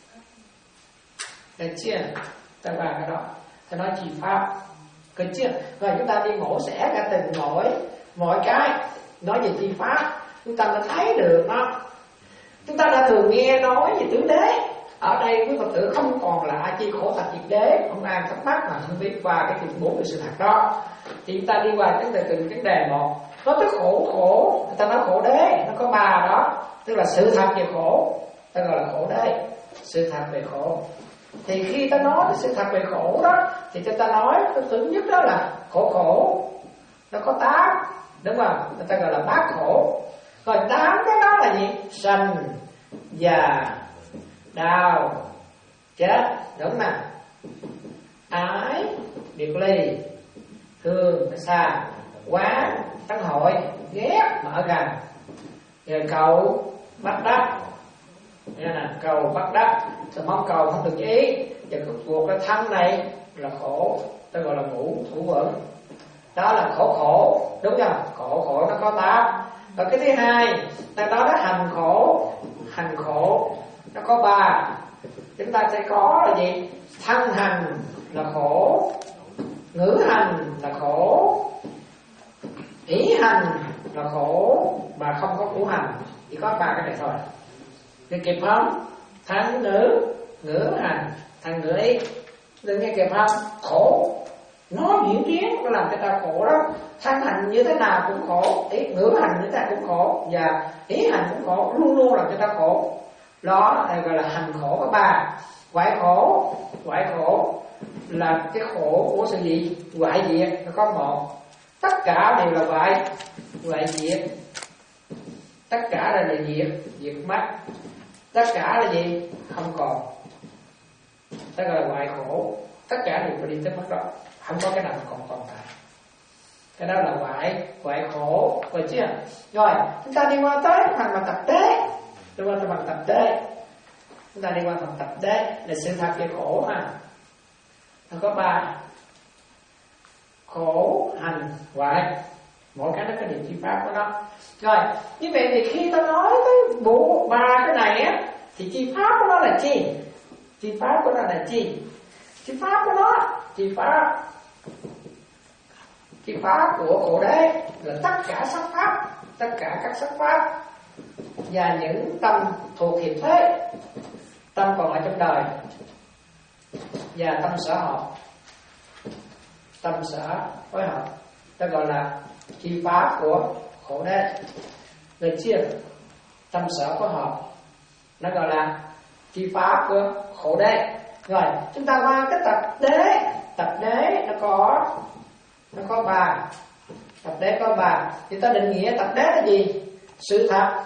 Speaker 5: Được chưa? Ta ba cái đó. Ta nói chi pháp. Được chưa? Rồi chúng ta đi mổ xẻ cả từng mỗi mỗi cái nói về chi pháp, chúng ta mới thấy được nó. Chúng ta đã thường nghe nói về tứ đế. Ở đây quý Phật tử không còn lạ chi khổ thật diệt đế, không ai thắc mắc mà không biết qua cái chuyện bốn cái sự thật đó. Thì chúng ta đi qua cái từ từng cái đề một. Nói tới khổ khổ, người ta nói khổ đế, nó có ba đó. Tức là sự thật về khổ, ta gọi là khổ đế. Sự thật về khổ. Thì khi ta nói cái sự thật về khổ đó, thì chúng ta nói cái thứ nhất đó là khổ khổ. Nó có tám, đúng không? Người ta gọi là bát khổ. Rồi tám cái đó là gì? Sanh, già, đau, chết, đúng không? Ái, biệt ly, thương, xa, quá, tăng hội, ghét, mở gần. Rồi cầu, bắt đắc. Nghe nè, cầu bắt đắc. Rồi mong cầu không được ý. Và cái cuộc cái thân này là khổ. Ta gọi là ngũ thủ vững. Đó là khổ khổ, đúng không? Khổ khổ nó có tám. Và cái thứ hai, ta nói đó hành khổ. Hành khổ nó có ba. Chúng ta sẽ có là gì? Thân hành là khổ, ngữ hành là khổ, ý hành là khổ, mà không có ngũ hành. Chỉ có ba cái này thôi. Nghe kịp không? Thân ngữ, ngữ hành, thân ngữ ý. Đừng nghe kịp không? Khổ nó diễn biến nó làm cho ta khổ lắm. Thân hành như thế nào cũng khổ, ý ngữ hành như thế nào cũng khổ, và ý hành cũng khổ, luôn luôn làm cho ta khổ. Đó gọi là hành khổ có ba. Hoại khổ, hoại khổ là cái khổ của sự gì? Hoại diệt nó có một. Tất cả đều là hoại, hoại diệt. Tất cả là là diệt, diệt mất. Tất cả là gì? Không còn. Đó gọi là hoại khổ. Tất cả đều phải đi tới mất đó. Không có cái nào còn tồn tại. Cái đó là hoại, hoại khổ. Rồi chưa? Rồi, chúng ta đi qua tới phần mà tập đế. Đi qua phần tập đế. Chúng ta đi qua phần tập đế là sự thật về khổ ha. Nó có ba. Khổ, hành, hoại. Mỗi cái nó có điểm chi pháp của nó. Rồi, như vậy thì khi ta nói tới bộ ba cái này á, thì chi pháp của nó là chi? Chi pháp của nó là chi? Chi pháp của nó, chi pháp Chi pháp của khổ đế là tất cả sắc pháp, tất cả các sắc pháp và những tâm thuộc hiệp thế, tâm còn lại trong đời và tâm sở hợp, tâm sở phối hợp, ta gọi là chi pháp của khổ đế. Được chưa? Tâm sở phối hợp nó gọi là chi pháp của khổ đế. Rồi chúng ta qua cái tập đế. Tập đế nó có nó có ba. Tập đế có ba. Thì ta định nghĩa tập đế là gì? Sự thật,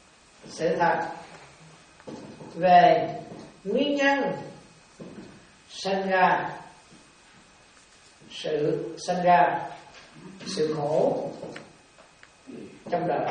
Speaker 5: sự thật về nguyên nhân sanh ra sự sanh ra sự khổ trong đời,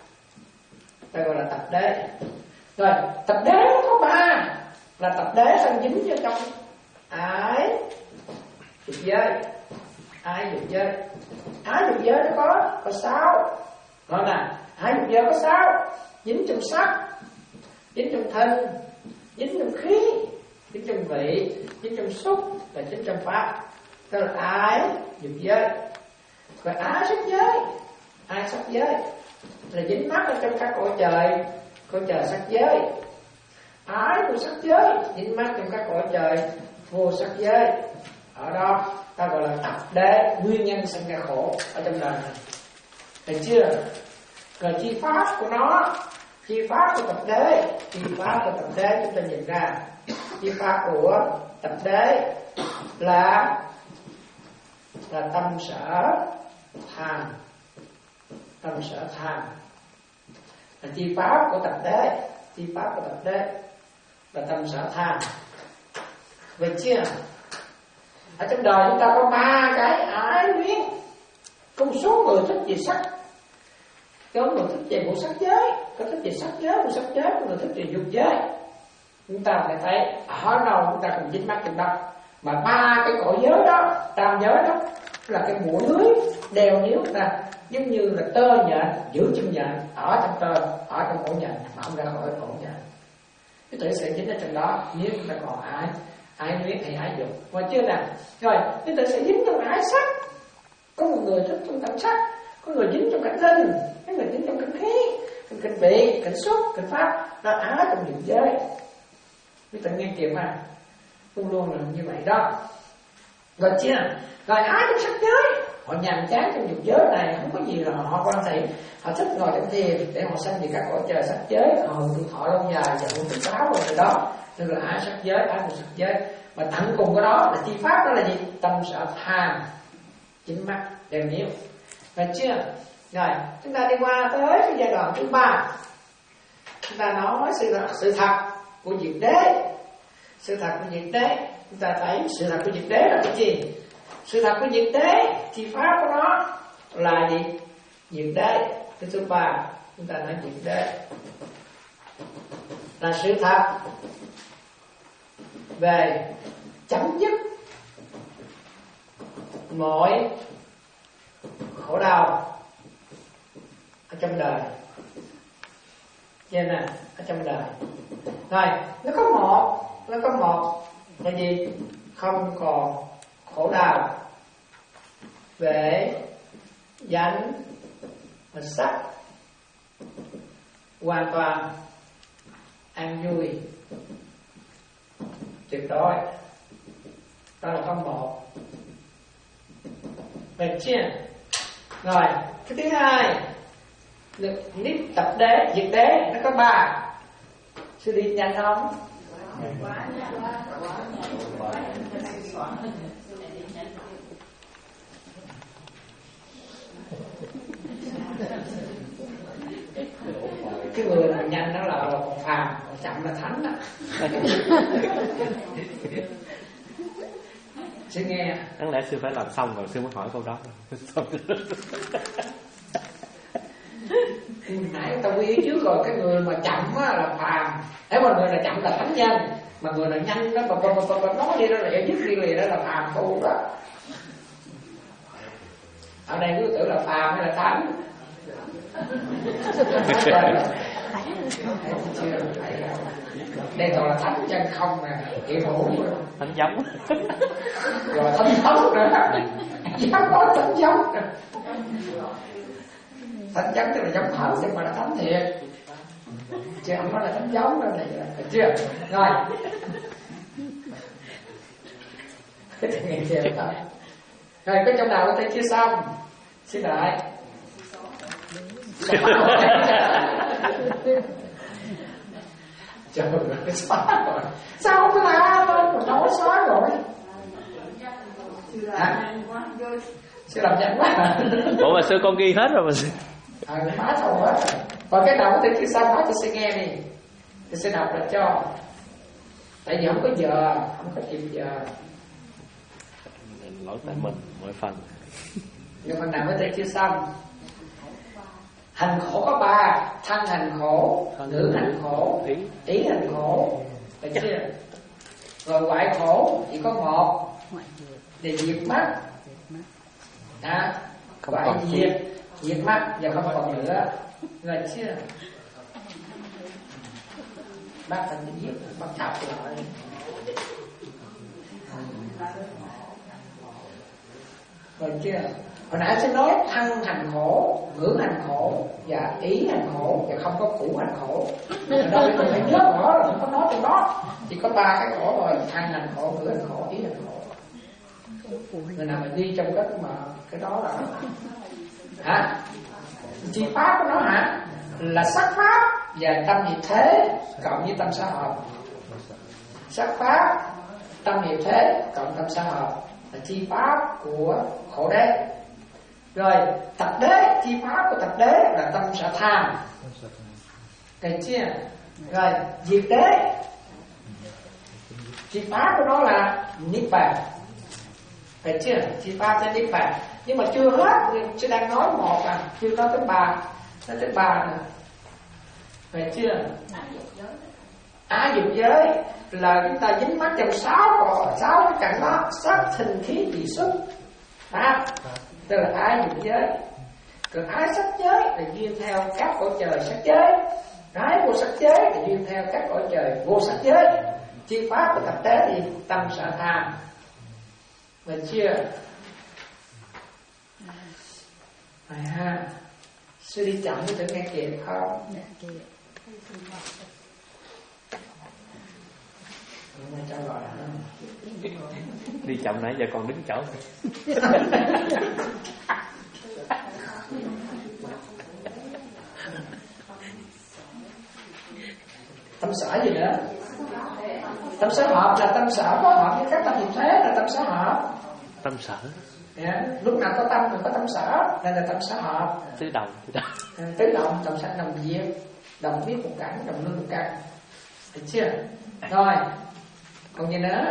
Speaker 5: ta gọi là tập đế. Rồi tập đế nó có ba, là tập đế đang dính vô trong ái dục giới. Ái dục giới, ái dục giới nó có có sáu, gọi là ái dục giới có sáu: dính trong sắc, dính trong thân, dính trong khí, dính trong vị, dính trong xúc và dính trong pháp. Đó là ái dục giới. Còn ái sắc giới, ái sắc giới là dính mắc ở trong các cõi trời, cõi trời sắc giới. Ái của sắc giới dính mắc trong các cõi trời vô sắc giới. Ở đó ta gọi là tập đế, nguyên nhân sinh ra khổ ở trong đời này. Thấy chưa? Rồi chi pháp của nó, chi pháp của tập đế, chi pháp của tập đế chúng ta nhìn ra. Chi pháp của tập đế là là tâm sở tham, tâm sở tham là chi pháp của tập đế. Chi pháp của tập đế là tâm sở tham. Vậy chưa? Ở trong đời chúng ta có ba cái ái luyến. Có một số người thích về sắc, có người thích về bộ sắc giới, có thích về sắc giới, bộ sắc giới, có người thích về dục giới. Chúng ta phải thấy ở đâu chúng ta cũng dính mắc trong đó. Mà ba cái cõi giới đó, tam giới đó là cái mũi lưới đeo níu ta, giống như là tơ nhện giữ chân nhện ở trong tơ, ở trong cổ nhện mà không ra khỏi cổ nhện. Cái tử sẽ dính ở trong đó nếu chúng ta còn ái ái luyến hay ái dục. Mà chưa nào rồi cái tử sẽ dính trong ái sắc. Có một người thích trong cảnh sắc, có người dính trong cảnh thân, có người dính trong cảnh khí, cảnh cảnh vị, cảnh xúc, cảnh pháp. Nó ái trong dục giới. Cái tử nghe kịp mà luôn luôn là như vậy đó. Rồi chưa? Rồi ái trong sắc giới, họ nhàm chán trong dục giới này, không có gì là họ quan thị. Họ thích ngồi trong thiền để họ sanh về các cõi trời sắc giới, họ hưởng thọ lâu dài và hưởng thức báo rồi đó. Nên là ái sắc giới, ái một sắc giới. Mà tận cùng của đó là chi pháp, đó là gì? Tâm sở tham, chính mắt đều nhiêu. Rồi chưa? Rồi chúng ta đi qua tới cái giai đoạn thứ ba. Chúng ta nói sự thật, sự thật của diệt đế. Sự thật của diệt đế, chúng ta thấy sự thật của diệt đế là cái gì? Sự thật của diệt đế, chi pháp của nó là gì? Diệt đế. Cái thứ ba chúng ta nói diệt đế là sự thật về chấm dứt mọi khổ đau ở trong đời. Vậy nè, ở trong đời. Rồi, nó có một, nó có một là gì? Không còn khổ đau về danh và sắc, hoàn toàn an vui tuyệt đối. Đó là không một. Được chưa? Rồi, cái thứ hai, nếu tập đế, diệt đế nó có ba. Sư đi nhanh không? Cái người mà nhanh đó là còn phàm, còn chậm là thánh đó. Sư nghe.
Speaker 3: Đáng lẽ sư phải làm xong rồi sư mới hỏi câu đó.
Speaker 5: Nãy ta quy trước rồi, cái người mà chậm á là phàm, thế mà người là chậm là thánh nhân, mà người là nhanh đó, mà mà nói đi đó là dứt đi liền đó là phàm phu đó. Ở đây cứ tưởng là phàm hay là thánh. Đây toàn là thánh chân không nè, kiểu hữu
Speaker 3: thánh giống
Speaker 5: rồi thánh giống nữa, dám nói thánh giống nè. Thánh giống tức là giống thánh, nhưng mà là thánh thiệt, chứ không nói là thánh giống đâu này, được chưa? Rồi cái tình nghe chưa thôi. Rồi cái trong đầu có thể chưa xong, xin lại. Trời ơi, xóa rồi. Sao không có la lên mà nói xóa rồi? Hả? Sư làm nhanh quá.
Speaker 3: Ủa mà sư con ghi hết rồi mà sư.
Speaker 5: À, phá xong hết rồi. Và cái đầu có thể chưa xong hết, tôi sẽ nghe đi. Tôi sẽ đọc lại cho. Tại vì không có giờ, không có kịp giờ.
Speaker 3: Lỗi tại mình mỗi phần.
Speaker 5: Nhưng phần nào mới thấy chưa xong. Hành khổ có ba: thân hành khổ, ngữ hành khổ,
Speaker 3: ý,
Speaker 5: ý hành khổ. Được chưa? Rồi ngoại khổ chỉ có một, để diệt mắt. À, ngoại diệt, diệt mắt và không còn nữa. Rồi chưa? Bác thành đi giết, bác chọc lại. Rồi chưa? Hồi nãy sẽ nói thân hành khổ, ngữ hành khổ và ý hành khổ, và không có cũ hành khổ. Ở đâu mình phải nhớ rõ là không có nói trong đó. Chỉ có ba cái khổ rồi: thân hành khổ, ngữ hành khổ, ý hành khổ. Người nào mà đi trong cái mà cái đó là hả? Chi pháp của nó hả? Là sắc pháp và tâm nghiệp thế cộng với tâm xã hợp. Sắc pháp, tâm nghiệp thế cộng tâm xã hợp là chi pháp của khổ đế. Rồi tập đế, chi pháp của tập đế là tâm sở tham. Được chưa? Rồi diệt đế, chi pháp của nó là niết bàn. Được chưa? Chi pháp tới niết bàn. Nhưng mà chưa hết, chứ đang nói một à, chưa nói tới ba, nói tới ba nữa. Được chưa? Á dục giới là chúng ta dính mắc trong sáu cõi, sáu cái cảnh đó: sắc, thinh, khí, vị, xúc. À, tức là ái dục giới. Còn ái sắc giới là duyên theo các cõi trời sắc giới. Ái vô sắc giới là duyên theo các cõi trời vô sắc giới. Chi pháp của tập đế thì tâm sở tham. Mình chưa? Rồi ha. Sư đi chậm mới tưởng nghe kịp không?
Speaker 6: Dạ kịp.
Speaker 5: Cho gọi là
Speaker 3: đi chậm nãy giờ còn đứng chỗ.
Speaker 5: tâm sở gì nữa? Tâm sở hợp là tâm sở có hợp với các tâm nghiệp thế là tâm sở hợp.
Speaker 3: Tâm sở.
Speaker 5: Yeah. Lúc nào có tâm thì có tâm sở, đây là tâm sở hợp.
Speaker 3: Tứ động.
Speaker 5: Tứ động, đồng sanh đồng diệt, đồng biết một cảnh, đồng lưu một cảnh. Được chưa? Rồi, còn gì nữa?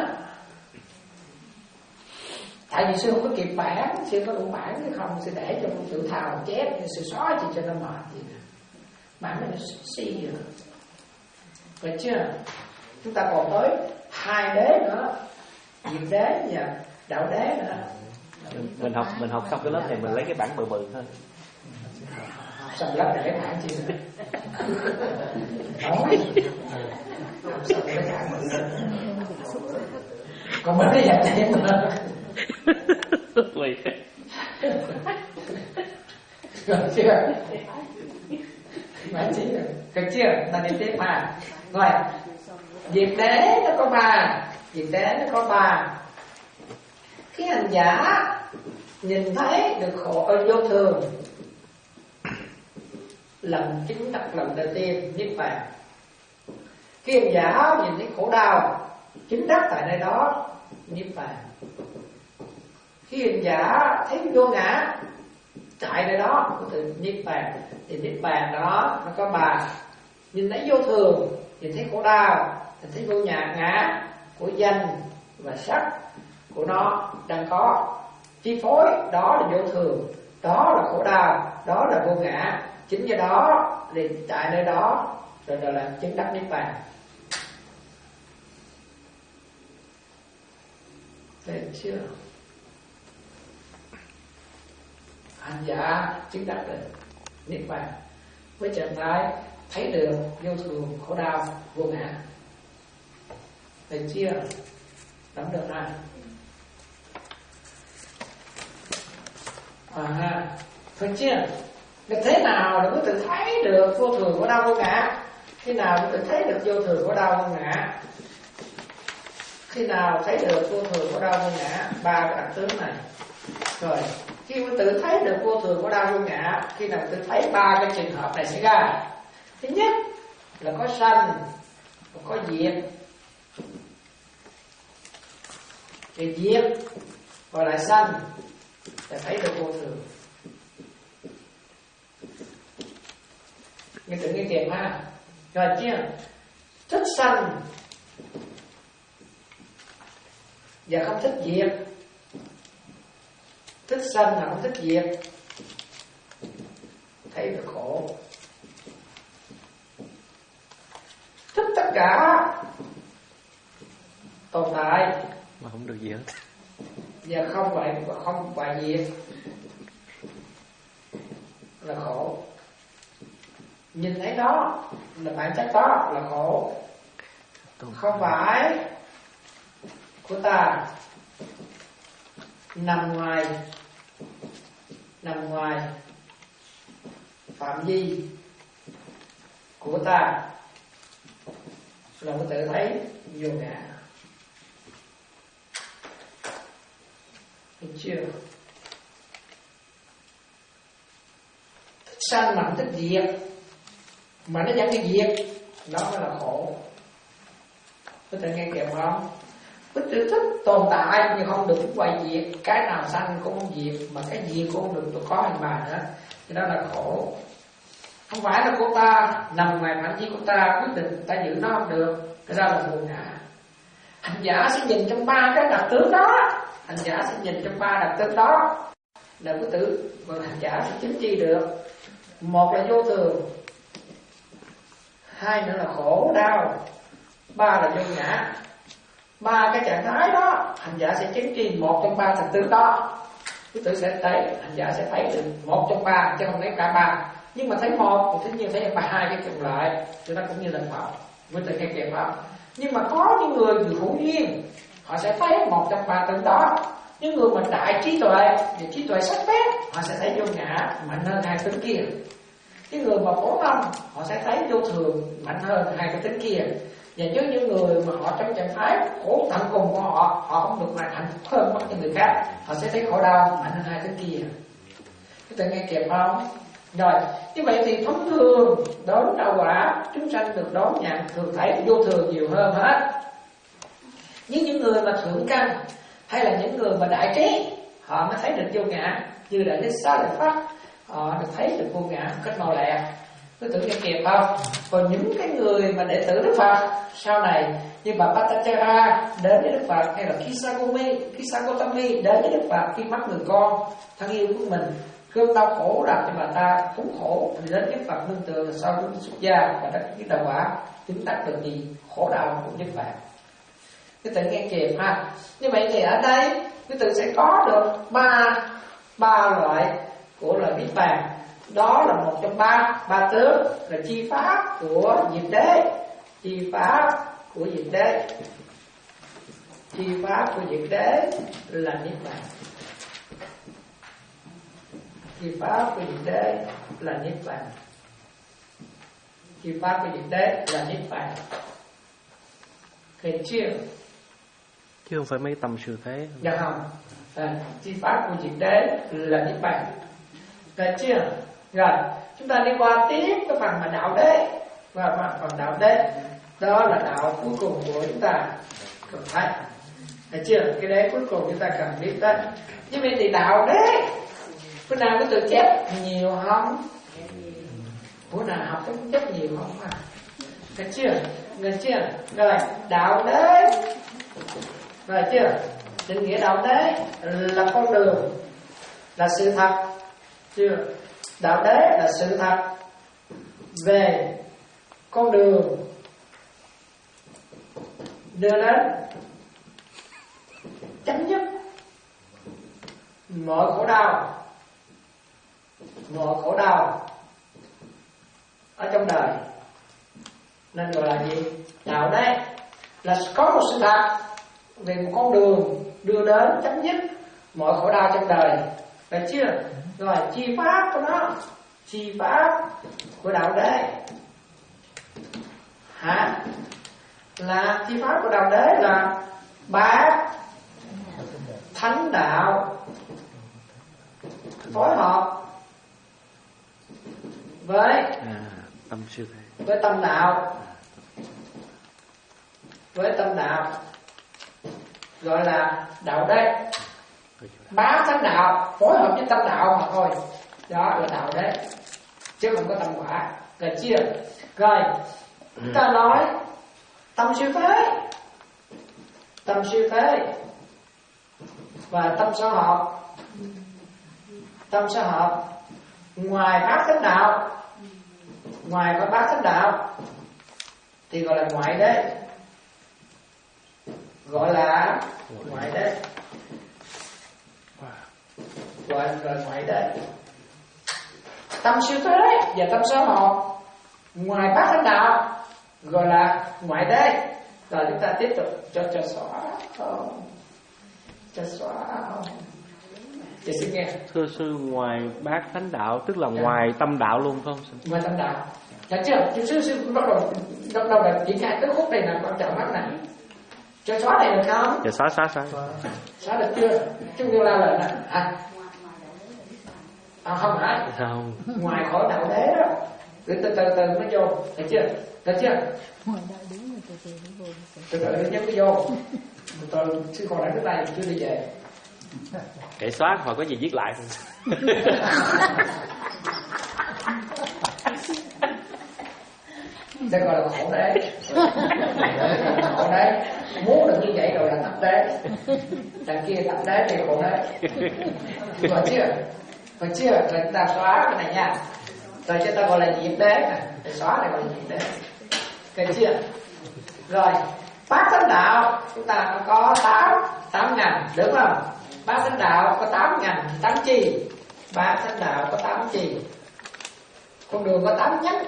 Speaker 5: Tại vì sư không có kịp bản, sư có đủ bản hay không, sư để cho con tự thào chép, sư xóa chỉ cho nó mệt gì nè. Bản này nó si rồi. Được chưa? Chúng ta còn tới hai đế nữa, diệt đế và đạo đế nữa.
Speaker 3: Mình học mình học xong cái lớp này mình lấy cái bản bự bự thôi.
Speaker 5: Xong lớp này lấy bản chi nữa. Đó. Học xong lấy bản bự nữa. Còn mình cái dạy thêm nữa. Được chưa? Phải chứ. Được chưa? Ta đi tiếp mà. Rồi. Diệt đế nó có ba. Diệt đế nó có ba. Cái hành giả nhìn thấy được khổ ở vô thường, lần chứng đắc lần đầu tiên niết bàn. Cái hành giả nhìn thấy khổ đau, chứng đắc tại nơi đó niết bàn. Khi hành giả thấy vô ngã tại nơi đó có từ niết bàn. Thì niết bàn đó nó có ba: nhìn thấy vô thường, nhìn thấy khổ đau, nhìn thấy vô nhà ngã của danh và sắc của nó đang có chi phối. Đó là vô thường, đó là khổ đau, đó là vô ngã. Chính do đó thì tại nơi đó rồi là làm chứng đắc niết bàn. Thấy chưa? Hành giả chứng đắc được niết bàn với trạng thái thấy được vô thường, khổ đau, vô ngã. Thấy chưa? Nắm được ha? À, thấy chưa? Được thế nào là có tự thấy được vô thường, khổ đau, vô ngã? Khi nào có tự thấy được vô thường, khổ đau, vô ngã? Khi nào thấy được vô thường, khổ đau, vô ngã? Ba cái đặc tướng này. Rồi, khi mà tự thấy được vô thường, khổ đau, vô ngã, khi nào tự thấy ba cái trường hợp này xảy ra? Thứ nhất là có sanh, có diệt. Thì diệt rồi lại sanh là thấy được vô thường. Nghe tự nghe kèm ha. Rồi chưa? Thích sanh và không thích diệt. Thích sanh mà không thích diệt, thấy được khổ. Thích tất cả tồn tại
Speaker 3: mà không được gì hết,
Speaker 5: và không phải không phải diệt là khổ. Nhìn thấy đó là bản chất đó là khổ, không phải của ta, nằm ngoài nằm ngoài phạm vi của ta, là có tự thấy vô ngã. Được chưa? Thích sanh mà không thích diệt, mà nó dẫn đi diệt, đó mới là khổ. Có thể nghe kịp không? Có tự thích tồn tại nhưng không được quay diệt. Cái nào sanh cũng không diệt, mà cái diệt cũng không được tôi có hành bà nữa, thì đó là khổ. Không phải là của ta, nằm ngoài phạm vi của ta, quyết định ta giữ nó không được, cái đó là vô ngã. Hành giả sẽ nhìn trong ba cái đặc tướng đó, hành giả sẽ nhìn trong ba đặc tướng đó là có tử, và hành giả sẽ chứng chi được. Một là vô thường, hai nữa là khổ đau, ba là vô ngã. Ba cái trạng thái đó hành giả sẽ chứng chi một trong ba thành tướng đó. Quý tử sẽ thấy, hành giả sẽ thấy được một trong ba, chứ không thấy cả ba. Nhưng mà thấy một thì tất nhiên thấy ba hai cái chồng lại, thì nó cũng như là Phật. Quý tử nghe kịp không? Nhưng mà có những người từ hữu duyên, họ sẽ thấy một trong ba tướng đó. Những người mà đại trí tuệ, và trí tuệ sắc bén, họ sẽ thấy vô ngã mạnh hơn hai tướng kia. Những người mà phổ thông, họ sẽ thấy vô thường mạnh hơn hai cái tính kia. Và với những người mà họ trong trạng thái khổ tận cùng của họ, họ không được là hạnh phúc hơn bất những người khác, họ sẽ thấy khổ đau mạnh hơn hai tính kia. Các bạn nghe kịp không? Rồi, như vậy thì thông thường đốn đạo quả, chúng sanh được đón nhận thường thấy vô thường nhiều hơn hết. Nhưng những người mà thượng căn hay là những người mà đại trí, họ mới thấy được vô ngã. Như Đại Đức Xá Lợi Phất, họ được thấy được vô ngã một cách màu lẹ. Cứ tưởng nghe kịp không? Còn những cái người mà đệ tử Đức Phật sau này như bà Patachara đến với Đức Phật, hay là Kisagami, Kisagotami đến với Đức Phật khi mất người con thân yêu của mình, cơn đau khổ làm cho bà ta khốn khổ, thì đến Đức Phật nương tựa sau lúc xuất gia và đắc cái đạo quả chứng đắc được gì khổ đau của Đức Phật. Cái tự nghe kịp ha. Như vậy thì ở đây cái tự sẽ có được ba ba loại của lời niết bàn. Đó là một trong ba ba tướng là chi pháp của diệt đế, chi pháp của diệt đế, chi pháp của diệt đế là niết bàn. Chi pháp của diệt đế là niết bàn. Chi pháp của diệt đế là niết bàn. Hiểu chưa?
Speaker 3: Chứ không phải mấy tâm sư thế.
Speaker 5: Dạ không. À, chi pháp của diệt đế là niết bàn. Được chưa? Rồi, chúng ta đi qua tiếp cái phần mà đạo đế. Và phần đạo đế, đó là đạo cuối cùng của chúng ta cần thấy. Được chưa? Cái đế cuối cùng chúng ta cần biết tới. Như vậy thì đạo đế, bữa nào có từ chép nhiều không? Bữa nào học cái chép nhiều không? À? Được chưa? Được chưa? Rồi, đạo đế. Rồi chưa? Định nghĩa đạo đế là con đường, là sự thật. Chưa? Đạo đế là sự thật về con đường đưa đến chấm dứt mọi khổ đau, mọi khổ đau ở trong đời. Nên gọi là gì? Đạo đế là có một sự thật về một con đường đưa đến chấm dứt mọi khổ đau trong đời. Được chưa? Rồi chi pháp của nó, chi pháp của đạo đế hả? Là chi pháp của đạo đế là bát thánh đạo phối hợp với
Speaker 3: à, tâm sư thế.
Speaker 5: với tâm đạo, với tâm đạo gọi là đạo đế. Bá thánh đạo phối hợp với tâm đạo mà thôi, đó là đạo đế, chứ không có tâm quả. Được chưa? Rồi chúng ta nói tâm siêu thế. Tâm siêu thế và tâm sở hợp. Tâm sở hợp ngoài bát chánh đạo, ngoài có bát chánh đạo thì gọi là ngoại đế, gọi là ngoại đế, gọi là ngoại đế. Tâm siêu thế và tâm sở hợp ngoài bát chánh đạo gọi là ngoại đế. Rồi chúng ta tiếp tục cho cho xóa không, cho xóa không. Chị xin nghe.
Speaker 3: Thưa sư, ngoài bát thánh đạo tức là dạ. ngoài tâm đạo luôn phải không?
Speaker 5: Ngoài tâm đạo. Dạ chưa? Chú sư sư bắt đầu bắt đầu là triển khai cái khúc này là quan trọng lắm này. Cho xóa này được không?
Speaker 3: Dạ xóa xóa xóa.
Speaker 5: Xóa được chưa? Chúng tôi la lời nè. À. À không phải.
Speaker 3: Không.
Speaker 5: Ngoài khỏi đạo đế đó. Từ từ từ từ mới vô. Được chưa? Được chưa?
Speaker 6: Ngoài đạo đế mà từ từ nó vô.
Speaker 5: Từ từ nó nhấn mới vô. Tôi sư còn đang trước đây chưa đi về.
Speaker 3: Để xóa hoặc có gì viết lại.
Speaker 5: Đây gọi là khổ đế. Khổ đế. Muốn được như vậy rồi là tập đế. Đằng kia tập đế thì khổ đế. Rồi chưa? Rồi chưa? Rồi chúng ta xóa cái này nha. Rồi chúng ta gọi là diệt đế nè. Rồi xóa này gọi là diệt đế. Được chưa? Rồi bát chánh đạo chúng ta có tám tám ngành đúng không? Bát chánh đạo có tám ngành tám chi. Bát chánh đạo có tám chi. Con đường có tám nhánh.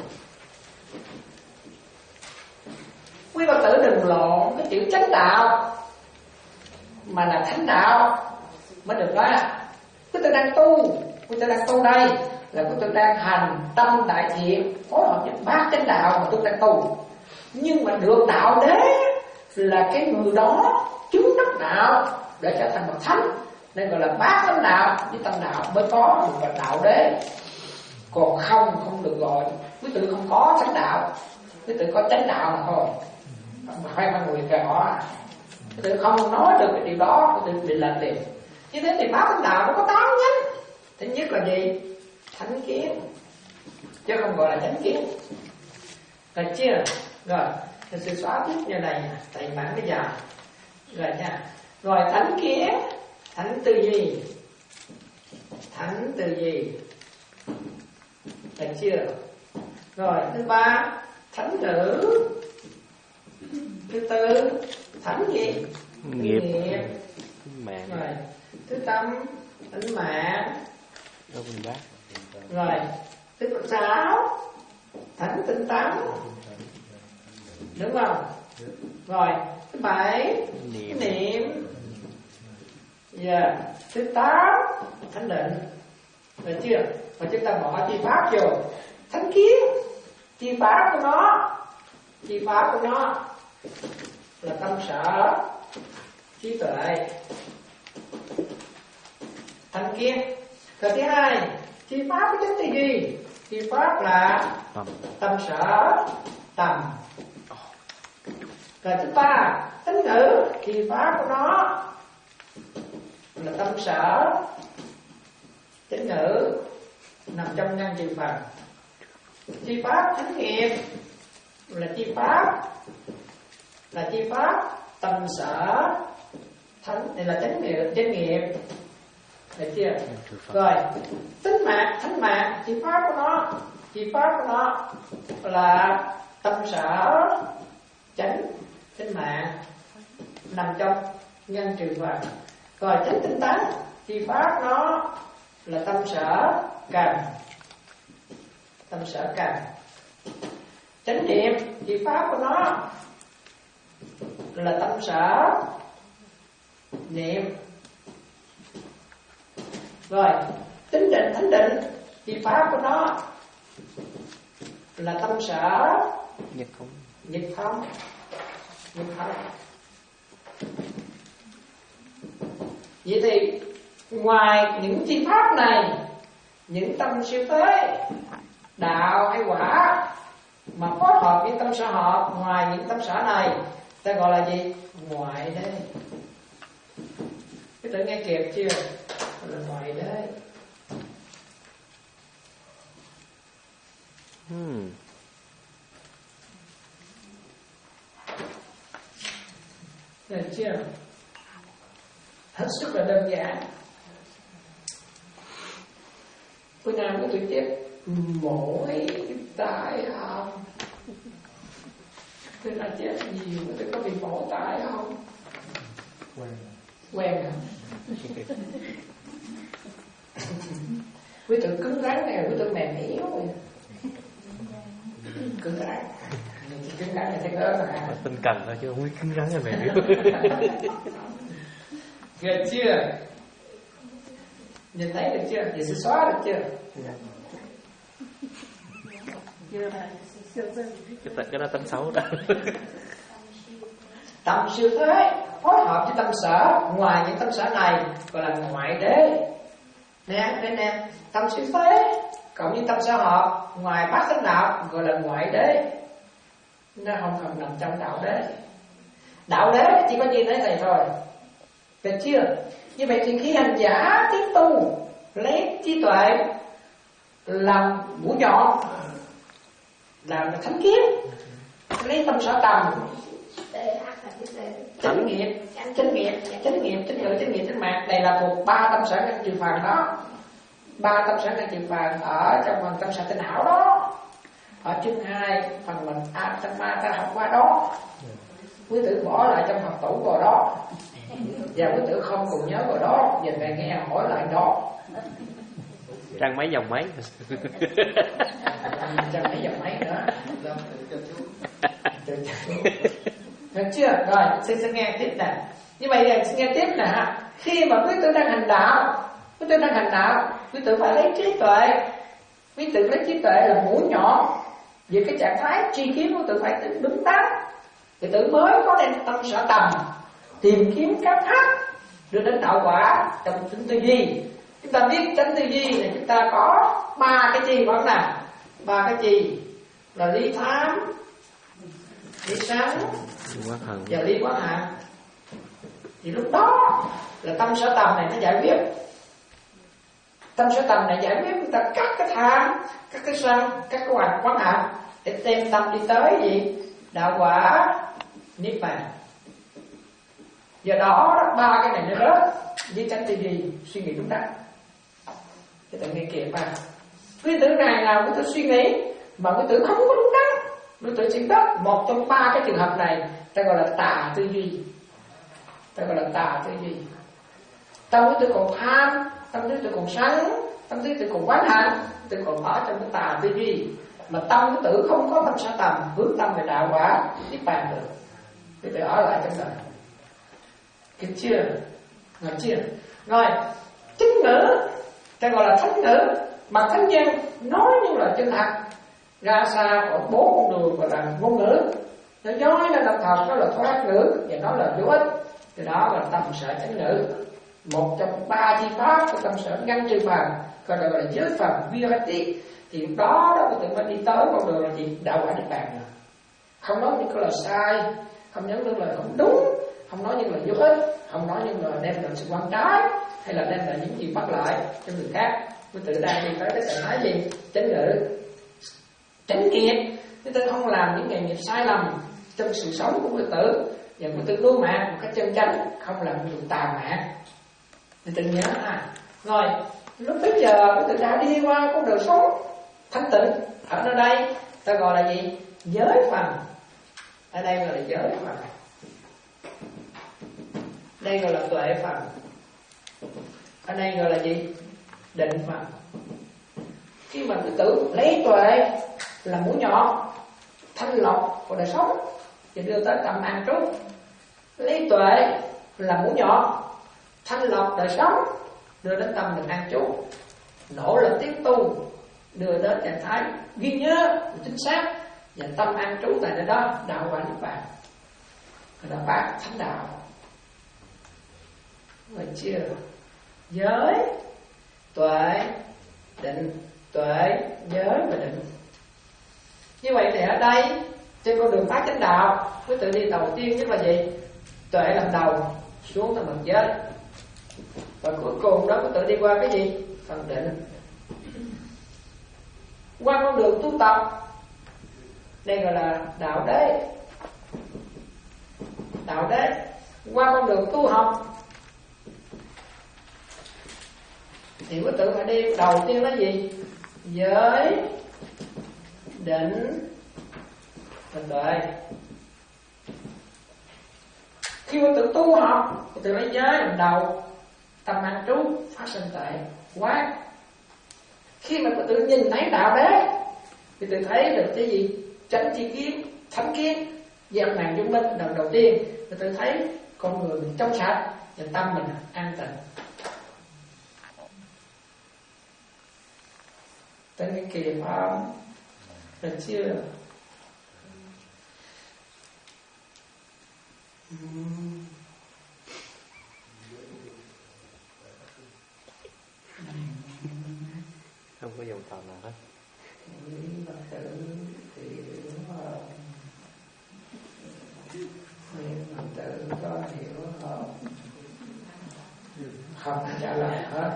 Speaker 5: Quý Phật tử đừng lộn cái chữ chánh đạo mà là thánh đạo mới được đó. Quý tử đang tu, quý tử đang tu đây là quý tử đang hành tâm đại thiện phối hợp với bát chánh đạo mà tôi đang tu. Nhưng mà được đạo đế là cái người đó chứng đắc đạo để trở thành bậc thánh, nên gọi là bát chánh đạo với tâm đạo mới có được là đạo đế. Còn không không được gọi. Quý tử không có chánh đạo, quý tử có chánh đạo mà thôi. Phải mang người kẻ họ. Quý tử không nói được cái điều đó, quý tử bị lệch liền. Như thế thì bát chánh đạo nó có tám nhánh. Thứ nhất là gì? Thánh kiến, chứ không gọi là chánh kiến. Được chưa? Rồi, thì sự xóa tiếp như này, tại bản cái dài. Rồi nha. Rồi thánh kiến, thánh tư duy. Thánh tư duy. Được chưa? Rồi thứ ba, thánh ngữ. Thứ tư, thánh gì?
Speaker 3: Nghiệp.
Speaker 5: Nghiệp.
Speaker 3: Mạng.
Speaker 5: Rồi thứ năm, thánh mạng.
Speaker 3: Đâu mình bác.
Speaker 5: Rồi thứ sáu, thánh tinh tấn. Đúng không? Rồi thứ bảy,
Speaker 3: Niệm.
Speaker 5: niệm. Yeah. Thứ tám, thánh định. Được chưa? Và chúng ta bỏ chi pháp vô. Thánh kiến, chi pháp của nó, chi pháp của nó là tâm sở, trí tuệ. Thánh kiến. Rồi thứ hai, chi pháp của chánh tư duy. Chi pháp là
Speaker 3: Tâm.
Speaker 5: tâm sở, tầm. Rồi thứ ba, tánh ngữ, chi pháp của nó là tâm sở, chánh ngữ nằm trong ngăn trừ phần. Chi pháp thánh nghiệp là chi pháp là chi pháp tâm sở thánh, này là chánh nghiệp, chánh nghiệp. Được chưa? Rồi tính mạng, thánh mạng, chi pháp của nó, chi pháp của nó là tâm sở chánh chánh mạng nằm trong nhân trừ phần. Rồi chánh tinh tấn, chi pháp nó là tâm sở cần, tâm sở cần. Chánh niệm, chi pháp của nó là tâm sở niệm. Rồi tính định, thánh định, chi pháp của nó là tâm sở
Speaker 3: Nhật không.
Speaker 5: nhật không. Nhật không. Vậy thì ngoài những chi pháp này, những tâm siêu thế, đạo hay quả mà phối hợp với tâm sở hợp, ngoài những tâm sở này ta gọi là gì? Ngoại đế. Cái tự nghe kịp chưa? Gọi là ngoại đế.
Speaker 3: Hmm.
Speaker 5: Được chưa? hết sức là đơn giản. Bữa nào của tôi chết mỗi tai không? Tôi đã chết nhiều, tôi có bị mổ tai không?
Speaker 4: Quen
Speaker 5: Quen hả? Quý tự cứng rắn này, quý tự mềm yếu rồi. Cứng rắn. Cứng rắn là thấy ớt hả?
Speaker 3: Tinh cần thôi chứ không biết cứng rắn hay mềm yếu.
Speaker 5: Được chưa? Nhìn thấy được chưa? Vậy sẽ xóa được chưa?
Speaker 3: Cái, cái đó tánh xấu đó.
Speaker 5: Tâm siêu thế phối hợp với tâm sở. Ngoài những tâm sở này gọi là ngoại đế. Nè, đây nè, tâm siêu thế cộng với tâm sở hợp ngoài bát chánh đạo gọi là ngoại đế. Nó không cần nằm trong đạo đế. Đạo đế chỉ có như thế này thôi. Được chưa? Như vậy thì khi hành giả tiến tu lấy trí tuệ làm mũi nhọn, làm thánh kiếm, lấy tâm sở tầm, chánh nghiệp, chánh nghiệp, chánh nghiệp, chánh ngữ, chánh nghiệp, chánh mạng. Đây là thuộc ba tâm sở căn trừ phàm đó. Ba tâm sở căn trừ phàm ở trong phần tâm sở tinh hảo đó. Ở chương hai phần mình a tâm ma ta học qua đó. Quý tử bỏ lại trong học tủ vào đó. Và quý tử không còn nhớ vào đó, giờ về nghe hỏi lại đó.
Speaker 3: Trang mấy dòng mấy.
Speaker 5: Trang mấy dòng mấy nữa. Được chưa? Rồi, xin sẽ nghe tiếp nè. Như vậy là xin nghe tiếp nè. Khi mà quý tử đang hành đạo, quý tử đang hành đạo, quý tử phải lấy trí tuệ. Quý tử lấy trí tuệ là mũi nhọn về cái trạng thái tri kiến của quý tử phải đúng đắn. Quý tử mới có đem tâm sở tầm tìm kiếm các pháp đưa đến đạo quả trong chính tư duy. Chúng ta biết chánh tư duy là chúng ta có ba cái chi vẫn nè, ba cái chi là ly tham, ly sáng và ly quá hạn. Thì lúc đó là tâm sở tầm này nó giải quyết. Tâm sở tầm này giải quyết chúng ta cắt cái tham, cắt cái sân, cắt cái hoàn quán hạn để đem tâm đi tới gì? Đạo quả niết bàn. Do đó ba cái này nó rớt với chánh tư duy suy nghĩ đúng đắn. Cái tự nghe kịp mà quý tử ngày nào quý tử suy nghĩ mà quý tử không có đúng đắn, quý tử chỉ đất một trong ba cái trường hợp này, ta gọi là tà tư duy. Ta gọi là tà tư duy. Tâm quý tử còn tham, tâm quý tử còn sân, tâm quý tử còn quán hạnh, quý tử còn ở trong cái tà tư duy. Mà tâm quý tử không có tâm sở tầm hướng tâm về đạo quả niết bàn được, quý tử ở lại trong đời. Được chưa? Được chưa? Rồi, chánh ngữ, ta gọi là thánh ngữ, mà thánh nhân nói những lời chân thật, ra xa có bốn con đường gọi là ngôn ngữ. Nó nói là thật thật, đó là thoát ngữ, và nó là vô ích. Thì đó là tâm sở chánh ngữ. Một trong ba chi pháp của tâm sở ngăn trừ phàm, gọi là gọi là giới phàm virati. Thì đó đó có tự mới đi tới con đường là gì? Đạo quả niết bàn rồi. Không nói những cái lời sai, không nói những lời không đúng, không nói những lời vô ích, không nói những lời đem lại sự quan trái, hay là đem lại những gì bất lợi cho người khác. Tôi tự đang đi tới cái trạng thái gì? Chánh ngữ, chánh nghiệp. Chúng ta không làm những nghề nghiệp sai lầm trong sự sống của người tử, và người tử đối mạng một cách chân chánh, không làm điều tà mạng. Thì tự nhớ ha. Rồi lúc bây giờ người tử đã đi qua con đường sống thanh tịnh ở nơi đây, ta gọi là gì? Giới phần. Ở đây gọi là giới phần. Đây gọi là tuệ phần. Ở đây gọi là gì? Định phần. Khi mà cái tử lấy tuệ là mũi nhọn thanh lọc của đời sống và đưa tới tâm an trú, lấy tuệ là mũi nhọn thanh lọc đời sống đưa đến tâm mình an trú, nỗ lực tiến tu đưa đến trạng thái ghi nhớ chính xác và tâm an trú tại nơi đó, đạo quả niết bàn, là bát thánh đạo. Rồi chưa? Giới, tuệ, định, tuệ, giới và định. Như vậy thì ở đây trên con đường phát chánh đạo, quý tự đi đầu tiên nhất là gì? Tuệ làm đầu, xuống là bằng giới. Và cuối cùng đó quý tự đi qua cái gì? Phần định. Qua con đường tu tập, đây gọi là đạo đế. Đạo đế. Qua con đường tu học, thì quý tử phải đi đầu tiên là gì? Giới, định, và tuệ. Khi quý tử tu học, quý tử lấy giới làm đầu, tâm an trú, phát sinh tuệ, quán. Khi mà quý tử nhìn thấy đạo đế, quý tử thấy được cái gì? Chánh chi kiến, thánh kiến, dẹp nạn dung minh. Đầu đầu tiên quý tử thấy con người mình trong sạch và tâm mình an tịnh. Tên cái kỳ pháp được chưa? Uhm.
Speaker 3: Không có dùng tàu nào hết.
Speaker 5: Phật tử thì Phật tử có hiểu không? Không trả lời hết.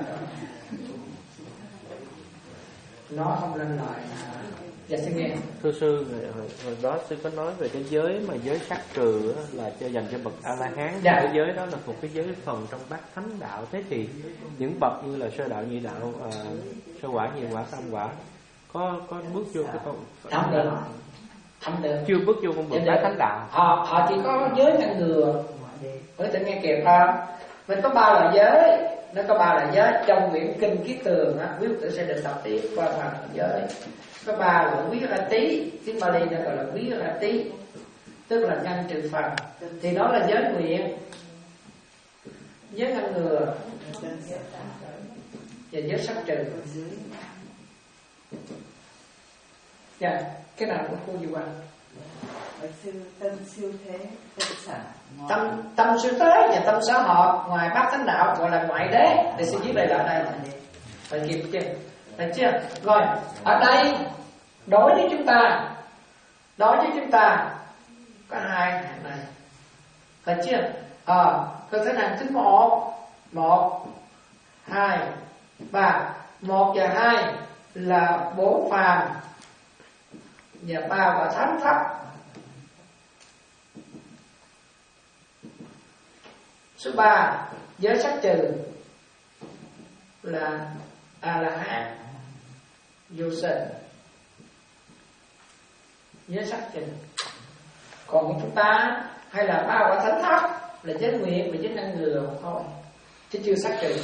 Speaker 5: Nó không lên lời. Dạ xin nghe.
Speaker 3: Thưa sư, hồi, hồi đó sư có nói về cái giới mà giới sát trừ á, là cho dành cho bậc A La Hán.
Speaker 5: Dạ.
Speaker 3: Cái giới đó là một cái giới phần trong bát thánh đạo. Thế thì những bậc như là sơ đạo, nhị đạo, à, sơ quả, nhị quả, tam quả có có bước vô cái con
Speaker 5: Không được. Không được.
Speaker 3: chưa bước vô con bậc bát thánh đạo.
Speaker 5: Họ họ chỉ có giới ngăn ngừa. Với tự nghe kịp ha. Mình có ba loại giới. Nó có ba loại giới trong quyển kinh Kiết Tường á, quý vị sẽ được đọc tiếp qua ba loại giới. Có ba loại quý ra tí, tiếng Bali nó gọi là quý ra tí, tức là ngăn trừ phần. Thì nó là giới nguyện, giới ngăn ngừa và giới sát trừ. Dạ, cái nào của cô gì qua?
Speaker 8: Tâm siêu thế, tâm xả.
Speaker 5: Tâm tâm siêu thế và tâm xã hợp ngoài bát thánh đạo gọi là ngoại đế. Để xin viết lại lại đây. Phải kịp chưa? Phải chưa? Rồi, ở đây đối với chúng ta, đối với chúng ta có hai hạng này. Phải chưa? Ờ, à, có thể nào thứ một, một, hai, ba. Một và hai là bốn phàm và ba và thánh thấp. Số ba, giới sát trừ là A La Hán, vô sinh, giới sát trừ. Còn chúng ta hay là ba quả thánh thấp là giới nguyện và giới ngăn ngừa mà thôi, chứ chưa sát trừ.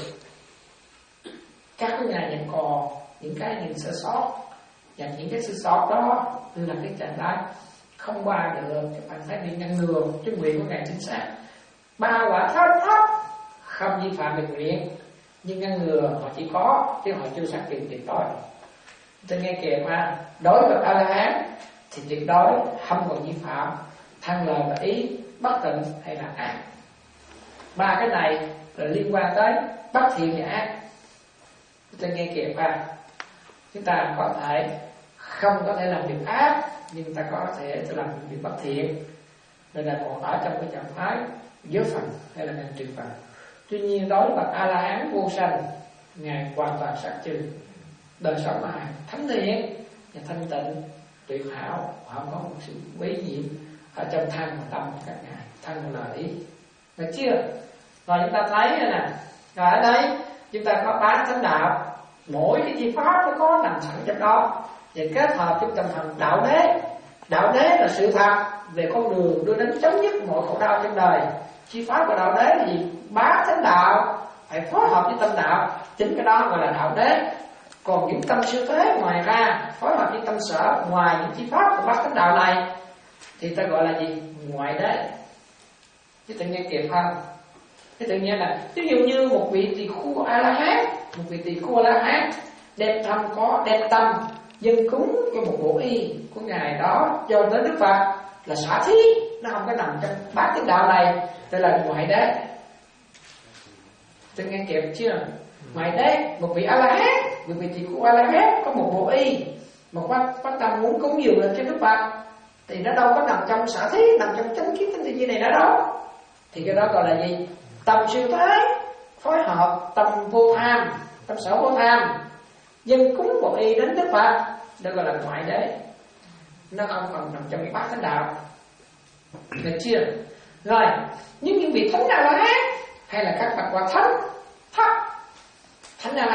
Speaker 5: Các cái ngài vẫn còn những cái những sơ sót, và những cái sơ sót đó là cái trạng thái không qua được. Các bạn phải bị ngăn ngừa, chứ nguyện của ngài chính xác. Ba quả thánh thấp không vi phạm về nguyện, nhưng ngăn ngừa họ chỉ có, chứ họ chưa xác định tuyệt đối. Tôi nghe kìa mà đối với A La Hán thì tuyệt đối không còn vi phạm thân lời và ý, bất tịnh hay là ác. Ba cái này là liên quan tới bất thiện và ác. Tôi nghe kìa mà chúng ta có thể không có thể làm việc ác, nhưng chúng ta có thể làm việc bất thiện, nên là còn ở trong cái trạng thái giới phần hay là ngăn trừ phần. Tuy nhiên đối với bậc A La Hán vô sanh, ngài hoàn toàn sát trừ, đời sống mà thánh thiện và thanh tịnh tuyệt hảo, họ có một sự quý nhiệm ở trong thân và tâm của các ngài, thân và lời ý. Được chưa? Rồi chúng ta thấy nè, rồi ở đây chúng ta có bát thánh đạo, mỗi cái chi pháp nó có nằm sẵn trong đó, và kết hợp trong tâm thần đạo đế. Đạo đế là sự thật về con đường đưa đến chấm dứt mọi khổ đau trong đời. Chi pháp của đạo đế là gì? Bát thánh đạo phải phối hợp với tâm đạo, chính cái đó gọi là đạo đế. Còn những tâm siêu thế ngoài ra phối hợp với tâm sở ngoài những chi pháp của bát thánh đạo này thì ta gọi là gì? Ngoại đế. Chứ tự nhiên kịp không? Thế tự nhiên là ví dụ như một vị tỳ khu A La Hán, một vị tỳ khu A La Hán đem tâm có đem tâm dân cúng cho một bộ y của ngài đó cho tới Đức Phật là xả thí, nó không có nằm trong bát chánh đạo này, đây là ngoại đế. Tôi nghe kịp chưa? Ngoại đế, một vị A La Hán, một vị tỳ khu A La Hán có một bộ y mà quan quan tâm muốn cúng dường lên cho Đức Phật thì nó đâu có nằm trong xả thí, nằm trong chánh kiến chánh tự nhiên này nữa đâu. Thì cái đó gọi là gì? Tâm siêu thế phối hợp tâm vô tham, tâm sở vô tham, dân cúng bộ y đến Đức Phật, đó gọi là ngoại đế. Nó không còn nằm trong cái bát thánh đạo. Được chưa? Rồi, nhưng những vị thánh A La Hán hay là các bậc quả thánh thấp, thánh A La Hán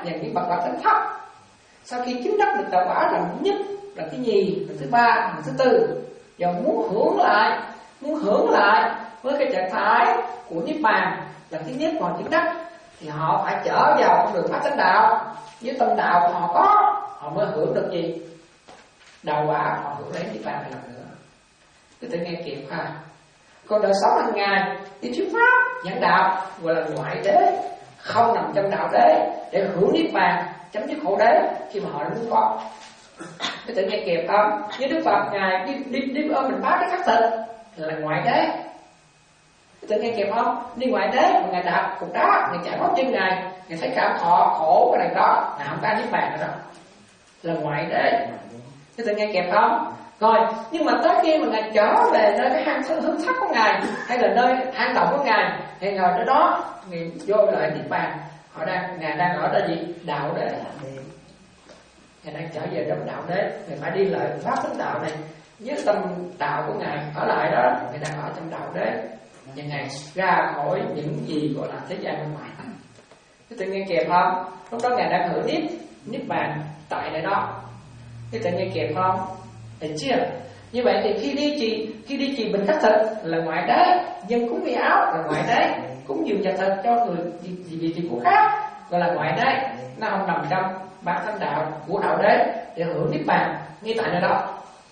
Speaker 5: và những bậc bậc tánh thấp. Sau khi chứng đắc được đạo quả là thứ nhất, là thứ nhì, là thứ ba, là thứ tư, và muốn hưởng lại, muốn hưởng lại với cái trạng thái của niết bàn là thứ nhất còn chứng đắc, thì họ phải trở vào con đường phát chánh đạo. Với tâm đạo của họ có, họ mới hưởng được gì? Đạo quả, họ hưởng lấy niết bàn một lần nữa. Cứ tự nghe kịp ha. Còn đời sống hàng ngày đi thuyết pháp giảng đạo gọi là ngoại đế, không nằm trong đạo đế để hưởng niết bàn, chấm dứt khổ đế khi mà họ đã muốn có. Cứ tự nghe kịp không? Như Đức Phật ngài đi đi đi ôm mình bát cái khắc thịt là ngoại đế. Cứ tự nghe kịp không? Đi ngoại đế mà ngài đạp cục đá, ngài chạy bóp chân ngài, ngài thấy cảm thọ khổ cái này đó, nào không ta niết bàn nữa đó, là ngoại đế. Cứ tự nghe kịp không? Rồi, nhưng mà tới khi mà ngài trở về nơi cái hang hướng sắc của ngài, hay là nơi hang động của ngài, thì ngồi ở đó ngài vô lại niết bàn. Họ đang ngài đang ở đây gì? Đạo đế. Ngài đang trở về trong đạo đế, ngài phải đi lại pháp tánh đạo này với tâm đạo của ngài ở lại đó, ngài đang ở trong đạo đế, và ngài ra khỏi những gì gọi là thế gian bên ngoài. Cái tự nghe kịp không? Lúc đó ngài đang hưởng niết niết bàn tại nơi đó. Cái tự nghe kịp không? Được chưa? Như vậy thì khi đi trì khi đi trì bình khắc thịt là ngoại đế, dân cúng y áo là ngoại đế, cúng dường vật thịt cho người gì gì gì của khác gọi là ngoại đế. Nó không nằm trong bát thánh đạo của đạo đế để hưởng niết bàn ngay tại nơi đó.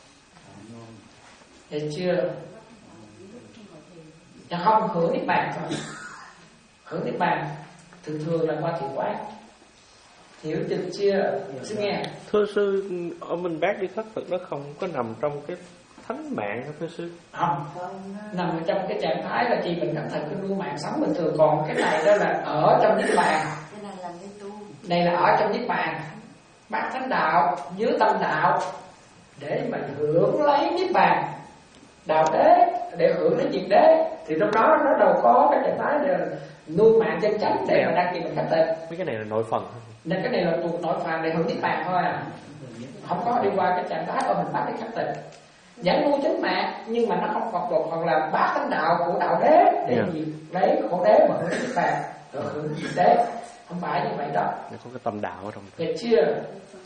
Speaker 5: Được chưa? Chứ không hưởng niết bàn thôi. Hưởng niết bàn thường thường là qua thiền quán. Hiểu được chưa? Xin nghe.
Speaker 3: Thưa sư, ở bên bác đi khất thực nó không có nằm trong cái thánh mạng hả thưa sư?
Speaker 5: Không, nằm ở trong cái trạng thái là chỉ mình khất thực cái nuôi mạng sống bình thường. Còn cái này đó là ở trong niết bàn. Đây là ở trong niết bàn, bát thánh đạo dưới tâm đạo để mà hưởng lấy niết bàn. Đạo đế để hưởng lấy diệt đế, thì trong đó nó đâu có cái trạng thái để nuôi mạng chân chánh để mà đăng ký mình khất thực.
Speaker 3: Mấy cái này là nội phần.
Speaker 5: Nên cái này là thuộc nội phàm để hưởng niết bàn thôi à, không có đi qua cái trạng thái ở mình bắt cái khắc tịch vẫn nuôi chánh mạng, nhưng mà nó không còn thuộc còn là bát thánh đạo của đạo đế để yeah. gì lấy khổ đế mà hưởng niết bàn, rồi hưởng diệt đế, không phải như vậy đó.
Speaker 3: Nó có cái tâm đạo ở trong.
Speaker 5: Được chưa?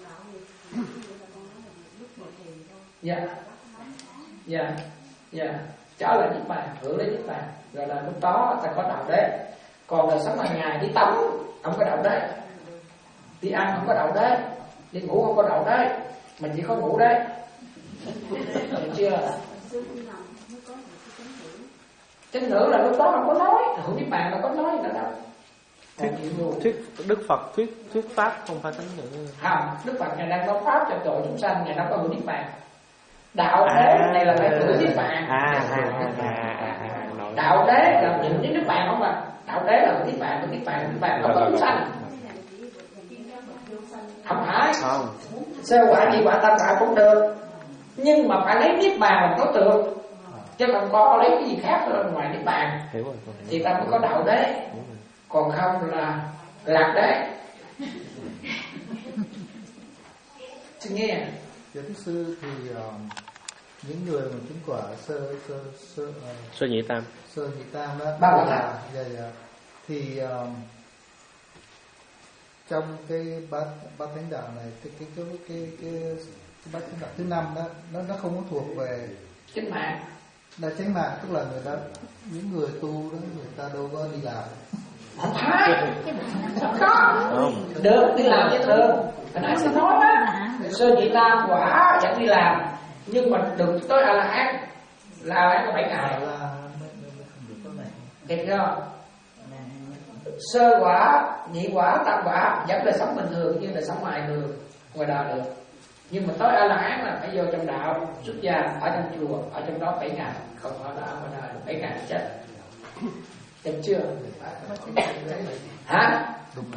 Speaker 5: Dạ, dạ, dạ, trở lại niết bàn, hưởng lấy niết bàn, rồi là lúc đó ta có đạo đế. Còn đời sống hàng ngày đi tắm không có đạo đế, đi ăn không có đạo đế, đi ngủ không có đạo đế, mình chỉ có ngủ đế. Được chưa? Chánh ngữ là lúc đó không có nói, hưởng niết bàn là có nói gì đâu.
Speaker 3: Thuyết, thuyết Đức Phật thuyết thuyết pháp không phải chánh ngữ.
Speaker 5: Không, Đức Phật ngài đang có pháp cho tội chúng sanh, ngài đâu có hưởng niết bàn. Đạo đế à, này là phải hưởng niết bàn. À, à, à, à, à, à, đạo đế là những cái niết bàn không mà. Đạo đế là hưởng niết bàn, hưởng niết bàn, hưởng niết bàn không có chúng sanh. Không phải. Không. Sơ quả nhị quả tam quả cũng được, nhưng mà phải lấy niết bàn làm đối tượng, chứ không có lấy cái gì khác ngoài niết bàn. Thì ta mới có đạo đế. Còn không là lạc đế. Xin nghe.
Speaker 4: Dạ thưa sư, thì uh, những người mà chứng quả sơ sơ sơ uh,
Speaker 3: sơ nhị tam
Speaker 4: sơ nhị tam đó,
Speaker 5: ba quả
Speaker 4: là dạ dạ thì uh, trong cái bát bát thánh đạo này, cái cái cái cái cái, cái bát thánh đạo thứ năm đó, nó nó không có thuộc về
Speaker 5: chánh mạng.
Speaker 4: Là chánh mạng, tức là người ta, những người tu đó, người ta đâu có đi làm.
Speaker 5: Không phải, không có, được đi làm vậy được. Hồi nãy sẽ nói đó, sơ nhị tam quả chẳng đi làm, nhưng mà đừng tới A La Hán. La Hán có bảy ngày. Được chưa? Sơ quả, nhị quả, tam quả vẫn đời sống bình thường như đời sống ngoài thường, ngoài đời được. Nhưng mà tới A La Hán là phải vô trong đạo, xuất gia ở trong chùa, ở trong đó bảy ngày, không phải là ở ngoài đời bảy ngày chết. Được chưa? Hả?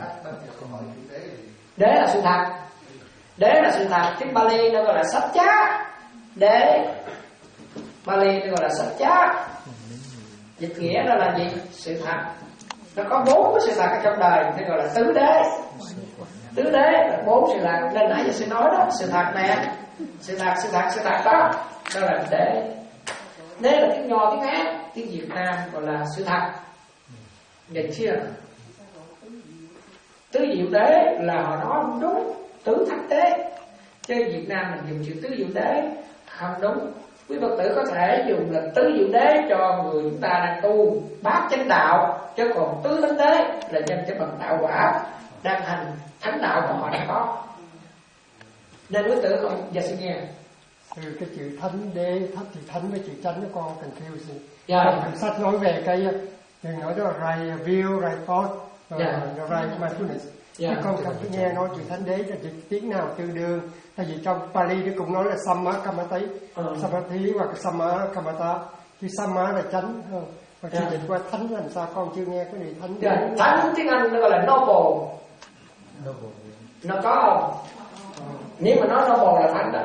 Speaker 5: Đế là sự thật. Đế là sự thật. Tiếng Bali nó gọi là sách chá. Đế Bali nó gọi là sách chá. Dịch nghĩa đó là gì? Sự thật. Nó có bốn cái sự thật ở trong đời, nó gọi là tứ đế. Tứ đế là bốn sự thật. Nên nãy giờ sư nói đó, sự thật nè, sự thật, sự thật, sự thật đó, đó là đế. Đế là tiếng Nho, tiếng Hán, tiếng Việt Nam gọi là sự thật. Được chưa? Tứ diệu đế là họ nói không đúng, tứ thánh đế. Chứ Việt Nam mình dùng chữ tứ diệu đế không đúng. Quý Phật tử có thể dùng là tứ diệu đế cho người chúng ta đang tu bát chánh đạo, chứ còn tứ thánh đế là dành cho bậc đạo quả đang hành thánh đạo của họ đã có. Nên quý tử không giờ xin nghe.
Speaker 9: Từ cái chữ thánh đế, thánh thì thánh với chữ chánh nó con cần kêu gì?
Speaker 5: Dạ.
Speaker 9: Trong sách nói về cái đừng nói đó là right view, right thought,
Speaker 5: Dạ.
Speaker 9: uh, right mindfulness.
Speaker 5: Dạ.
Speaker 9: Chứ con không có nghe nói chữ thánh đế là tiếng nào tương đương. Tại vì trong Pali nó cũng nói là samma kamati,
Speaker 5: ừ.
Speaker 9: samadhi hoặc samma kamata. Chứ samma là chánh. Còn
Speaker 5: Dạ.
Speaker 9: chỉ định qua thánh làm sao con chưa nghe cái này thánh đế.
Speaker 5: Dạ. Thánh tiếng Anh nó gọi là noble.
Speaker 4: Noble.
Speaker 5: Nó có không? Nếu mà nói noble là thánh đó.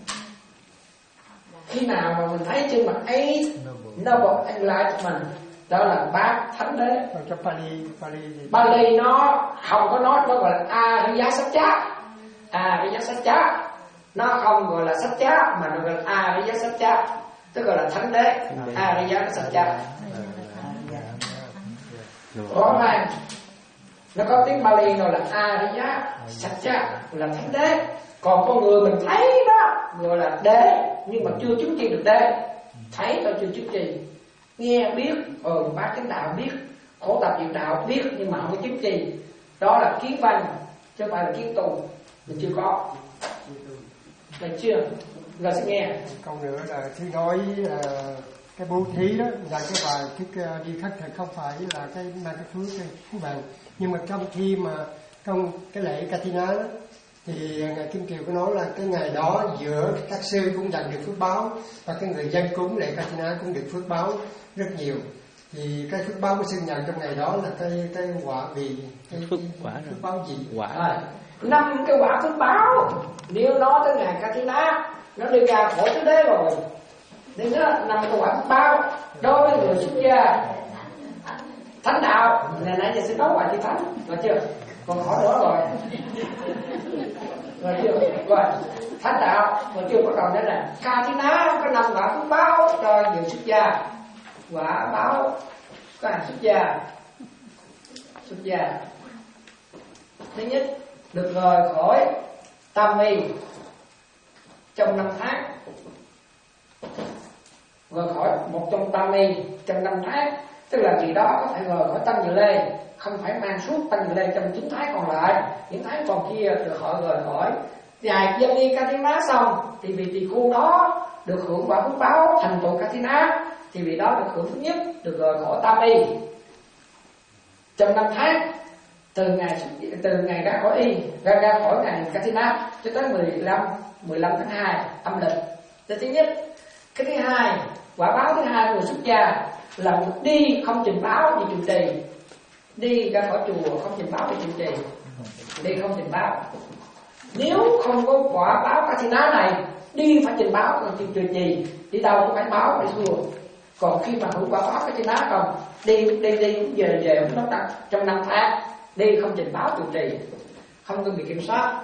Speaker 5: Khi nào mà mình thấy trên mặt ấy noble enlightenment, đó là bát thánh đế.
Speaker 9: Còn trong Pali, Pali thì
Speaker 5: Bali nó không có nói, nó gọi là Ariya Satcha. Ariya Satcha nó không gọi là Satcha mà nó gọi là Ariya Satcha, tức gọi là thánh đế. Ariya Satcha rõ ràng. Nó có tiếng Bali nó là Ariya Satcha là thánh đế. Còn con người mình thấy đó gọi là đế, nhưng mà chưa chứng chi được đế. Thấy thôi chưa chứng chi. Nghe biết, ờ bác chánh đạo biết, khổ tập diệu đạo biết, nhưng mà không có chứng chi. Đó là kiến văn, chứ không phải là kiến tu. Mình chưa có. Được chưa? Rồi sẽ nghe.
Speaker 9: câu nữa là khi nói là cái bố thí đó là cái bài thức đi khất thực không phải là cái mang cái phước cái phú bằng, nhưng mà trong khi mà trong cái lễ Katina đó thì ngài Kim Triều có nói là cái ngày đó giữa các sư cũng nhận được phước báo và cái người dân cúng lễ Katina cũng được phước báo rất nhiều. Thì cái phước báo của sư nhận trong ngày đó là cái cái quả vì cái
Speaker 3: phước quả
Speaker 9: phước báo gì?
Speaker 3: Quả.
Speaker 5: Rồi, năm cái quả phước báo. Nếu nói tới ngày Katina, nó đi ra khỏi tứ đế rồi. Nên đó năm cái quả phước báo đối với người xuất gia thánh đạo. Này nãy giờ sẽ nói quả chữ thánh, rồi chưa? Còn hỏi nữa rồi. Rồi chưa? Rồi, thánh đạo, rồi chưa bắt đầu nữa nè. Katina có năm quả phước báo cho người xuất gia. Quả báo có hàng xuất gia. Xuất gia. Thứ nhất, được rời khỏi tam mi trong năm tháng. Rời khỏi một trong tam mi trong năm tháng, tức là vì đó có thể rời khỏi Tăng Dự Lê, không phải mang suốt Tăng Dự Lê trong chín tháng còn lại. Những tháng còn kia được họ rời khỏi. Ngài dân đi Katina xong thì vì tỳ khu đó được hưởng quả phước báo thành tựu Katina, thì vì đó được hưởng thứ nhất, được rời khỏi tam mi trong năm tháng, từ ngày từ ngày ra khỏi y ra ra khỏi ngày Katina cho tới mười lăm mười lăm tháng hai âm lịch. Cái thứ nhất. Cái thứ hai, quả báo thứ hai của xuất gia là đi không trình báo về trụ trì, đi ra khỏi chùa không trình báo về trụ trì, đi không trình báo. Nếu không có quả báo Katina này, đi phải trình báo còn trụ trì, đi đâu cũng phải báo phải xua. Còn khi mà hữu quả báo Katina không, đi đi đi về về nó đặt trong năm tháng, đi không trình báo trụ trì, không có bị kiểm soát.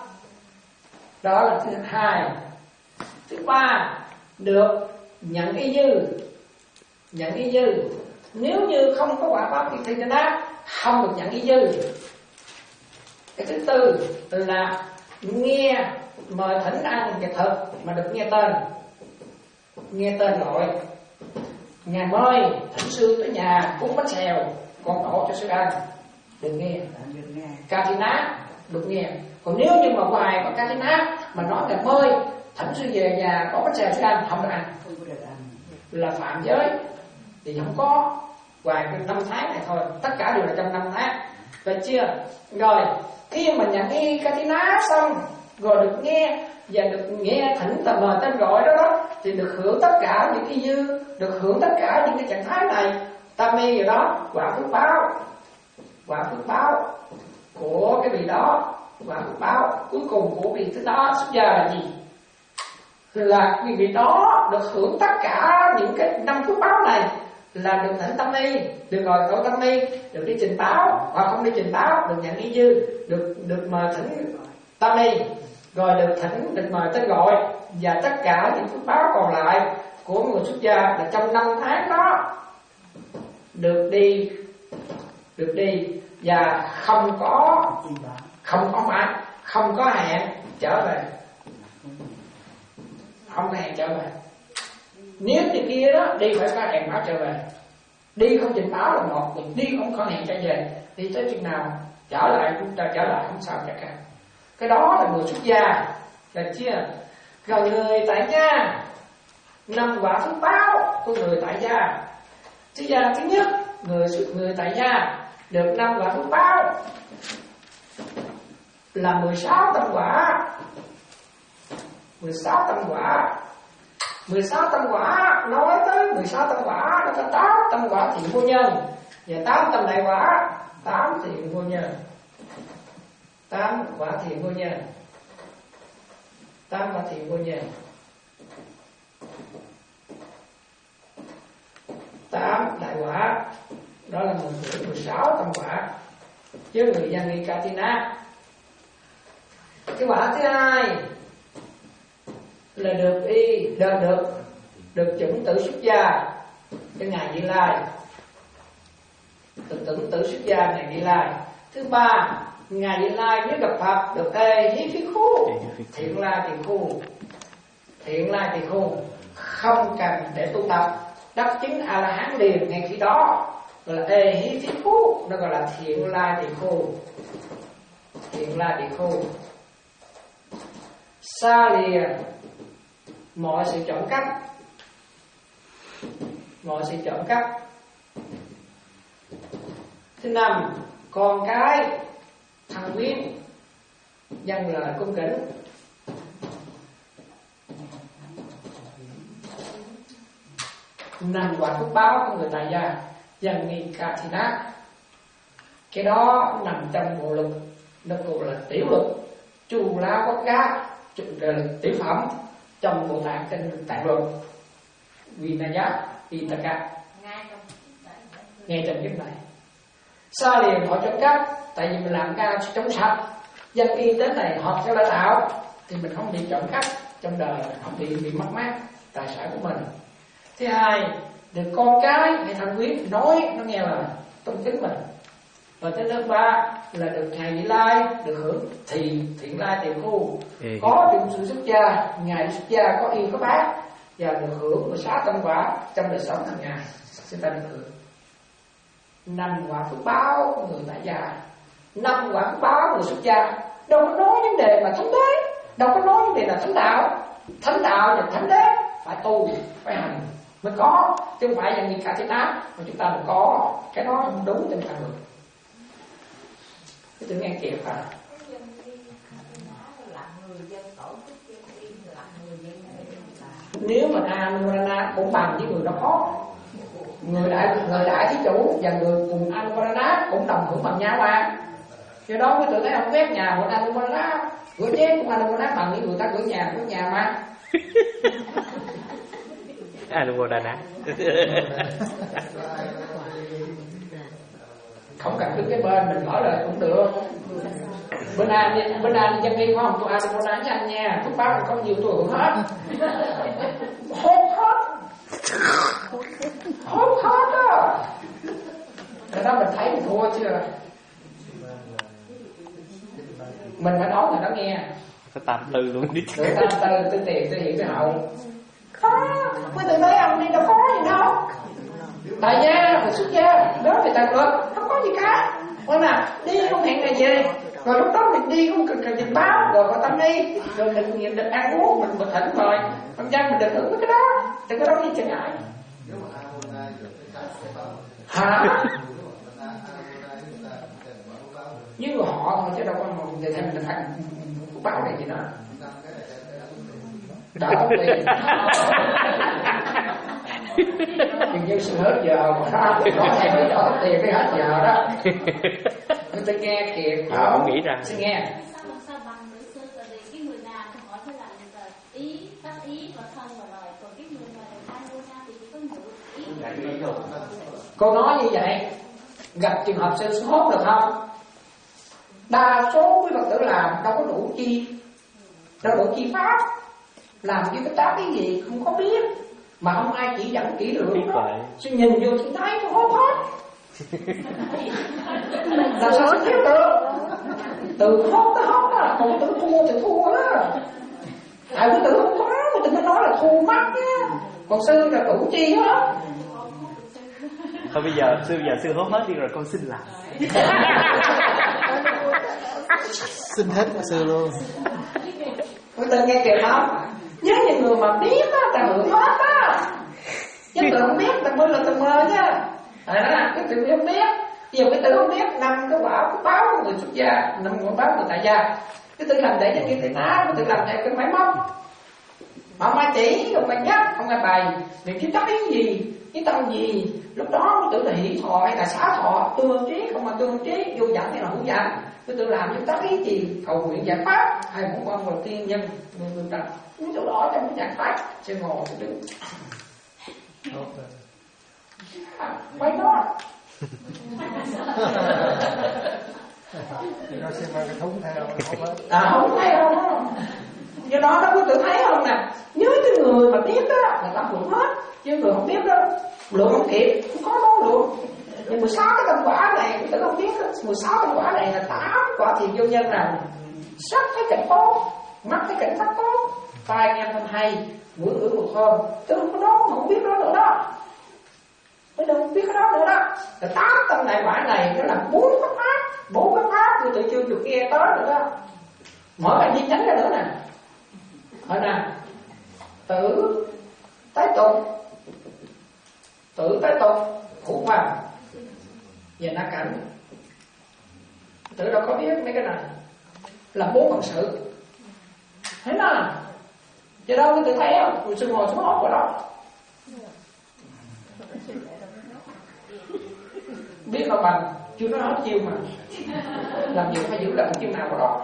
Speaker 5: Đó là thứ hai. Thứ ba, được nhận y dư. Nhận y dư. Nếu như không có quả báo Katina, không được nhận y dư. Cái thứ tư là nghe mời thỉnh ăn và thực mà được nghe tên. Nghe tên gọi. Ngài mời thỉnh sư tới nhà cúng bánh xèo, con tổ cho sư ăn, được nghe. Katina được nghe. Còn nếu như mà ngoài có Katina mà nói là mời thỉnh sư về nhà có bánh xèo sư ăn, không được ăn, là phạm giới. Thì không có. Ngoài cái năm tháng này thôi, tất cả đều là trong năm tháng. Được chưa? Rồi khi mà nhận y Katina xong, rồi được nghe và được nghe thỉnh tầm mời tên gọi đó đó, thì được hưởng tất cả những cái dư, được hưởng tất cả những cái trạng thái này. Tam mi rồi đó, quả phước báo, quả phước báo của cái vị đó, quả phước báo cuối cùng của vị thứ đó xuất gia là gì? Là vị đó được hưởng tất cả những cái năm phước báo này, là được thỉnh tam mi, được gọi tổ tam mi, được đi trình báo hoặc không đi trình báo, được nhận y dư, được được mời thỉnh tam mi, rồi được thỉnh, được mời tên gọi, và tất cả những phước báo còn lại của người xuất gia là trong năm tháng đó được đi, được đi và không có không có phải không có hẹn trở về, không có hẹn trở về. Nếu như kia đó đi phải có hẹn báo trở về, đi không trình báo là một, mình đi không có hẹn trở về, đi tới chừng nào trở lại chúng ta trở lại không sao cả. Cái đó là người xuất gia, là chưa? Còn người tại gia năm quả phước báo của người tại gia. Xuất gia thứ nhất, người người tại gia được năm quả phước báo là mười sáu tâm quả, mười sáu tâm quả. Mười sáu tâm quả, nói tới mười sáu tâm quả nó có tám tâm quả thiện vô nhân và tám tâm đại quả, tám thiện vô nhân, tám quả thiện vô nhân, tám quả thiện vô nhân, tám đại quả, đó là mười mười sáu tâm quả. Chứ người dân nghi Katina. Cái quả thứ hai là được y được được được chủng tử xuất gia cái ngài Di Lai, được chủng tử xuất gia ngài Di Lai. Thứ ba, ngài Di Lai nếu gặp Phật được ê hí phí khu, thiện lai tỳ khu, thiện lai tỳ khu, không cần để tu tập, đắc chứng A La Hán liền ngay khi đó, gọi là ê hí phí khu, nó gọi là thiện lai tỳ khu, thiện lai tỳ khu. Xa lìa mọi sự trộm cắp, mọi sự trộm cắp. Thứ năm, con cái thân quyến dâng lời cung kính. Năm quả phước báo của người tại gia dâng nghi Katina. Cái đó nằm trong bộ luật, nó gọi là tiểu luật Chu La Quốc Gá, là tiểu phẩm trong Bồ Tát trên Tạng Luật Vinaya Pitaka. Nghe trong kiếp này xa liền họ trộm cắp, tại vì mình làm ca chống sạch, dân y đến này họ sẽ là tạo thì mình không bị trộm cắp trong đời, không bị bị mất mát tài sản của mình. Thứ hai, được con cái hay thân quyến nói nó nghe là tôn kính mình. Và thứ thứ ba là được ngài Vị Lai được hưởng thì thiện lai tiền khu, có trong sự xuất gia, ngài xuất gia có y có bác và được hưởng mười sáu tâm quả trong đời sống hàng ngày sẽ ta được hưởng. Năm quả phước báo của người tại gia, năm quả phước báo của người xuất gia đâu có nói vấn đề mà thánh đế, đâu có nói vấn đề là thánh đạo. Thánh đạo và thánh đế phải tu, phải hành mới có, chứ không phải như cả thế nào mà chúng ta được có. Cái đó không đúng trên cả người. Cái tôi nghe kịp à. Nếu mà Anuvarana cũng bằng với người đó có, người đại người đại thí chủ và người cùng Anuvarana cũng đồng hưởng bằng nhau mà. Do đó mới tự thấy ông quét nhà của Anuvarana, gửi chén của Anuvarana bằng với người ta gửi nhà của nhà mà.
Speaker 3: Anuvarana.
Speaker 5: Không cần đứng cái bên mình nói lời cũng được. Bên An bên An dân nghi không, tôi Anuvarana cho anh nha, thuốc báo không nhiều tôi hưởng hết. Hốt hết, hốt hết á. Cái đó mình thấy mình thua chưa? Mình phải nói người đó nghe.
Speaker 3: Có tam tư luôn đi.
Speaker 5: Người tam tư, tư tiền, tư hiện, tư hậu. Có, mới từ tới ông đi đâu có gì đâu. Tại gia, phải xuất gia, đó thì tặng luật, không có gì cả. Còn nào, đi không hẹn ngày về. Rồi lúc đó mình đi không cần cần trình báo, rồi có tâm đi, rồi mình nghiệm được ăn uống, mình mình thỉnh rồi. Con dân mình được hưởng với cái đó, đừng có đâu đi chẳng ngại. Hả? Nhưng mà họ thôi chứ đâu có một người thành thành thành báo này gì nữa. Đỡ tiền. Nhưng như sự hết giờ mà nó có thèm để đỡ tiền cái hết giờ đó. Người ta nghe kìa.
Speaker 3: Họ không nghĩ ra.
Speaker 5: Xin nghe.
Speaker 2: Sao sao bằng nữ sư, tại vì cái người nào họ phải làm là ý, tác ý và thân và lời, còn cái người mà hai đôi nam thì chỉ có ngữ ý.
Speaker 5: Cô nói như vậy, gặp trường hợp sơ sót được không? Đa số quý Phật tử làm đâu có đủ chi, đâu đủ chi pháp, làm như cái tác cái gì không có biết, mà không ai chỉ dẫn kỹ được đó. Chứ nhìn vô thì thấy nó hốt hết, Làm sao nó tiếp được? Từ hốt tới hốt á, còn từ thua thì thua á. Ai cứ tự không có, mà đừng có nói là thua mắt á. Còn sư là tủ chi hết.
Speaker 10: Thôi bây giờ sư giờ sư hốt hết đi rồi con xin làm.
Speaker 4: Xin hết của sư luôn.
Speaker 5: Người ta nghe kìa không? Nhớ những người mà biết á, ta hưởng hết á. Chứ tự không biết, ta mơ là ta mơ nha. Tại đó là cái tự không biết. Giờ cái tự không biết, năm cái quả cái báo của người xuất gia, năm quả báo người tại gia. Cái tự làm để cho kia thầy tá, cái tự làm để cái máy móc. Không ai chỉ, không ai nhắc, không ai bày. Vì cái tóc ý gì, cái tâm gì. Lúc đó cái tự là hỷ thọ hay là xá thọ, tương trí, không mà tương trí, vô dẫn hay là hữu dẫn. Cái tự làm những tóc ý gì, cầu nguyện giải pháp, hay muốn con vào tiên nhân, người người trần. Cái chỗ đó trong cái giải pháp, sẽ ngồi cái đứng. Quay đó.
Speaker 9: Thì nó sẽ mang cái thúng theo.
Speaker 5: À không theo đâu. Do đó nó có tự thấy không nè. Nhớ cái người mà biết đó, người ta hưởng hết. Chứ người không biết đâu, lượng không kịp, không có đâu lượng. Nhưng mười sáu cái tâm quả này, người ta không biết đó. mười sáu tâm quả này là tám quả thiền vô nhân nào. Sắc thấy cảnh tốt, mắt thấy cảnh sắc tốt, tai nghe thanh hay, mũi ngửi mùi thơm. Tôi không có đó, mà không biết đó nữa đó. Tôi đâu biết cái đó nữa đó. Là tám tâm đại quả này nó là bốn cái pháp, bốn cái pháp tôi tự chưa được nghe tới nữa đó. Mở ra chi nhánh ra nữa nè. Hỏi nè, tử tái tục, tử tái tục, khủng hoảng và na cảnh. Tử đâu có biết mấy cái này là bốn phận sự. Thấy không? Chứ đâu có tự thấy không? Người sư ngồi xuống hốt vào đó. Biết đâu bằng, chưa nói hết chiêu mà. Làm gì phải giữ lại một chiêu nào vào đó.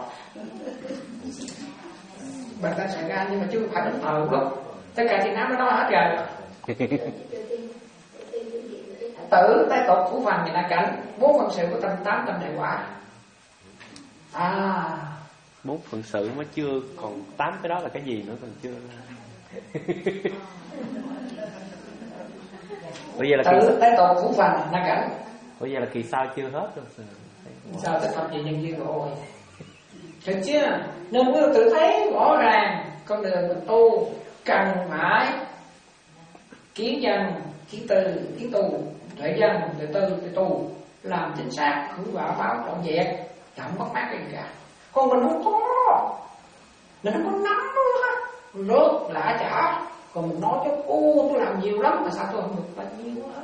Speaker 5: Bạn ta xảy ra nhưng mà chưa phải đến thờ lúc. Tất cả thì nám nó nói hết rồi. Tử, tái tục, phú phần, và na cảnh. Bốn phận sự của tâm tám tâm đại quả. À,
Speaker 10: bốn phận sự mới chưa, còn tám cái đó là cái gì nữa còn chưa. Bây giờ là
Speaker 5: tử,
Speaker 10: kỳ...
Speaker 5: tái tục, phú phần, na cảnh.
Speaker 10: Bây giờ là kỳ sau chưa hết rồi.
Speaker 5: Sao tất hợp gì nhân duyên rồi. Được chưa? Nên quý vị tự thấy rõ ràng con đường mình tu cần phải kiến dân, kiến từ, kiến tu, tuệ dân, tuệ tư, tuệ tu, làm chính xác, hưởng quả báo trọn vẹn, chẳng mất mát cái gì cả. Còn mình không có, mình không có nắm nữa, rớt lạ chả. Còn mình nói cho ô tôi làm nhiều lắm mà sao tôi không được bao nhiêu hết.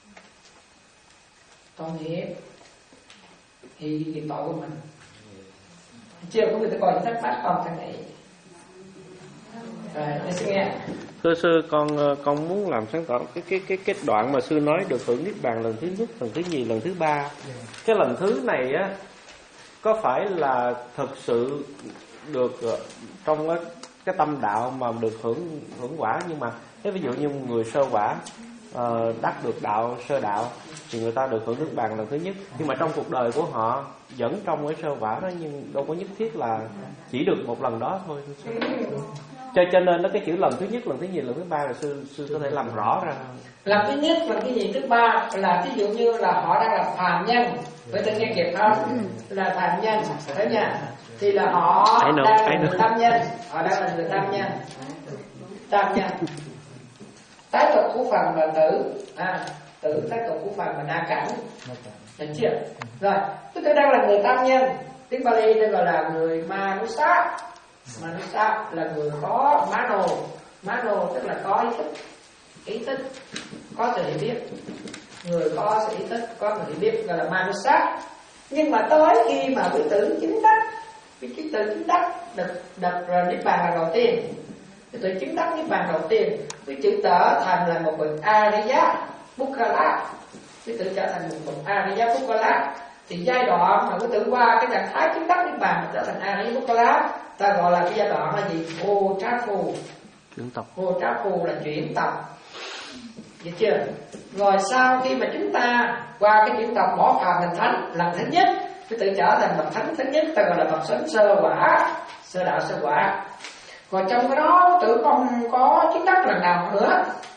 Speaker 5: Tội nghiệp thì cái tội của mình. Chưa có người ta coi thách phát con thằng này. Rồi, tôi sẽ nghe.
Speaker 3: Thưa sư, con con muốn làm sáng tỏ cái cái cái cái đoạn mà sư nói được hưởng niết bàn lần thứ nhất, lần thứ nhì, lần thứ ba. Cái lần thứ này á có phải là thực sự được trong cái, cái tâm đạo mà được hưởng hưởng quả, nhưng mà thế ví dụ như người sơ quả uh, đắc được đạo sơ đạo thì người ta được hưởng niết bàn lần thứ nhất, nhưng mà trong cuộc đời của họ vẫn trong cái sơ quả đó, nhưng đâu có nhất thiết là chỉ được một lần đó thôi. Cho cho nên nó cái chữ lần thứ nhất, lần thứ nhì, lần thứ ba là sư sư có thể làm rõ ra.
Speaker 5: Lần thứ nhất, lần thứ nhì, thứ ba là ví dụ như là họ đang là phàm nhân, với tự nghe kịp không? Là phàm nhân, thấy nha? Thì là họ
Speaker 3: know,
Speaker 5: đang là người tam nhân, họ đang là người tam nhân, tam nhân. Tái tục của phần và tử, à, tử tái tục của phần và na cảnh, được chưa? Rồi, tôi đang là người tam nhân, tiếng Bali đây gọi là người Manusa. Manusa là người có mano, mano tức là có ý thức, ý thức, có sự hiểu biết, người có sự ý thức, có sự hiểu biết gọi là Manusa. Nhưng mà tới khi mà quý tử chứng đắc, quý quý tử chứng đắc được được niết bàn là đầu tiên, quý tử chứng đắc niết bàn đầu tiên, quý tử trở thành là một bậc Ariya Bukkala, quý tử trở thành một bậc Ariya Bukkala. Thì giai đoạn mà quý tử qua cái trạng thái chứng đắc niết bàn trở thành Ariya Bukkala, ta gọi là cái giai đoạn là gì? Ô trá phù.
Speaker 3: Chuyển tập.
Speaker 5: Ô trá phù là chuyển tập. Được chưa? Rồi sau khi mà chúng ta qua cái chuyển tập bỏ phàm thành thánh lần thứ nhất, cái tự trở thành bậc thánh thứ nhất, ta gọi là bậc sớm sơ quả, sơ đạo sơ quả. Còn trong cái đó tự không có chứng đắc lần nào nữa.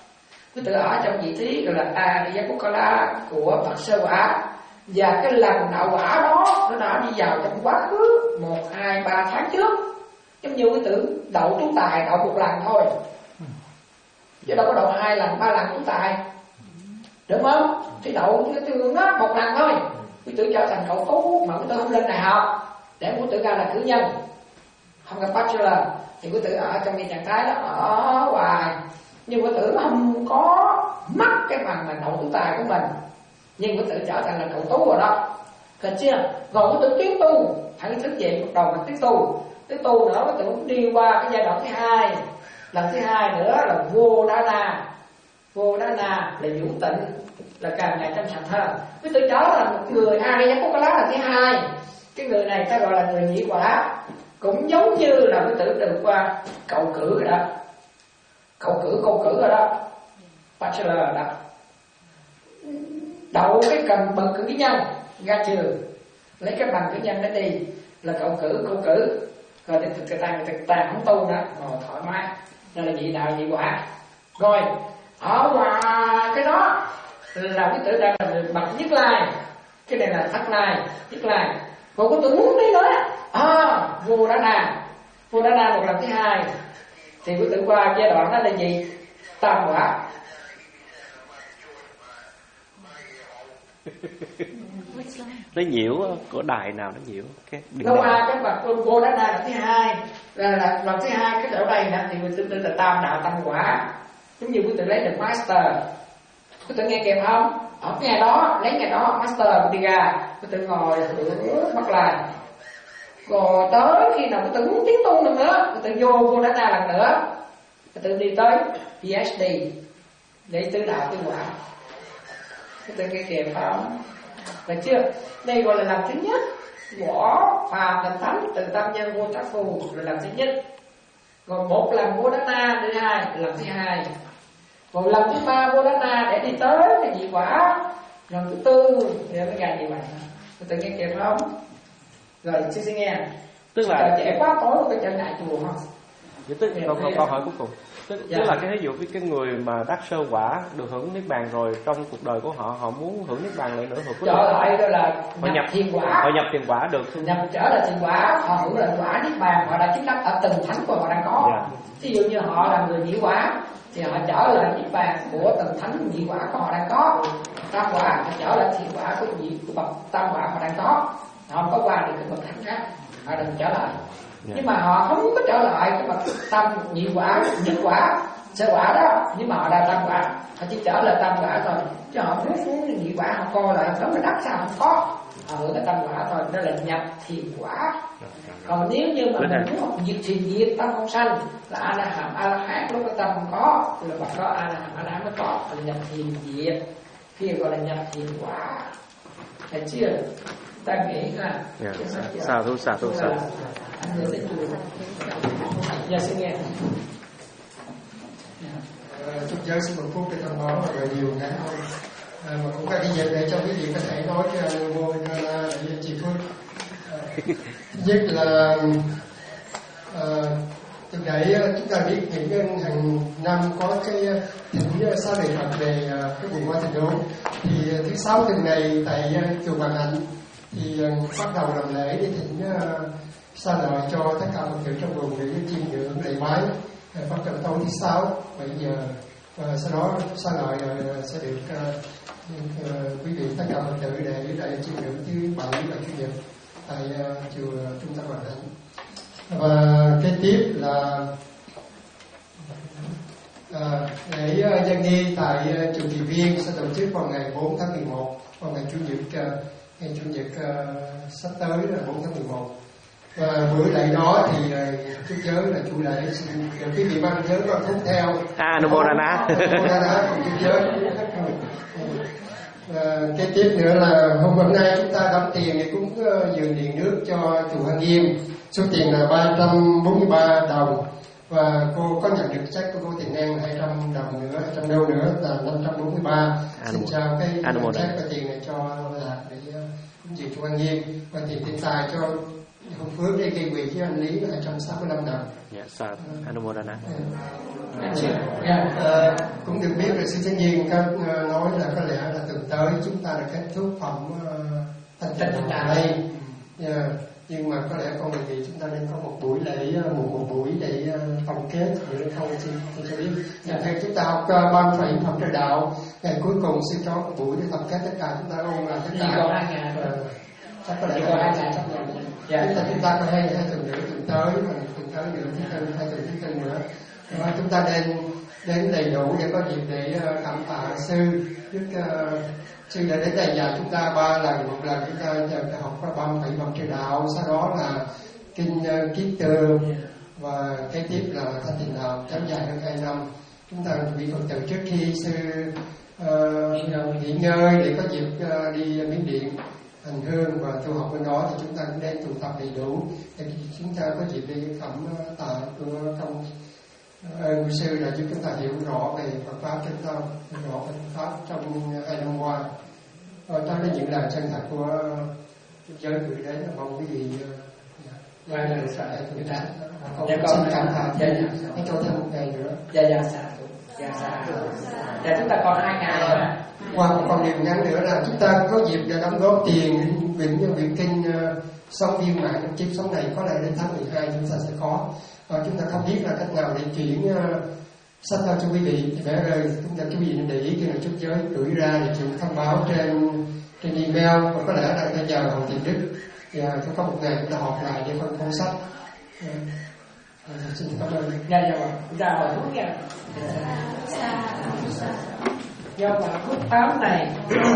Speaker 5: Quý tử ở trong vị trí gọi là Aryapokala của Phật sơ quả, và cái lần đạo quả đó nó đã đi vào trong quá khứ một hai ba tháng trước, giống như quý tử đậu tú tài đậu một lần thôi, chứ đâu có đậu hai lần ba lần tú tài, đúng không? Thì đậu cái tương đó một lần thôi, quý tử trở thành cậu tú, mà quý tử không lên đại học để quý tử ra là cử nhân, không gặp bachelor, thì quý tử ở trong cái trạng thái đó ở hoài, nhưng quý tử không có mất cái bằng mà đậu tú tài của mình, nhưng quý tử trở thành là cậu tú rồi đó, được chưa? Còn quý tử tiến tu, hãy thức dậy một đầu mà tiến tu, tiến tu nữa quý tử cũng đi qua cái giai đoạn thứ hai, lần thứ hai nữa là vô đá na, vô đá na là vũ tịnh, là càng ngày trong sạch hơn. Quý tử trở là một người Aryapokala là thứ hai, cái người này ta gọi là người nhị quả, cũng giống như là quý tử được qua cậu cử rồi đó, cậu cử câu cử rồi đó, bachelor rồi đó, đậu cái cần bằng cử nhân ra trường, lấy cái bằng cử nhân đó đi là cậu cử câu cử, rồi thì người ta người ta không tu nữa, ngồi thoải mái, đây là vị đạo nhị quả. Rồi ở ngoài cái đó là quý tử đang là bậc nhất lai, cái này là thất lai, nhất lai. Còn quý tử muốn đi nữa à, vô đá na, vô đá na một lần thứ hai, thì quý tử qua giai đoạn đó là gì? Tam quả.
Speaker 10: Nó nhiễu của đài nào nó nhiễu cái
Speaker 5: nó qua cái bậc vô đá na lần thứ hai, là, là lần thứ hai cái chỗ đây nè, thì quý tử là tam đạo tam quả, giống như quý tử lấy được master. Quý tử nghe kịp không? Ở cái ngày đó lấy ngày đó master đi ra, quý tử ngồi thử bắt lại, rồi tới khi nào quý tử muốn tiến tu nữa nữa, quý tử vô vô đá na lần nữa, quý tử đi tới PhD để tứ đạo tứ quả. Quý tử nghe kịp không? Phải chưa? Đây gọi là lần thứ nhất, võ phàm thành thánh từ tam nhân vô tác phù là lần thứ nhất. Còn một lần vô đá na thứ hai là lần thứ hai. Còn lần thứ ba vô đá na để đi tới cái nhị quả, lần thứ tư thì mới ngày như vậy. Quý tử nghe kịp không? Rồi xin xin nghe. Tức là trẻ quá tối có trở ngại chùa không?
Speaker 10: Tức câu, câu, câu hỏi cuối cùng. Tức,
Speaker 5: dạ.
Speaker 10: tức là cái ví dụ cái người mà đắc sơ quả được hưởng niết bàn rồi, trong cuộc đời của họ họ muốn hưởng niết bàn lại nữa, họ
Speaker 5: trở lại đó là
Speaker 10: họ
Speaker 5: nhập
Speaker 10: nhập
Speaker 5: thiên quả,
Speaker 10: họ nhập thiên quả được,
Speaker 5: nhập trở lại thiên quả, họ hưởng lại quả niết bàn, họ đã chứng đắc ở từng thánh của họ đang có.
Speaker 10: Dạ.
Speaker 5: Ví dụ như họ là người nhị quả thì họ trở lại niết bàn của từng thánh nhị quả của họ đang có. Tam quả họ trở lại thiên quả của nhị của bậc tam quả họ đang có, họ không có qua được cái bậc thánh khác, họ đừng trở lại. Yeah. Nhưng mà họ không có trở lại cái bậc tam nhị quả, nhất quả, sơ quả đó, nhưng mà họ đã tam quả, họ chỉ trở lại tam quả thôi, chứ họ muốn muốn nhị quả họ coi lại nó cái đất sao không có, họ hưởng cái tam quả thôi, đó là nhập thiền quả. Còn nếu như mà mình muốn học diệt thiền diệt tâm không sanh là a la hàm a la hán, lúc cái tâm không có thì là bậc đó a la hàm a la hán mới có, là nhập thiền diệt, kia gọi là nhập thiền quả. Thấy chưa? Ta nghĩ là
Speaker 10: xà thu xà thu xà.
Speaker 5: Dạ xin nghe.
Speaker 9: Chúc giới xin một phút để thông báo và nhiều ngắn thôi, à, mà cũng là cái dịp để cho quý vị có thể nói cho vô là chị Phương. Nhất là à, từ đấy chúng ta biết những hàng năm có cái thỉnh sáu đề Phật về cái vùng Hoa Thành Đô, thì thứ sáu tuần này tại chùa Hoàng Hạnh thì bắt đầu làm lễ để thỉnh sa lợi cho tất cả Phật tử trong vùng để chiêm ngưỡng lễ bái Phật Trần Tối thứ sáu. Bây giờ và sau đó sa lợi sẽ được uh, uh, quý vị tất cả Phật tử để để chiêm ngưỡng thứ bảy và chủ nhật tại uh, chùa Trung tâm Hoàng Hạnh. Và kế tiếp là uh, lễ uh, dân nghi tại uh, chùa Kỳ Viên sẽ tổ chức vào ngày bốn tháng mười một, vào ngày chủ nhật uh, ngày chủ nhật uh, sắp tới là bốn tháng mười một. Và buổi lễ đó thì chú uh, giới là chủ lễ xin quý vị ban giới con thúc theo
Speaker 10: Anumodana.
Speaker 9: Anumodana của chú giới. Và kế tiếp nữa là hôm hôm nay chúng ta đóng tiền để cúng uh, dường điện nước cho chùa Hưng Nghiêm, số tiền là ba trăm bốn mươi ba đồng, và cô có nhận được sách của cô Tiền An hai trăm đồng nữa, hai trăm đô nữa là năm trăm bốn mươi ba. Xin chào cái sách và tiền này cho Lạc để cúng dường chùa Hưng Nghiêm, và tiền tiền tài cho công phước để gây quỹ với anh Lý là hai trăm sáu mươi lăm đồng.
Speaker 10: Dạ, sa Anumodana.
Speaker 9: À, cũng được biết là sư Chánh Nhiên có nói là có lẽ là tuần tới chúng ta đã kết thúc phẩm thanh tịnh đạo đây. Yeah. Nhưng mà có lẽ con đề nghị chúng ta nên có một buổi lễ, một, một buổi để tổng kết, để không xin cho biết. Nhà thầy chúng ta học ban phải học trời đạo, ngày cuối cùng sẽ có một buổi để tổng kết tất cả chúng ta ôn là tất cả.
Speaker 5: Còn hai ngày rồi.
Speaker 9: Chắc có lẽ còn hai ngày sắp rồi. Dạ. Chúng ta chúng ta có hai hai tuần nữa tuần tới, và tuần tới nữa thứ tư, hai tuần thứ tư nữa. Đó, chúng ta nên đến đầy đủ để có dịp để cảm tạ sư trước uh, sư đã đến đây nhà chúng ta ba lần, một lần chúng ta học qua ba bảy phẩm trời đạo, sau đó là kinh uh, kiết tường và kế tiếp là thanh tịnh đạo kéo dài hơn hai năm. Chúng ta vị Phật tử trước khi sư uh, nghỉ ngơi để có dịp uh, đi Miến Điện hành hương và tu học bên đó, thì chúng ta cũng nên tụ tập đầy đủ để chúng ta có dịp đi phẩm uh, tạ của công ơn uh, sư đã giúp chúng ta hiểu rõ về Phật pháp, chúng ta hiểu rõ về Phật pháp trong hai năm qua. Đó là những lời chân thật của giới gửi đến, mong quý vị
Speaker 5: và lời sẽ
Speaker 9: chúng ta
Speaker 5: con
Speaker 9: xin cảm tạ dạ dạ hãy cho thêm một ngày nữa.
Speaker 5: Dạ dạ xả dạ xả dạ chúng ta còn hai ngày rồi.
Speaker 9: Qua một con điều ngắn nữa là chúng ta có dịp để đóng góp tiền viện viện kinh uh, sống viên mãn trong kiếp sống này, có lẽ đến tháng mười hai chúng ta sẽ có. Và chúng ta không biết là cách nào để chuyển uh, sách cho quý vị, thì phải rồi chúng ta quý vị nên để ý khi nào chút giới gửi ra để chuyển thông báo trên trên email, và có lẽ là bây giờ Hồng Thiện Đức và chúng có một ngày chúng ta họp lại để phân phối sách. À, à, xin cảm ơn.
Speaker 5: Dạ dạ chúng ta mời thuốc nha. Do quả phước báo này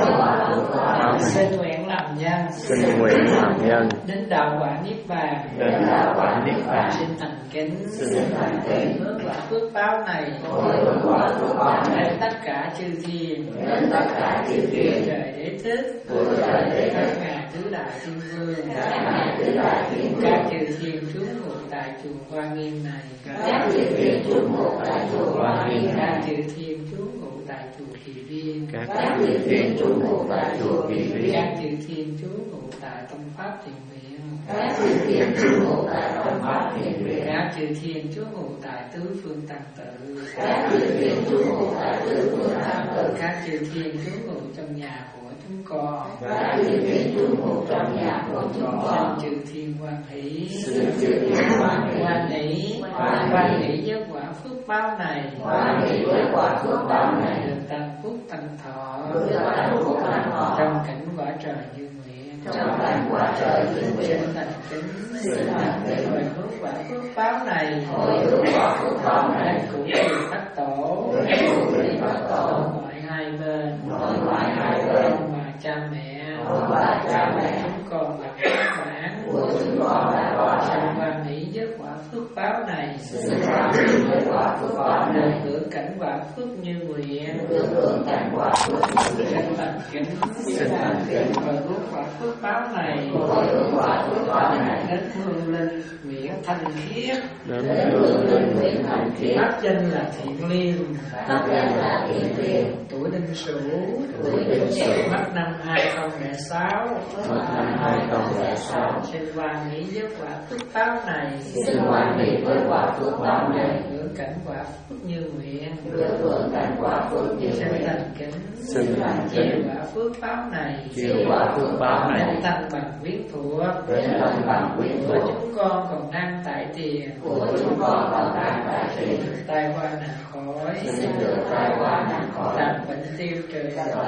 Speaker 5: xin nguyện làm nhân,
Speaker 3: xin nguyện làm nhân
Speaker 5: đến đạo quả niết bàn,
Speaker 3: đến đạo quả niết bàn,
Speaker 5: xin thành kính,
Speaker 3: xin thành kính
Speaker 5: hướng quả phước báo này
Speaker 3: hướng quả phước báo này
Speaker 5: đến tất cả chư thiên,
Speaker 3: đến tất cả chư thiên,
Speaker 5: trời đế thích,
Speaker 3: trời đế
Speaker 5: các
Speaker 3: thích,
Speaker 5: ngài tứ đại thiên vương,
Speaker 3: các ngài tứ đại thiên vương,
Speaker 5: các chư thiên trú ngụ tại chùa Hoa Nghiêm này,
Speaker 3: các chư thiên trú ngụ tại chùa Hoa Nghiêm
Speaker 5: các
Speaker 3: này,
Speaker 5: chư thiên trú ngụ tại chùa Kỳ Viên,
Speaker 3: các chư thiên trú ngụ tại chùa Kỳ Viên,
Speaker 5: các chư thiên trú ngụ tại Tông Pháp Thiền Viện,
Speaker 3: các chư thiên trú ngụ tại Tông Pháp Thiền Viện,
Speaker 5: các chư thiên trú ngụ tại tứ phương tăng tự,
Speaker 3: các chư thiên trú ngụ tại tứ phương tăng tự,
Speaker 5: các chư thiên trú ngụ trong nhà của chúng con,
Speaker 3: các chư thiên trú ngụ trong nhà của chúng con,
Speaker 5: xin chư thiên hoan hỷ,
Speaker 3: xin chư thiên hoan hỷ,
Speaker 5: hoan hỷ, hoan hỷ với quả phước báo này,
Speaker 3: hoan hỷ với quả phước báo này,
Speaker 5: được tăng phúc tăng thọ,
Speaker 3: được tăng phúc tăng thọ,
Speaker 5: trong cảnh quả trời như nguyện,
Speaker 3: trong cảnh quả trời như nguyện,
Speaker 5: xin thành kính,
Speaker 3: xin thành kính,
Speaker 5: hồi hướng quả phước báo này,
Speaker 3: hồi hướng quả phước báo này,
Speaker 5: cũng như thất tổ,
Speaker 3: cũng như thất tổ,
Speaker 5: nội hai bên,
Speaker 3: nội ngoại hai bên,
Speaker 5: ông bà cha mẹ,
Speaker 3: ông bà cha mẹ,
Speaker 5: chúng con là các bản
Speaker 3: của chúng con là có
Speaker 5: xin hoan hỷ với quả phước báo này,
Speaker 3: xin hoan hỷ với quả phước báo
Speaker 5: được
Speaker 3: này,
Speaker 5: hưởng cảnh quả phước như nguyện,
Speaker 3: được hưởng cảnh quả phước như nguyện,
Speaker 5: xin thành kính,
Speaker 3: xin thành kính,
Speaker 5: hồi hướng quả phước báo này,
Speaker 3: hồi hướng quả phước báo này,
Speaker 5: đến hương linh Nguyễn Thanh Khiết,
Speaker 3: đến hương linh Nguyễn Thanh Khiết,
Speaker 5: pháp danh là Thiện Liên,
Speaker 3: pháp danh là Thiện Liên,
Speaker 5: tuổi Đinh Sửu,
Speaker 3: tuổi Đinh Sửu,
Speaker 5: mất năm hai không không sáu,
Speaker 3: mất năm hai không không sáu,
Speaker 5: xin hoan hỷ với quả phước báo này,
Speaker 3: xin hoan hỷ với quả phước báo này,
Speaker 5: hưởng cảnh quả phước như nguyện,
Speaker 3: được hưởng cảnh quả phước như
Speaker 5: xin
Speaker 3: nguyện,
Speaker 5: thành kính,
Speaker 3: xin thành
Speaker 5: chiều
Speaker 3: kính,
Speaker 5: quả phước báo này,
Speaker 3: chiều quả phước báo này,
Speaker 5: đến thanh bằng quyến thuộc,
Speaker 3: đến thanh bằng quyến
Speaker 5: của
Speaker 3: thuộc,
Speaker 5: chúng con còn đang tại tiền,
Speaker 3: của chúng con còn đang tại tiền,
Speaker 5: tai qua nạn khỏi,
Speaker 3: xin được tai qua nạn khỏi,
Speaker 5: làm bệnh tiêu trừ,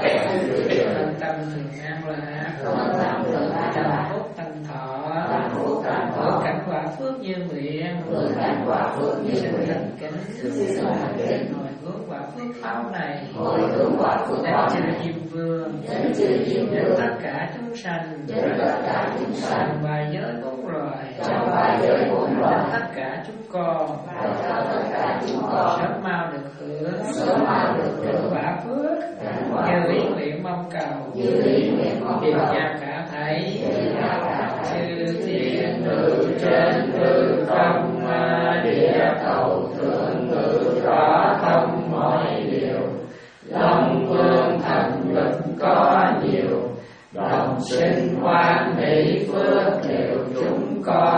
Speaker 5: thân tâm thường an lạc,
Speaker 3: thân tâm thường an
Speaker 5: tâm
Speaker 3: lạc,
Speaker 5: phúc tăng thọ,
Speaker 3: tâm phúc tăng thọ,
Speaker 5: hưởng cảnh quả phước như nguyện,
Speaker 3: hưởng cảnh quả phước như
Speaker 5: xin
Speaker 3: nguyện,
Speaker 5: thành kính,
Speaker 3: xin thành kính,
Speaker 5: hồi hướng quả phước báo này,
Speaker 3: hồi hướng quả phước
Speaker 5: đến
Speaker 3: báo
Speaker 5: chư
Speaker 3: này,
Speaker 5: Diêm Vương,
Speaker 3: đến chư Diêm
Speaker 5: đến
Speaker 3: Vương,
Speaker 5: tất cả chúng sanh,
Speaker 3: đến tất cả chúng sanh,
Speaker 5: trong ba giới bốn loài,
Speaker 3: trong ba giới bốn
Speaker 5: đến
Speaker 3: loài,
Speaker 5: tất cả chúng con,
Speaker 3: và cho tất cả chúng con,
Speaker 5: sớm mau được hưởng,
Speaker 3: sớm mau được hưởng
Speaker 5: quả phước,
Speaker 3: cảnh quả
Speaker 5: như ý
Speaker 3: phước,
Speaker 5: nguyện mong cầu,
Speaker 3: như ý nguyện mong
Speaker 5: điều
Speaker 3: cầu,
Speaker 5: nhau cả thấy,
Speaker 3: điều nhau cả thấy,
Speaker 5: chư thiên
Speaker 3: ngự trên hư không địa cầu thường ngự rõ thông mọi điều, long vương thần lực có nhiều, đồng sinh hoan hỷ phước đều chúng con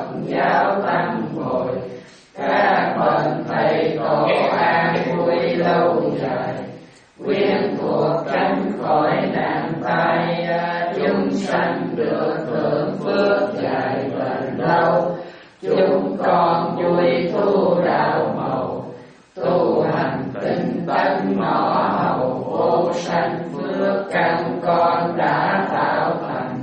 Speaker 5: Phật giáo tăng bồi, các bậc thầy tổ an vui lâu dài, quyến thuộc tránh khỏi nạn tai, chúng sanh được hưởng phước dài bền lâu. Chúng con vui thu đạo màu, tu hành tinh tấn ngõ hầu, vô sanh phước căn con đã tạo thành.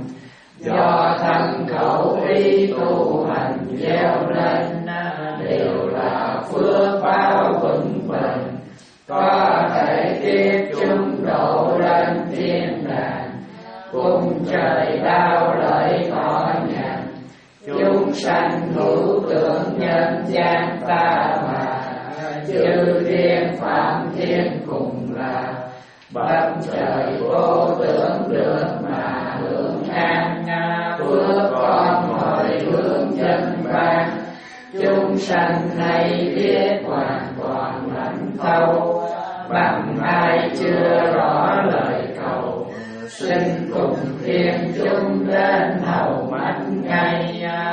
Speaker 5: Do thân khẩu ý tu hành gieo lên, đều là phước báo vững bền, có thể tiếp chúng độ lên thiên đàng, cùng trời đau lợi thọ nhàn. Chúng sanh hữu tưởng nhân gian ta mà, chư thiên phạm thiên cùng là, bậc trời vô tưởng được mà hưởng an. Phước con hồi hướng chân ban, chúng sanh nay biết hoàn toàn lãnh thâu. Bằng ai chưa rõ lời cầu, xin cùng thiên chúng đến hầu mắt ngay.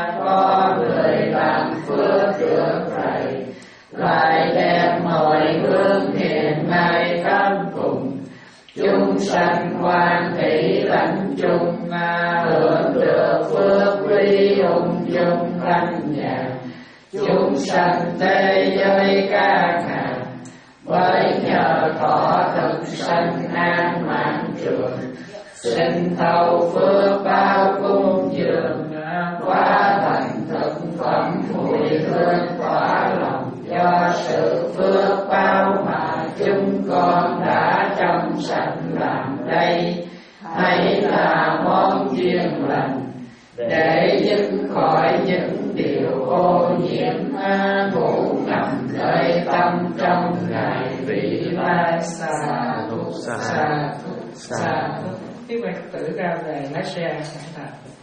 Speaker 5: Có người làm phước được thầy, lại đem hồi hướng hiện nay khắp cùng. Chúng sanh hoan hỷ lãnh chung, hưởng được phước quý ung dung thanh nhàn. Chúng sanh thế giới các hàng, với nhờ thọ thực sanh an mãn trường. Xin thâu phước báo cung dường, quá thành thực phẩm mùi hương tỏa lòng. Do sự phước báo mà chúng con đã trong sạch làm đây, hãy là món duyên lành để dứt khỏi những điều ô nhiễm ngủ ngầm nơi tâm trong ngày vị lai. Sa thúc sa thúc sa thúc.
Speaker 1: Các bạn tự ra về lái xe cẩn thận.